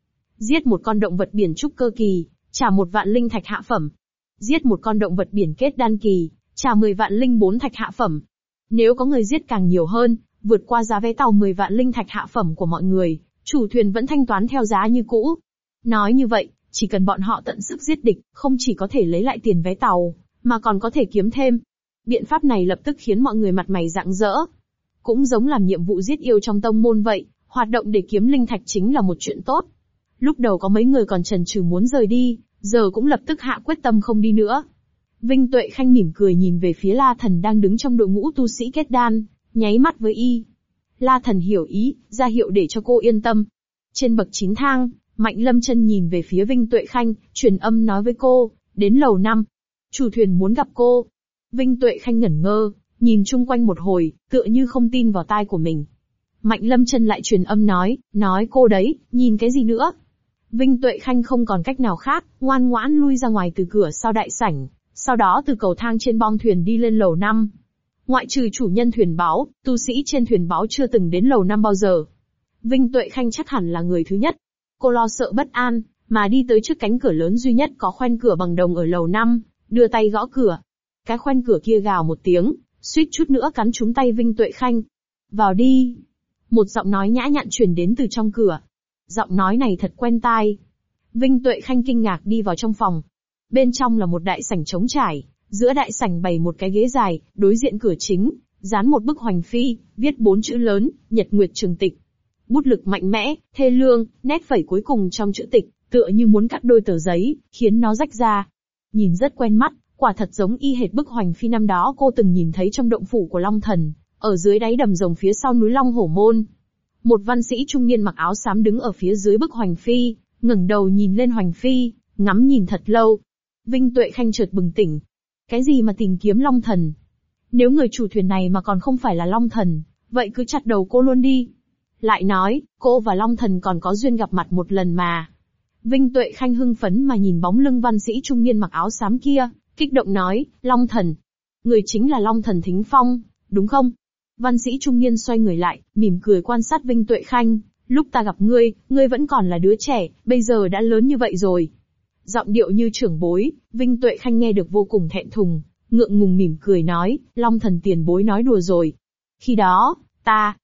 Giết một con động vật biển trúc cơ kỳ, trả 1 vạn linh thạch hạ phẩm. Giết một con động vật biển kết đan kỳ, trả 10 vạn linh 4 thạch hạ phẩm. Nếu có người giết càng nhiều hơn, vượt qua giá vé tàu 10 vạn linh thạch hạ phẩm của mọi người, chủ thuyền vẫn thanh toán theo giá như cũ. Nói như vậy, chỉ cần bọn họ tận sức giết địch, không chỉ có thể lấy lại tiền vé tàu, mà còn có thể kiếm thêm. Biện pháp này lập tức khiến mọi người mặt mày rạng rỡ. Cũng giống làm nhiệm vụ giết yêu trong tông môn vậy, hoạt động để kiếm linh thạch chính là một chuyện tốt. Lúc đầu có mấy người còn chần chừ muốn rời đi, giờ cũng lập tức hạ quyết tâm không đi nữa. Vinh Tuệ Khanh mỉm cười nhìn về phía La Thần đang đứng trong đội ngũ tu sĩ kết đan, nháy mắt với y. La Thần hiểu ý, ra hiệu để cho cô yên tâm. Trên bậc 9 thang, Mạnh Lâm Chân nhìn về phía Vinh Tuệ Khanh, truyền âm nói với cô, đến lầu 5. Chủ thuyền muốn gặp cô. Vinh Tuệ Khanh ngẩn ngơ, nhìn chung quanh một hồi, tựa như không tin vào tai của mình. Mạnh Lâm Chân lại truyền âm nói cô đấy, nhìn cái gì nữa. Vinh Tuệ Khanh không còn cách nào khác, ngoan ngoãn lui ra ngoài từ cửa sau đại sảnh, sau đó từ cầu thang trên bong thuyền đi lên lầu 5. Ngoại trừ chủ nhân thuyền báo, tu sĩ trên thuyền báo chưa từng đến lầu 5 bao giờ. Vinh Tuệ Khanh chắc hẳn là người thứ nhất. Cô lo sợ bất an, mà đi tới trước cánh cửa lớn duy nhất có khoen cửa bằng đồng ở lầu 5, đưa tay gõ cửa. Cái khoen cửa kia gào một tiếng, suýt chút nữa cắn trúng tay Vinh Tuệ Khanh. Vào đi. Một giọng nói nhã nhặn truyền đến từ trong cửa. Giọng nói này thật quen tai. Vinh Tuệ Khanh kinh ngạc đi vào trong phòng. Bên trong là một đại sảnh trống trải, giữa đại sảnh bày một cái ghế dài, đối diện cửa chính, dán một bức hoành phi, viết 4 chữ lớn, Nhật Nguyệt Trường Tịch. Bút lực mạnh mẽ, thê lương, nét phẩy cuối cùng trong chữ tịch, tựa như muốn cắt đôi tờ giấy, khiến nó rách ra. Nhìn rất quen mắt, quả thật giống y hệt bức hoành phi năm đó cô từng nhìn thấy trong động phủ của Long Thần, ở dưới đáy đầm rồng phía sau núi Long Hổ Môn. Một văn sĩ trung niên mặc áo xám đứng ở phía dưới bức hoành phi, ngẩng đầu nhìn lên hoành phi, ngắm nhìn thật lâu. Vinh Tuệ Khanh chợt bừng tỉnh. Cái gì mà tìm kiếm Long Thần? Nếu người chủ thuyền này mà còn không phải là Long Thần, vậy cứ chặt đầu cô luôn đi. Lại nói, cô và Long Thần còn có duyên gặp mặt một lần mà. Vinh Tuệ Khanh hưng phấn mà nhìn bóng lưng văn sĩ trung niên mặc áo xám kia, kích động nói, Long Thần. Người chính là Long Thần Thính Phong, đúng không? Văn sĩ trung niên xoay người lại, mỉm cười quan sát Vinh Tuệ Khanh. Lúc ta gặp ngươi vẫn còn là đứa trẻ, bây giờ đã lớn như vậy rồi. Giọng điệu như trưởng bối, Vinh Tuệ Khanh nghe được vô cùng thẹn thùng, ngượng ngùng mỉm cười nói, Long Thần tiền bối nói đùa rồi. Khi đó, ta,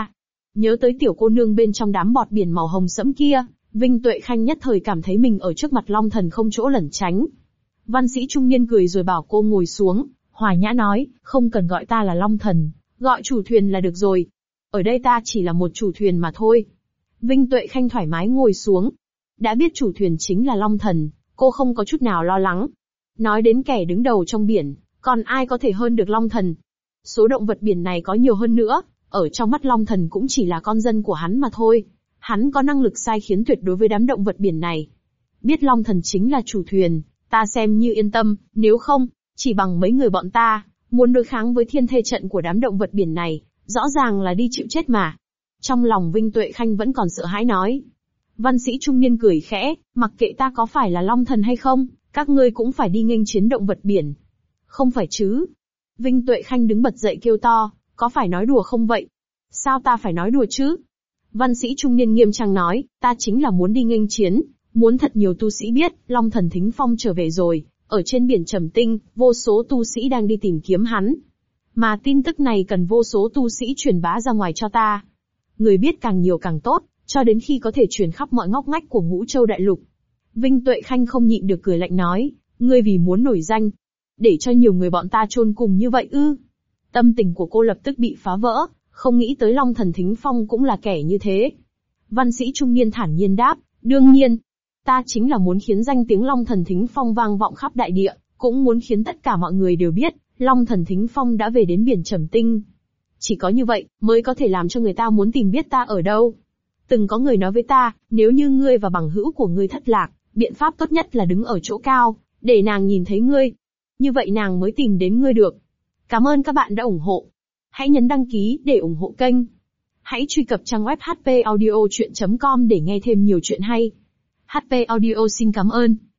nhớ tới tiểu cô nương bên trong đám bọt biển màu hồng sẫm kia, Vinh Tuệ Khanh nhất thời cảm thấy mình ở trước mặt Long Thần không chỗ lẩn tránh. Văn sĩ trung niên cười rồi bảo cô ngồi xuống, hòa nhã nói, không cần gọi ta là Long Thần, gọi chủ thuyền là được rồi. Ở đây ta chỉ là một chủ thuyền mà thôi. Vinh Tuệ Khanh thoải mái ngồi xuống. Đã biết chủ thuyền chính là Long Thần, cô không có chút nào lo lắng. Nói đến kẻ đứng đầu trong biển, còn ai có thể hơn được Long Thần? Số động vật biển này có nhiều hơn nữa, ở trong mắt Long Thần cũng chỉ là con dân của hắn mà thôi. Hắn có năng lực sai khiến tuyệt đối với đám động vật biển này. Biết Long Thần chính là chủ thuyền, ta xem như yên tâm, nếu không, chỉ bằng mấy người bọn ta, muốn đối kháng với thiên thê trận của đám động vật biển này, rõ ràng là đi chịu chết mà. Trong lòng Vinh Tuệ Khanh vẫn còn sợ hãi nói. Văn sĩ trung niên cười khẽ, mặc kệ ta có phải là Long Thần hay không, các ngươi cũng phải đi nghênh chiến động vật biển. Không phải chứ? Vinh Tuệ Khanh đứng bật dậy kêu to, có phải nói đùa không vậy? Sao ta phải nói đùa chứ? Văn sĩ trung niên nghiêm trang nói, ta chính là muốn đi nghênh chiến, muốn thật nhiều tu sĩ biết, Long Thần Thính Phong trở về rồi, ở trên biển Trầm Tinh, vô số tu sĩ đang đi tìm kiếm hắn. Mà tin tức này cần vô số tu sĩ truyền bá ra ngoài cho ta. Người biết càng nhiều càng tốt, cho đến khi có thể truyền khắp mọi ngóc ngách của Ngũ Châu Đại Lục. Vinh Tuệ Khanh không nhịn được cười lạnh nói, ngươi vì muốn nổi danh, để cho nhiều người bọn ta chôn cùng như vậy ư? Tâm tình của cô lập tức bị phá vỡ, không nghĩ tới Long Thần Thính Phong cũng là kẻ như thế. Văn sĩ trung niên thản nhiên đáp, đương nhiên, ta chính là muốn khiến danh tiếng Long Thần Thính Phong vang vọng khắp đại địa, cũng muốn khiến tất cả mọi người đều biết, Long Thần Thính Phong đã về đến biển Trầm Tinh. Chỉ có như vậy, mới có thể làm cho người ta muốn tìm biết ta ở đâu. Từng có người nói với ta, nếu như ngươi và bằng hữu của ngươi thất lạc, biện pháp tốt nhất là đứng ở chỗ cao, để nàng nhìn thấy ngươi. Như vậy nàng mới tìm đến ngươi được. Cảm ơn các bạn đã ủng hộ. Hãy nhấn đăng ký để ủng hộ kênh. Hãy truy cập trang web hpaudiochuyen.com để nghe thêm nhiều chuyện hay. HP Audio xin cảm ơn.